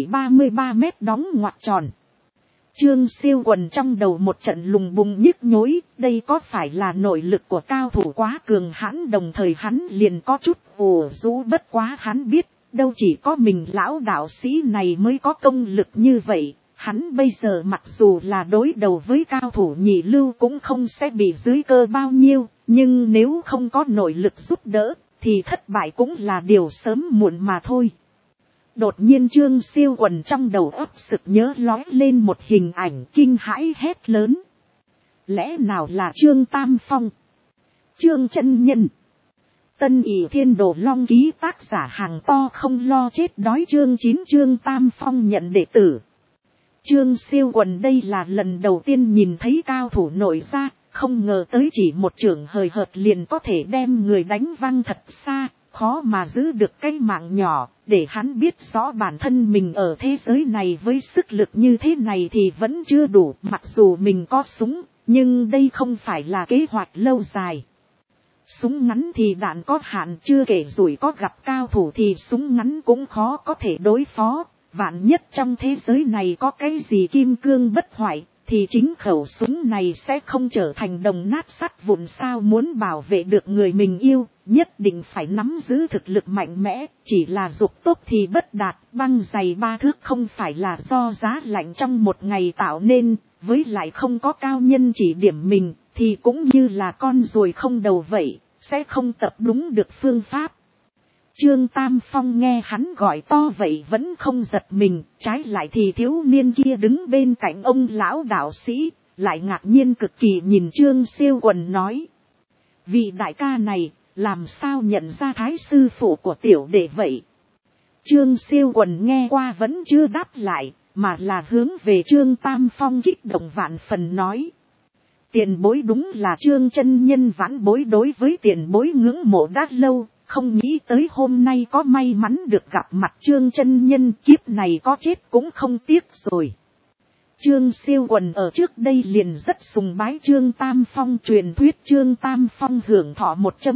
Speaker 1: 3,33 mét đóng ngoặc tròn. Trương Siêu Quần trong đầu một trận lùng bùng nhức nhối, đây có phải là nội lực của cao thủ quá cường hãn, đồng thời hắn liền có chút ủ rũ, bất quá hắn biết, đâu chỉ có mình lão đạo sĩ này mới có công lực như vậy, hắn bây giờ mặc dù là đối đầu với cao thủ nhị lưu cũng không sẽ bị dưới cơ bao nhiêu, nhưng nếu không có nội lực giúp đỡ, thì thất bại cũng là điều sớm muộn mà thôi. Đột nhiên Trương Siêu Quần trong đầu óc sực nhớ lói lên một hình ảnh, kinh hãi hét lớn. Lẽ nào là Trương Tam Phong? Trương chân nhân. Tân ỷ thiên đồ long ký tác giả hàng to không lo chết đói. Chương 9 Trương Tam Phong nhận đệ tử. Trương Siêu Quần đây là lần đầu tiên nhìn thấy cao thủ nổi ra, không ngờ tới chỉ một chưởng hời hợt liền có thể đem người đánh văng thật xa, khó mà giữ được cái mạng nhỏ, để hắn biết rõ bản thân mình ở thế giới này với sức lực như thế này thì vẫn chưa đủ. Mặc dù mình có súng, nhưng đây không phải là kế hoạch lâu dài. Súng ngắn thì đạn có hạn, chưa kể rủi có gặp cao thủ thì súng ngắn cũng khó có thể đối phó. Vạn nhất trong thế giới này có cái gì kim cương bất hoại, thì chính khẩu súng này sẽ không trở thành đồng nát sắt vụn. Sao muốn bảo vệ được người mình yêu, nhất định phải nắm giữ thực lực mạnh mẽ, chỉ là dục tốt thì bất đạt. Băng dày 3 thước không phải là do giá lạnh trong một ngày tạo nên, với lại không có cao nhân chỉ điểm mình, thì cũng như là con ruồi không đầu vậy, sẽ không tập đúng được phương pháp. Trương Tam Phong nghe hắn gọi to vậy vẫn không giật mình, trái lại thì thiếu niên kia đứng bên cạnh ông lão đạo sĩ, lại ngạc nhiên cực kỳ nhìn Trương Siêu Quần nói. Vị đại ca này, làm sao nhận ra thái sư phụ của tiểu đệ vậy? Trương Siêu Quần nghe qua vẫn chưa đáp lại, mà là hướng về Trương Tam Phong kích động vạn phần nói. Tiền bối đúng là Trương chân nhân, vãn bối đối với tiền bối ngưỡng mộ đã lâu. Không nghĩ tới hôm nay có may mắn được gặp mặt Trương chân nhân, kiếp này có chết cũng không tiếc rồi. Trương Siêu Quần ở trước đây liền rất sùng bái Trương Tam Phong, truyền thuyết Trương Tam Phong hưởng thọ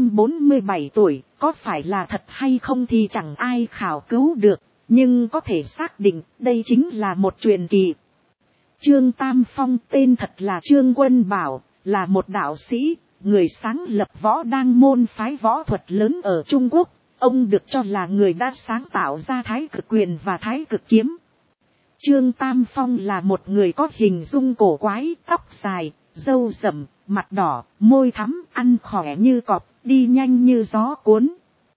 Speaker 1: 147 tuổi, có phải là thật hay không thì chẳng ai khảo cứu được, nhưng có thể xác định đây chính là một truyền kỳ. Trương Tam Phong tên thật là Trương Quân Bảo, là một đạo sĩ, người sáng lập võ đăng môn phái võ thuật lớn ở Trung Quốc. Ông được cho là người đã sáng tạo ra Thái Cực Quyền và Thái Cực Kiếm. Trương Tam Phong là một người có hình dung cổ quái, tóc dài, râu rậm, mặt đỏ, môi thắm, ăn khỏe như cọp, đi nhanh như gió cuốn.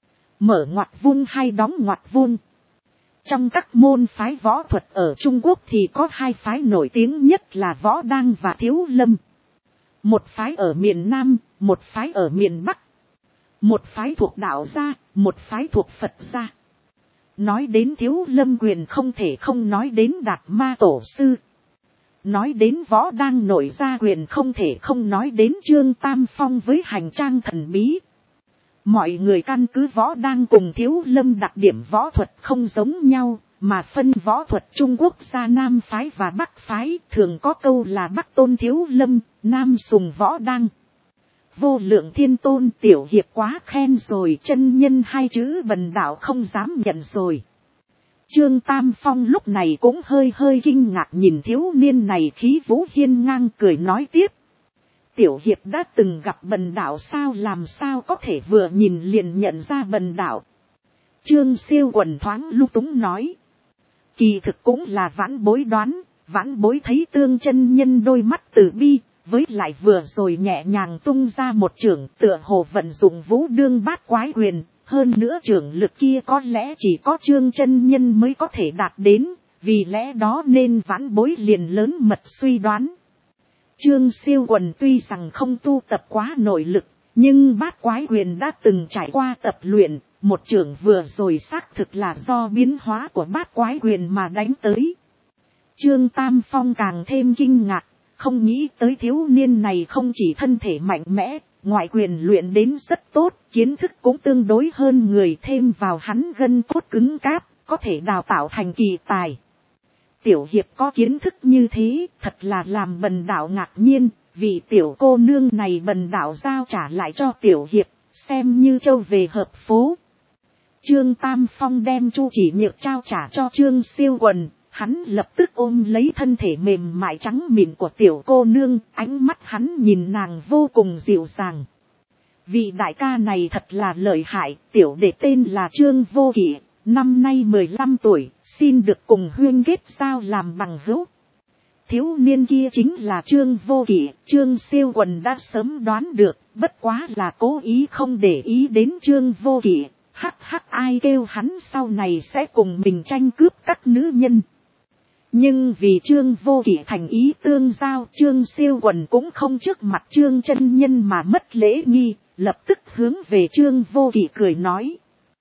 Speaker 1: Mở ngoặt vuông hay đóng ngoặt vuông. Trong các môn phái võ thuật ở Trung Quốc thì có hai phái nổi tiếng nhất là Võ Đăng và Thiếu Lâm. Một phái ở miền Nam, một phái ở miền Bắc. Một phái thuộc đạo gia, một phái thuộc Phật gia. Nói đến Thiếu Lâm quyền không thể không nói đến Đạt Ma Tổ Sư. Nói đến Võ Đăng nổi gia quyền không thể không nói đến Trương Tam Phong với hành trang thần bí. Mọi người căn cứ Võ Đăng cùng Thiếu Lâm đặc điểm võ thuật không giống nhau, mà phân võ thuật Trung Quốc ra Nam phái và Bắc phái, thường có câu là Bắc tôn Thiếu Lâm, Nam sùng Võ Đăng. Vô Lượng Thiên Tôn tiểu hiệp quá khen rồi, chân nhân hai chữ bần đạo không dám nhận rồi. Trương Tam Phong lúc này cũng hơi kinh ngạc nhìn thiếu niên này khí vũ hiên ngang, cười nói tiếp. Tiểu hiệp đã từng gặp bần đạo sao, làm sao có thể vừa nhìn liền nhận ra bần đạo. Trương Siêu Quần thoáng lung túng nói. Kỳ thực cũng là vãn bối đoán, vãn bối thấy Tương chân nhân đôi mắt từ bi, với lại vừa rồi nhẹ nhàng tung ra một chưởng tựa hồ vận dụng Vũ Đương Bát Quái Quyền. Hơn nữa chưởng lực kia có lẽ chỉ có Trương chân nhân mới có thể đạt đến, vì lẽ đó nên vãn bối liền lớn mật suy đoán. Trương Siêu Quần tuy rằng không tu tập quá nội lực, nhưng Bát Quái Quyền đã từng trải qua tập luyện, một chưởng vừa rồi xác thực là do biến hóa của Bát Quái Quyền mà đánh tới. Trương Tam Phong càng thêm kinh ngạc, không nghĩ tới thiếu niên này không chỉ thân thể mạnh mẽ, ngoại quyền luyện đến rất tốt, kiến thức cũng tương đối hơn người, thêm vào hắn gân cốt cứng cáp, có thể đào tạo thành kỳ tài. Tiểu hiệp có kiến thức như thế, thật là làm bần đạo ngạc nhiên, vì tiểu cô nương này bần đạo giao trả lại cho tiểu hiệp, xem như châu về hợp phố. Trương Tam Phong đem Chu Chỉ Nhược trao trả cho Trương Siêu Quần, hắn lập tức ôm lấy thân thể mềm mại trắng mịn của tiểu cô nương, ánh mắt hắn nhìn nàng vô cùng dịu dàng. Vị đại ca này thật là lợi hại, tiểu đệ tên là Trương Vô Kỵ, năm nay 15 tuổi, xin được cùng huynh kết giao làm bằng hữu. Thiếu niên kia chính là Trương Vô Kỵ, Trương Siêu Quần đã sớm đoán được, bất quá là cố ý không để ý đến Trương Vô Kỵ, hắc ai kêu hắn sau này sẽ cùng mình tranh cướp các nữ nhân. Nhưng vì Trương Vô Kỵ thành ý tương giao, Trương Siêu Quần cũng không trước mặt Trương chân nhân mà mất lễ nghi, lập tức hướng về Trương Vô Kỵ cười nói.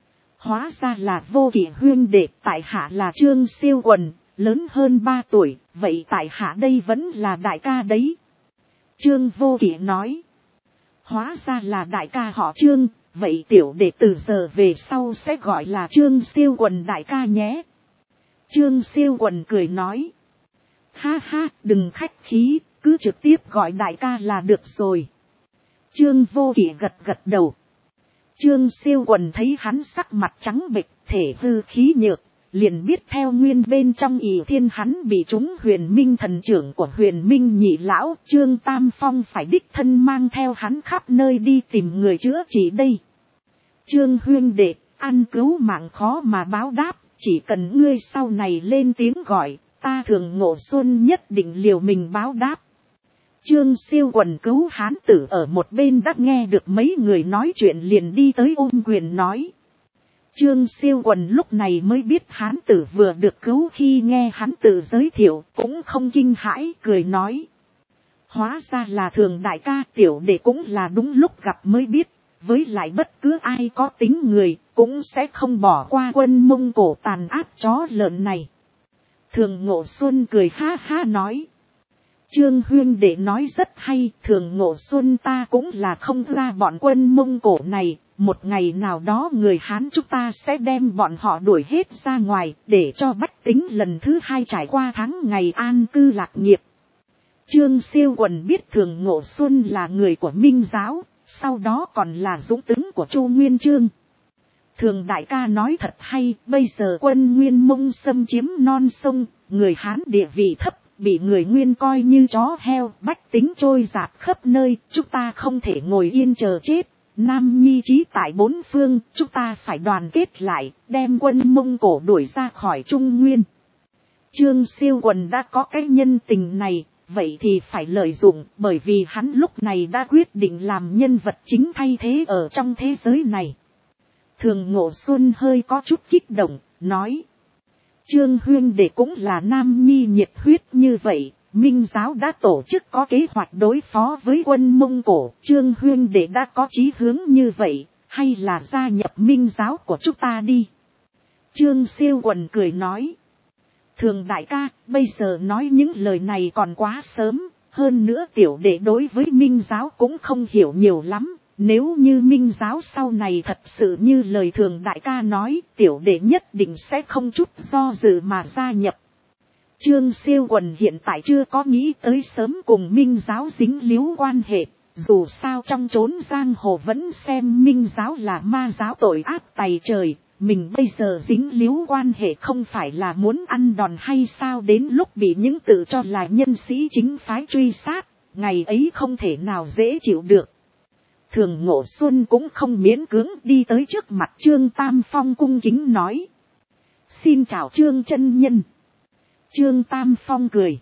Speaker 1: Hóa ra là Vô Kỵ huynh đệ, tại hạ là Trương Siêu Quần, lớn hơn 3 tuổi, vậy tại hạ đây vẫn là đại ca đấy. Trương Vô Kỵ nói. Hóa ra là đại ca họ Trương, vậy tiểu đệ từ giờ về sau sẽ gọi là Trương Siêu Quần đại ca nhé. Trương Siêu Quần cười nói. Ha ha, đừng khách khí, cứ trực tiếp gọi đại ca là được rồi. Trương Vô Kỵ gật đầu. Trương Siêu Quần thấy hắn sắc mặt trắng bệch, thể hư khí nhược, liền biết theo nguyên bên trong Ỷ Thiên hắn bị trúng Huyền Minh thần trưởng của Huyền Minh nhị lão, Trương Tam Phong phải đích thân mang theo hắn khắp nơi đi tìm người chữa trị đây. Trương huynh đệ, ăn cứu mạng khó mà báo đáp, chỉ cần ngươi sau này lên tiếng gọi, ta Thường Ngộ Xuân nhất định liều mình báo đáp. Trương Siêu Quần cứu hán tử ở một bên đã nghe được mấy người nói chuyện liền đi tới ôm quyền nói. Trương Siêu Quần lúc này mới biết hán tử vừa được cứu, khi nghe hắn tự giới thiệu cũng không kinh hãi, cười nói. Hóa ra là Thường đại ca, tiểu đệ cũng là đúng lúc gặp mới biết, với lại bất cứ ai có tính người cũng sẽ không bỏ qua quân Mông Cổ tàn ác chó lợn này. Thường Ngộ Xuân cười ha ha nói. Trương huynh đệ nói rất hay, Thường Ngộ Xuân ta cũng là không ra bọn quân Mông Cổ này, một ngày nào đó người Hán chúng ta sẽ đem bọn họ đuổi hết ra ngoài, để cho bách tính lần thứ hai trải qua tháng ngày an cư lạc nghiệp. Trương Siêu Quần biết Thường Ngộ Xuân là người của Minh giáo, sau đó còn là dũng tướng của Chu Nguyên Chương. Thường đại ca nói thật hay, bây giờ quân Nguyên Mông xâm chiếm non sông, người Hán địa vị thấp, bị người Nguyên coi như chó heo, bách tính trôi dạt khắp nơi, chúng ta không thể ngồi yên chờ chết. Nam nhi trí tại bốn phương, chúng ta phải đoàn kết lại, đem quân Mông Cổ đuổi ra khỏi Trung Nguyên. Trương Siêu Quần đã có cái nhân tình này, vậy thì phải lợi dụng, bởi vì hắn lúc này đã quyết định làm nhân vật chính thay thế ở trong thế giới này. Thường Ngộ Xuân hơi có chút kích động, nói. Trương huynh đệ cũng là nam nhi nhiệt huyết như vậy, Minh giáo đã tổ chức có kế hoạch đối phó với quân Mông Cổ. Trương huynh đệ đã có chí hướng như vậy, hay là gia nhập Minh giáo của chúng ta đi. Trương Siêu Quần cười nói. Thường đại ca, bây giờ nói những lời này còn quá sớm, hơn nữa tiểu đệ đối với Minh giáo cũng không hiểu nhiều lắm. Nếu như Minh giáo sau này thật sự như lời thường đại ca nói, tiểu đệ nhất định sẽ không chút do dự mà gia nhập. Trương Siêu Quần hiện tại chưa có nghĩ tới sớm cùng Minh giáo dính líu quan hệ, dù sao trong chốn giang hồ vẫn xem Minh giáo là ma giáo tội ác tày trời, mình bây giờ dính líu quan hệ không phải là muốn ăn đòn hay sao, đến lúc bị những tự cho là nhân sĩ chính phái truy sát, ngày ấy không thể nào dễ chịu được. Thường Ngộ Xuân cũng không miễn cưỡng đi tới trước mặt Trương Tam Phong cung kính nói. Xin chào Trương chân nhân. Trương Tam Phong cười.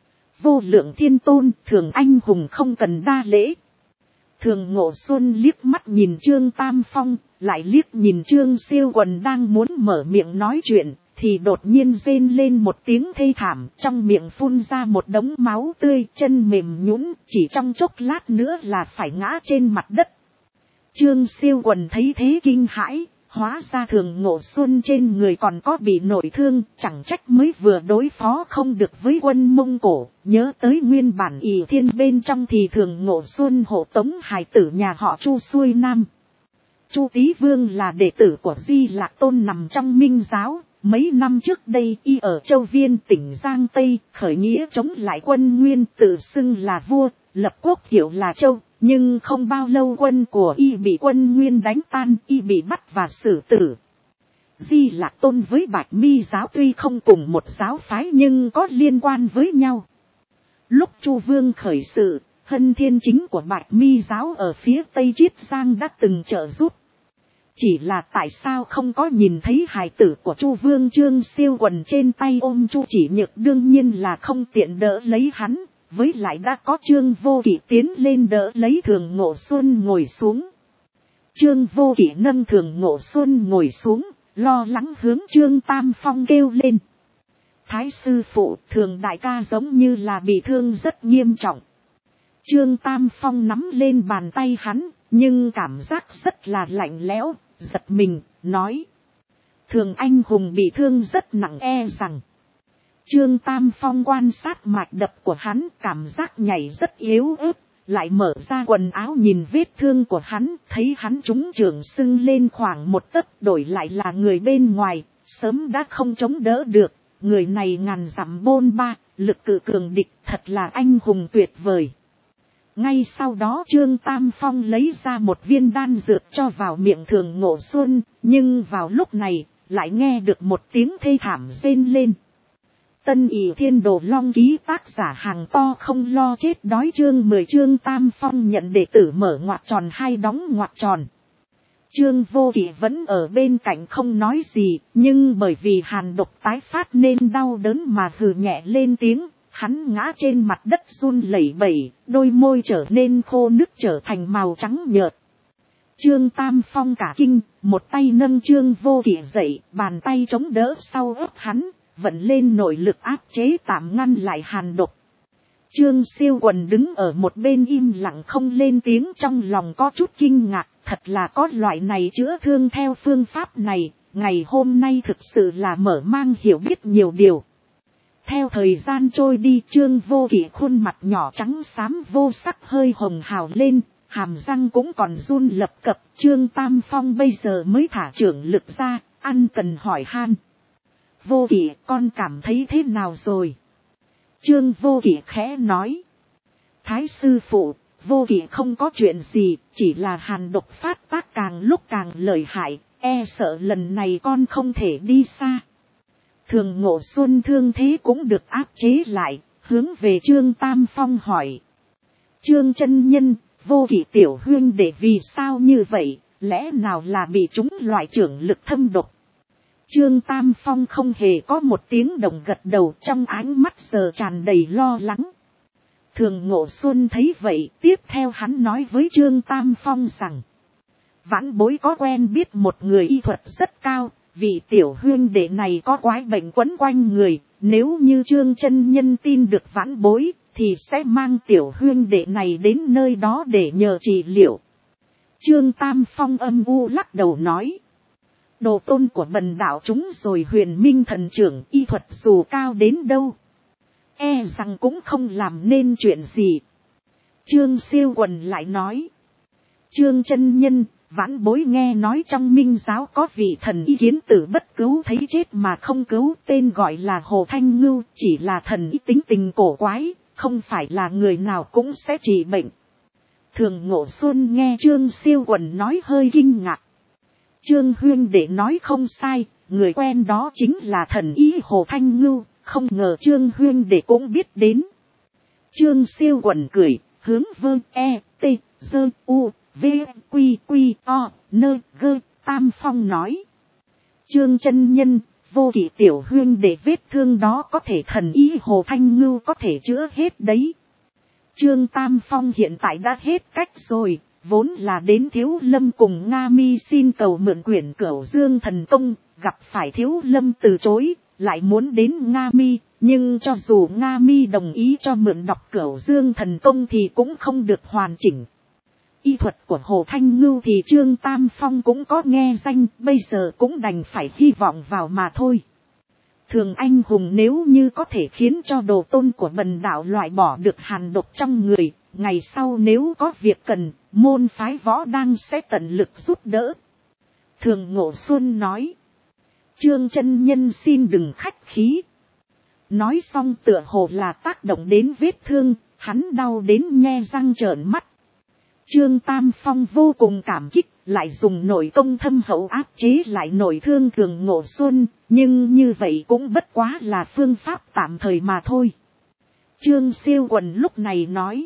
Speaker 1: Vô lượng thiên tôn, thường anh hùng không cần đa lễ. Thường Ngộ Xuân liếc mắt nhìn Trương Tam Phong, lại liếc nhìn Trương Siêu Quần đang muốn mở miệng nói chuyện, thì đột nhiên rên lên một tiếng thê thảm, trong miệng phun ra một đống máu tươi, chân mềm nhũn, chỉ trong chốc lát nữa là phải ngã trên mặt đất. Trương Siêu Quần thấy thế kinh hãi, hóa ra Thường Ngộ Xuân trên người còn có bị nội thương, chẳng trách mới vừa đối phó không được với quân Mông Cổ, nhớ tới nguyên bản Ỷ Thiên bên trong thì Thường Ngộ Xuân hộ tống hài tử nhà họ Chu xuôi nam. Chu Tý Vương là đệ tử của Di Lạc Tôn nằm trong Minh giáo. Mấy năm trước đây y ở Châu Viên tỉnh Giang Tây khởi nghĩa chống lại quân Nguyên, tự xưng là vua, lập quốc hiệu là Châu, nhưng không bao lâu quân của y bị quân Nguyên đánh tan, y bị bắt và xử tử. Di Lạc Tôn với Bạch Mi giáo tuy không cùng một giáo phái nhưng có liên quan với nhau. Lúc Chu Vương khởi sự, Hân Thiên Chính của Bạch Mi giáo ở phía Tây Chiết Giang đã từng trợ giúp. Chỉ là tại sao không có nhìn thấy hài tử của Chu Vương. Trương Siêu Quần trên tay ôm Chu Chỉ Nhược đương nhiên là không tiện đỡ lấy hắn, với lại đã có Trương Vô Kỵ tiến lên đỡ lấy Thường Ngộ Xuân ngồi xuống. Trương Vô Kỵ nâng Thường Ngộ Xuân ngồi xuống, lo lắng hướng Trương Tam Phong kêu lên. Thái sư phụ, Thường đại ca giống như là bị thương rất nghiêm trọng. Trương Tam Phong nắm lên bàn tay hắn, nhưng cảm giác rất là lạnh lẽo, giật mình, nói. Thường anh hùng bị thương rất nặng e rằng. Trương Tam Phong quan sát mạch đập của hắn, cảm giác nhảy rất yếu ớt, lại mở ra quần áo nhìn vết thương của hắn, thấy hắn trúng trường sưng lên khoảng một tấc, đổi lại là người bên ngoài, sớm đã không chống đỡ được. Người này ngàn dặm bôn ba, lực cự cường địch, thật là anh hùng tuyệt vời. Ngay sau đó Trương Tam Phong lấy ra một viên đan dược cho vào miệng Thường Ngộ Xuân, nhưng vào lúc này, lại nghe được một tiếng thê thảm rên lên. Tân Ỷ Thiên Đồ Long ký tác giả hàng to không lo chết đói chương 10 Trương Tam Phong nhận đệ tử mở ngoặc tròn hai đóng ngoặc tròn. Trương Vô Kỵ vẫn ở bên cạnh không nói gì, nhưng bởi vì hàn độc tái phát nên đau đớn mà hừ nhẹ lên tiếng. Hắn ngã trên mặt đất run lẩy bẩy, đôi môi trở nên khô nứt trở thành màu trắng nhợt. Trương Tam Phong cả kinh, một tay nâng Trương Vô Kỵ dậy, bàn tay chống đỡ sau ớt hắn, vận lên nội lực áp chế tạm ngăn lại hàn độc. Trương Siêu Quần đứng ở một bên im lặng không lên tiếng, trong lòng có chút kinh ngạc, thật là có loại này chữa thương theo phương pháp này, ngày hôm nay thực sự là mở mang hiểu biết nhiều điều. Theo thời gian trôi đi, Trương Vô Kỵ khuôn mặt nhỏ trắng xám vô sắc hơi hồng hào lên, hàm răng cũng còn run lập cập. Trương Tam Phong bây giờ mới thả trưởng lực ra, ăn cần hỏi han. Vô Kỵ, con cảm thấy thế nào rồi? Trương Vô Kỵ khẽ nói. Thái sư phụ, Vô Kỵ không có chuyện gì, chỉ là hàn độc phát tác càng lúc càng lợi hại, e sợ lần này con không thể đi xa. Thường Ngộ Xuân thương thế cũng được áp chế lại, hướng về Trương Tam Phong hỏi. Trương chân nhân, Vô Kỵ tiểu huynh đệ vì sao như vậy, lẽ nào là bị trúng loại trưởng lực thâm độc? Trương Tam Phong không hề có một tiếng động gật đầu, trong ánh mắt giờ tràn đầy lo lắng. Thường Ngộ Xuân thấy vậy, tiếp theo hắn nói với Trương Tam Phong rằng, vãn bối có quen biết một người y thuật rất cao, vị tiểu huynh đệ này có quái bệnh quấn quanh người, nếu như Trương chân nhân tin được vãn bối, thì sẽ mang tiểu huynh đệ này đến nơi đó để nhờ trị liệu. Trương Tam Phong âm u lắc đầu nói, đồ tôn của bần đạo chúng rồi Huyền Minh thần trưởng, y thuật dù cao đến đâu, e rằng cũng không làm nên chuyện gì. Trương Siêu Quần lại nói, Trương chân nhân, vãn bối nghe nói trong Minh giáo có vị thần y kiến tử bất cứu thấy chết mà không cứu, tên gọi là Hồ Thanh Ngưu, chỉ là thần y tính tình cổ quái, không phải là người nào cũng sẽ trị bệnh. Thường Ngộ Xuân nghe Trương Siêu Quần nói hơi kinh ngạc. Trương huynh đệ nói không sai, người quen đó chính là thần y Hồ Thanh Ngưu, không ngờ Trương huynh đệ cũng biết đến. Trương Siêu Quần cười, hướng Vương E, T, Dơ, U, V, Quy, Quy, O, Nơ, Gơ, Tam Phong nói. Trương chân nhân, vô kỵ tiểu huynh đệ vết thương đó có thể thần y Hồ Thanh Ngưu có thể chữa hết đấy. Trương Tam Phong hiện tại đã hết cách rồi, vốn là đến Thiếu Lâm cùng Nga Mi xin cầu mượn quyển Cửu Dương thần công, gặp phải Thiếu Lâm từ chối, lại muốn đến Nga Mi, nhưng cho dù Nga Mi đồng ý cho mượn đọc Cửu Dương thần công thì cũng không được hoàn chỉnh. Y thuật của Hồ Thanh Ngưu thì Trương Tam Phong cũng có nghe danh, bây giờ cũng đành phải hy vọng vào mà thôi. Thường anh hùng nếu như có thể khiến cho đồ tôn của bần đạo loại bỏ được hàn độc trong người, ngày sau nếu có việc cần, môn phái võ đang sẽ tận lực giúp đỡ. Thường Ngộ Xuân nói, Trương chân nhân xin đừng khách khí. Nói xong tựa hồ là tác động đến vết thương, hắn đau đến nhe răng trợn mắt. Trương Tam Phong vô cùng cảm kích, lại dùng nội công thâm hậu áp chế lại nội thương Thường Ngộ Xuân, nhưng như vậy cũng bất quá là phương pháp tạm thời mà thôi. Trương Siêu Quần lúc này nói,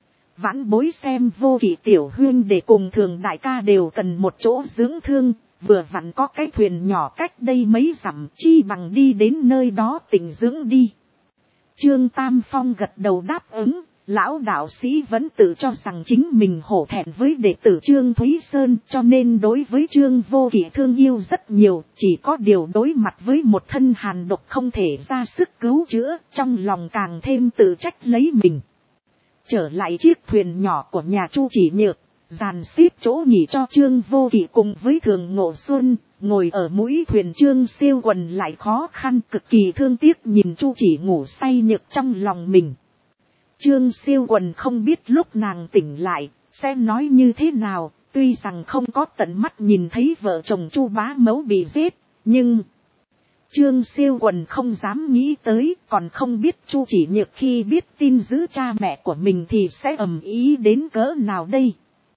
Speaker 1: vãn bối xem vô kỵ tiểu huynh để cùng Thường đại ca đều cần một chỗ dưỡng thương, vừa vặn có cái thuyền nhỏ cách đây mấy dặm, chi bằng đi đến nơi đó tĩnh dưỡng đi. Trương Tam Phong gật đầu đáp ứng. Lão đạo sĩ vẫn tự cho rằng chính mình hổ thẹn với đệ tử Trương Thúy Sơn, cho nên đối với Trương Vô Kỵ thương yêu rất nhiều, chỉ có điều đối mặt với một thân hàn độc không thể ra sức cứu chữa, trong lòng càng thêm tự trách lấy mình. Trở lại chiếc thuyền nhỏ của nhà Chu Chỉ Nhược, dàn xếp chỗ nghỉ cho Trương Vô Kỵ cùng với Thường Ngộ Xuân, ngồi ở mũi thuyền. Trương Siêu Quần lại khó khăn cực kỳ thương tiếc nhìn Chu Chỉ ngủ say nhược trong lòng mình. Trương Siêu Quần không biết lúc nàng tỉnh lại, sẽ nói như thế nào, tuy rằng không có tận mắt nhìn thấy vợ chồng Chu Bá Mẫu bị giết, nhưng Trương Siêu Quần không dám nghĩ tới, còn không biết Chu Chỉ Nhược khi biết tin giữ cha mẹ của mình thì sẽ ầm ĩ đến cỡ nào đây.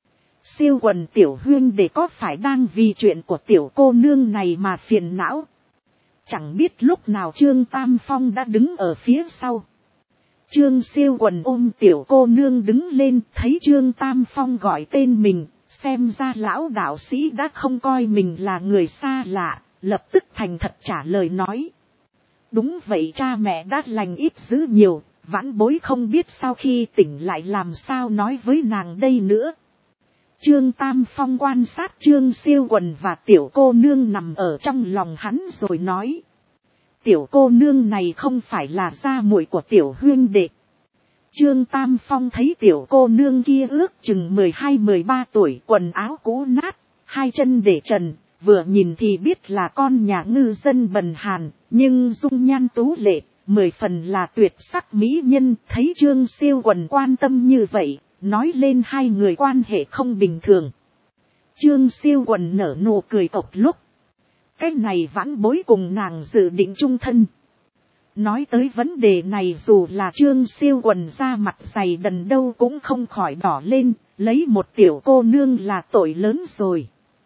Speaker 1: Siêu Quần tiểu huynh để có phải đang vì chuyện của tiểu cô nương này mà phiền não. Chẳng biết lúc nào Trương Tam Phong đã đứng ở phía sau. Trương Siêu Quần ôm tiểu cô nương đứng lên, thấy Trương Tam Phong gọi tên mình, xem ra lão đạo sĩ đã không coi mình là người xa lạ, lập tức thành thật trả lời nói. Đúng vậy, cha mẹ đã lành ít dữ nhiều, vãn bối không biết sau khi tỉnh lại làm sao nói với nàng đây nữa. Trương Tam Phong quan sát Trương Siêu Quần và tiểu cô nương nằm ở trong lòng hắn rồi nói. Tiểu cô nương này không phải là gia muội của tiểu huynh đệ. Trương Tam Phong thấy tiểu cô nương kia ước chừng 12-13 tuổi, quần áo cũ nát, hai chân để trần, vừa nhìn thì biết là con nhà ngư dân bần hàn, nhưng dung nhan tú lệ, 10 phần là tuyệt sắc mỹ nhân. Thấy Trương Siêu Quần quan tâm như vậy, nói lên hai người quan hệ không bình thường. Trương Siêu Quần nở nụ cười cộc lúc. Cái này vãn bối cùng nàng dự định chung thân. Nói tới vấn đề này dù là Trương Siêu Quần ra mặt dày đần đâu cũng không khỏi đỏ lên, lấy một tiểu cô nương là tội lớn rồi.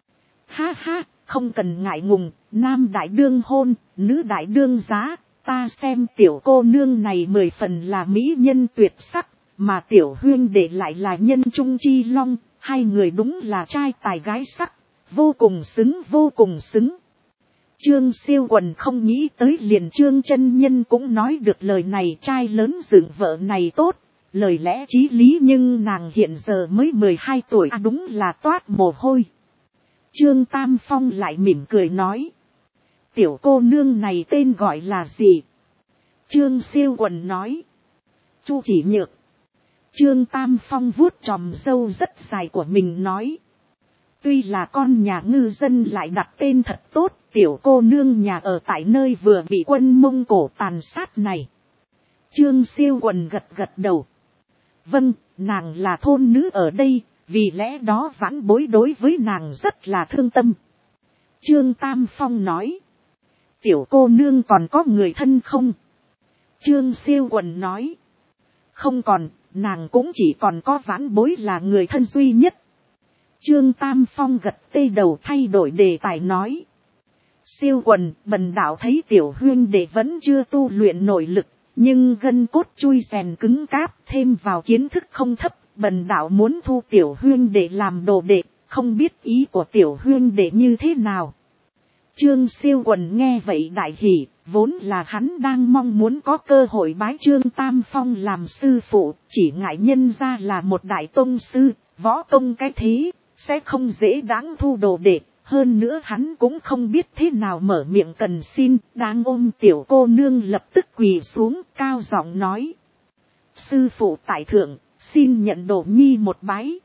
Speaker 1: Ha ha, không cần ngại ngùng, nam đại đương hôn, nữ đại đương giá, ta xem tiểu cô nương này 10 phần là mỹ nhân tuyệt sắc, mà tiểu huyên đệ lại là nhân trung chi long, hai người đúng là trai tài gái sắc, vô cùng xứng vô cùng xứng. Trương Siêu Quần không nghĩ tới liền Trương chân nhân cũng nói được lời này, trai lớn dựng vợ này tốt, lời lẽ chí lý, nhưng nàng hiện giờ mới 12 tuổi, đúng là toát mồ hôi. Trương Tam Phong lại mỉm cười nói, tiểu cô nương này tên gọi là gì? Trương Siêu Quần nói, Chu Chỉ Nhược. Trương Tam Phong vuốt chòm râu rất dài của mình nói, tuy là con nhà ngư dân lại đặt tên thật tốt, tiểu cô nương nhà ở tại nơi vừa bị quân Mông Cổ tàn sát này. Trương Siêu Quần gật gật đầu. Vâng, nàng là thôn nữ ở đây, vì lẽ đó vãn bối đối với nàng rất là thương tâm. Trương Tam Phong nói, tiểu cô nương còn có người thân không? Trương Siêu Quần nói, không còn, nàng cũng chỉ còn có vãn bối là người thân duy nhất. Trương Tam Phong gật tê đầu thay đổi đề tài nói, Siêu Quần, bần đạo thấy tiểu huyên đệ vẫn chưa tu luyện nội lực, nhưng gân cốt chui rèn cứng cáp, thêm vào kiến thức không thấp, bần đạo muốn thu tiểu huyên đệ làm đồ đệ, không biết ý của tiểu huyên đệ như thế nào. Trương Siêu Quần nghe vậy đại hỉ, vốn là hắn đang mong muốn có cơ hội bái Trương Tam Phong làm sư phụ, chỉ ngại nhân ra là một đại tông sư, võ công cái thế, sẽ không dễ đáng thu đồ đệ. Hơn nữa hắn cũng không biết thế nào mở miệng cần xin, đang ôm tiểu cô nương lập tức quỳ xuống, cao giọng nói, sư phụ tại thượng, xin nhận đồ nhi một bái.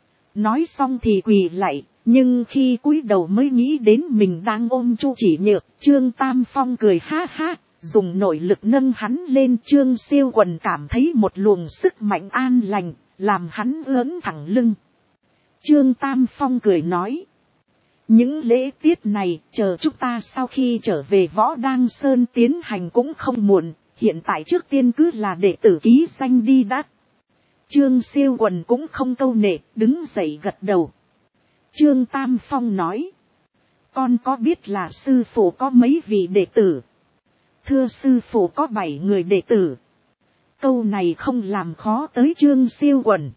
Speaker 1: Nói xong thì quỳ lạy, nhưng khi cúi đầu mới nghĩ đến mình đang ôm Chu Chỉ Nhược. Trương Tam Phong cười ha ha, dùng nội lực nâng hắn lên. Trương Siêu Quần cảm thấy một luồng sức mạnh an lành, làm hắn ưỡn thẳng lưng. Trương Tam Phong cười nói, những lễ tiết này chờ chúng ta sau khi trở về Võ Đăng Sơn tiến hành cũng không muộn, hiện tại trước tiên cứ là đệ tử ký danh đi đã. Trương Siêu Quần cũng không câu nệ, đứng dậy gật đầu. Trương Tam Phong nói, con có biết là sư phụ có mấy vị đệ tử? Thưa sư phụ có 7 người đệ tử. Câu này không làm khó tới Trương Siêu Quần.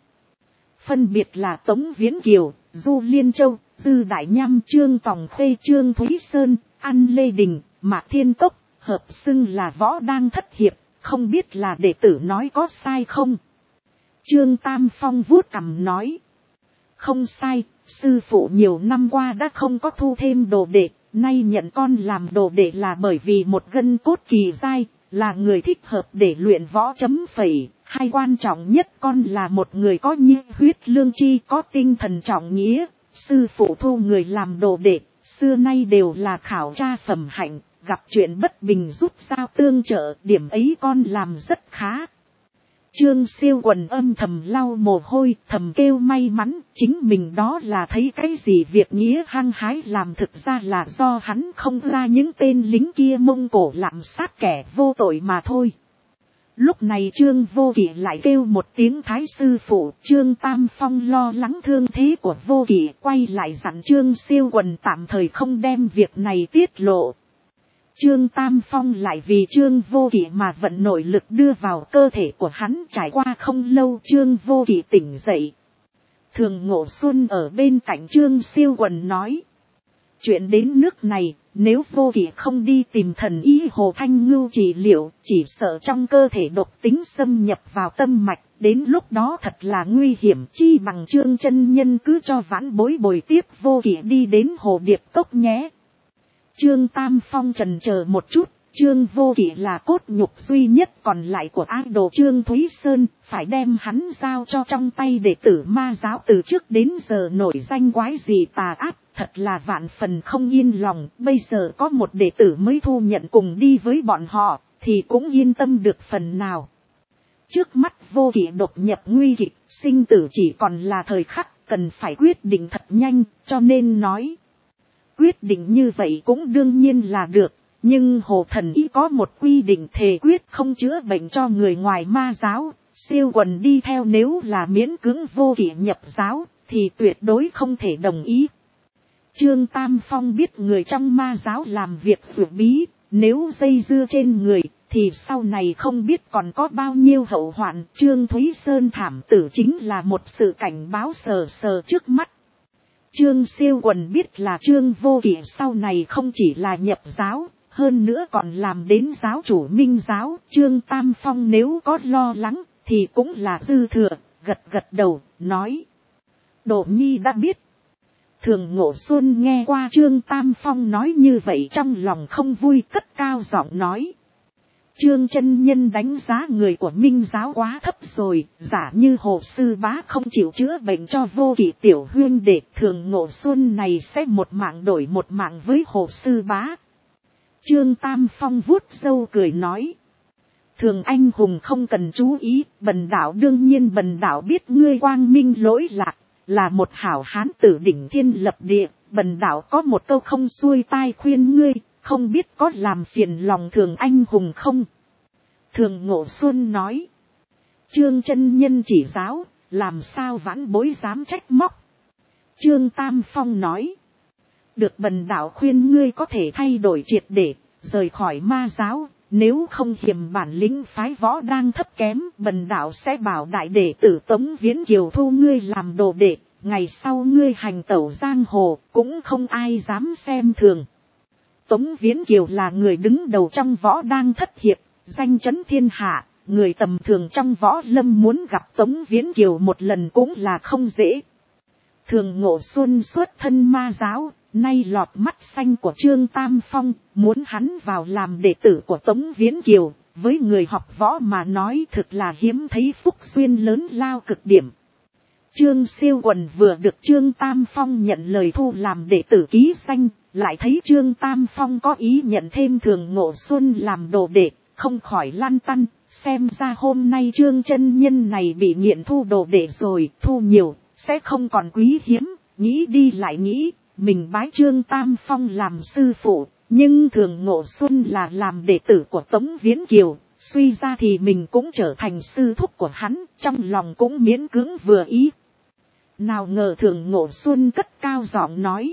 Speaker 1: Phân biệt là Tống Viễn Kiều, Du Liên Châu, Dư Đại Nham, Trương Tòng Khê, Trương Thúy Sơn, An Lê Đình, Mạc Thiên Cốc, hợp xưng là Võ Đăng Thất Hiệp, không biết là đệ tử nói có sai không? Trương Tam Phong vuốt cằm nói, không sai, sư phụ nhiều năm qua đã không có thu thêm đồ đệ, nay nhận con làm đồ đệ là bởi vì một gân cốt kỳ dai, là người thích hợp để luyện võ chấm phẩy. Hay quan trọng nhất con là một người có nhiệt huyết lương tri, có tinh thần trọng nghĩa. Sư phụ thu người làm đồ đệ, xưa nay đều là khảo tra phẩm hạnh, gặp chuyện bất bình rút sao tương trợ, điểm ấy con làm rất khá. Trương Siêu Quần âm thầm lau mồ hôi, thầm kêu may mắn, chính mình đó là thấy cái gì việc nghĩa hăng hái làm, thực ra là do hắn không ra những tên lính kia Mông Cổ lạm sát kẻ vô tội mà thôi. Lúc này Trương Vô Kỵ lại kêu một tiếng thái sư phụ. Trương Tam Phong lo lắng thương thế của Vô Kỵ, quay lại dặn Trương Siêu Quần tạm thời không đem việc này tiết lộ. Trương Tam Phong lại vì Trương Vô Kỵ mà vận nội lực đưa vào cơ thể của hắn. Trải qua không lâu Trương Vô Kỵ tỉnh dậy. Thường Ngộ Xuân ở bên cạnh Trương Siêu Quần nói, chuyện đến nước này, nếu Vô Kỵ không đi tìm thần y Hồ Thanh Ngưu trị liệu, chỉ sợ trong cơ thể độc tính xâm nhập vào tâm mạch, đến lúc đó thật là nguy hiểm. Chi bằng Trương chân nhân cứ cho vãn bối bồi tiếp Vô Kỵ đi đến Hồ Điệp Cốc nhé. Trương Tam Phong trần chờ một chút, Trương Vô Kỵ là cốt nhục duy nhất còn lại của ác đồ Trương Thúy Sơn, phải đem hắn giao cho trong tay đệ tử ma giáo từ trước đến giờ nổi danh quái gì tà ác, thật là vạn phần không yên lòng. Bây giờ có một đệ tử mới thu nhận cùng đi với bọn họ, thì cũng yên tâm được phần nào. Trước mắt Vô Kỵ đột nhập nguy kịch, sinh tử chỉ còn là thời khắc, cần phải quyết định thật nhanh, cho nên nói. Quyết định như vậy cũng đương nhiên là được. Nhưng Hồ Thần Y có một quy định thề quyết không chữa bệnh cho người ngoài ma giáo. Siêu Quần đi theo nếu là miễn cưỡng Vô Kỵ nhập giáo, thì tuyệt đối không thể đồng ý. Trương Tam Phong biết người trong ma giáo làm việc phỉ bí, nếu dây dưa trên người, thì sau này không biết còn có bao nhiêu hậu hoạn. Trương Thúy Sơn thảm tử chính là một sự cảnh báo sờ sờ trước mắt. Trương Siêu Quần biết là Trương Vô Kỵ sau này không chỉ là nhập giáo, hơn nữa còn làm đến giáo chủ Minh giáo. Trương Tam Phong nếu có lo lắng thì cũng là dư thừa, gật gật đầu, nói. Độ nhi đã biết. Thường Ngộ Xuân nghe qua Trương Tam Phong nói như vậy trong lòng không vui, cất cao giọng nói. Trương chân nhân đánh giá người của Minh giáo quá thấp rồi, giả như Hồ Sư Bá không chịu chữa bệnh cho Vô Kỵ tiểu huynh đệ, Thường Ngộ Xuân này sẽ một mạng đổi một mạng với Hồ Sư Bá. Trương Tam Phong vuốt râu cười nói. Thường anh hùng không cần chú ý, bần đạo đương nhiên bần đạo biết ngươi quang minh lỗi lạc, là một hảo hán tử đỉnh thiên lập địa, bần đạo có một câu không xuôi tai khuyên ngươi, không biết có làm phiền lòng Thường anh hùng không? Thường Ngộ Xuân nói. Trương chân nhân chỉ giáo, làm sao vãn bối dám trách móc? Trương Tam Phong nói. Được bần đạo khuyên ngươi có thể thay đổi triệt để, rời khỏi ma giáo, nếu không hiềm bản lĩnh phái võ đang thấp kém, bần đạo sẽ bảo đại đệ tử Tống Viễn Kiều thu ngươi làm đồ đệ, ngày sau ngươi hành tẩu giang hồ, cũng không ai dám xem thường. Tống Viễn Kiều là người đứng đầu trong võ đang thất hiệp, danh chấn thiên hạ, người tầm thường trong võ lâm muốn gặp Tống Viễn Kiều một lần cũng là không dễ. Thường Ngộ Xuân xuất thân ma giáo, nay lọt mắt xanh của Trương Tam Phong, muốn hắn vào làm đệ tử của Tống Viễn Kiều, với người học võ mà nói thực là hiếm thấy phúc duyên lớn lao cực điểm. Trương Siêu Quần vừa được Trương Tam Phong nhận lời thu làm đệ tử ký danh, lại thấy Trương Tam Phong có ý nhận thêm Thường Ngộ Xuân làm đồ đệ, không khỏi lăn tăn, xem ra hôm nay Trương chân nhân này bị nghiện thu đồ đệ rồi, thu nhiều, sẽ không còn quý hiếm, nghĩ đi lại nghĩ, mình bái Trương Tam Phong làm sư phụ, nhưng Thường Ngộ Xuân là làm đệ tử của Tống Viễn Kiều, suy ra thì mình cũng trở thành sư thúc của hắn, trong lòng cũng miễn cưỡng vừa ý. Nào ngờ Thường Ngộ Xuân cất cao giọng nói.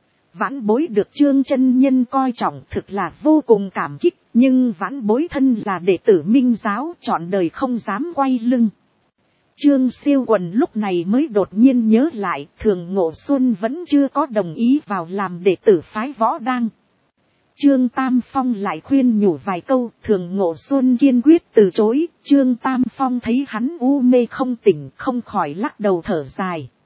Speaker 1: Vãn bối được Trương chân nhân coi trọng thực là vô cùng cảm kích, nhưng vãn bối thân là đệ tử Minh giáo, trọn đời không dám quay lưng. Trương Siêu Quần lúc này mới đột nhiên nhớ lại, Thường Ngộ Xuân vẫn chưa có đồng ý vào làm đệ tử phái võ đang. Trương Tam Phong lại khuyên nhủ vài câu, Thường Ngộ Xuân kiên quyết từ chối. Trương Tam Phong thấy hắn u mê không tỉnh, không khỏi lắc đầu thở dài.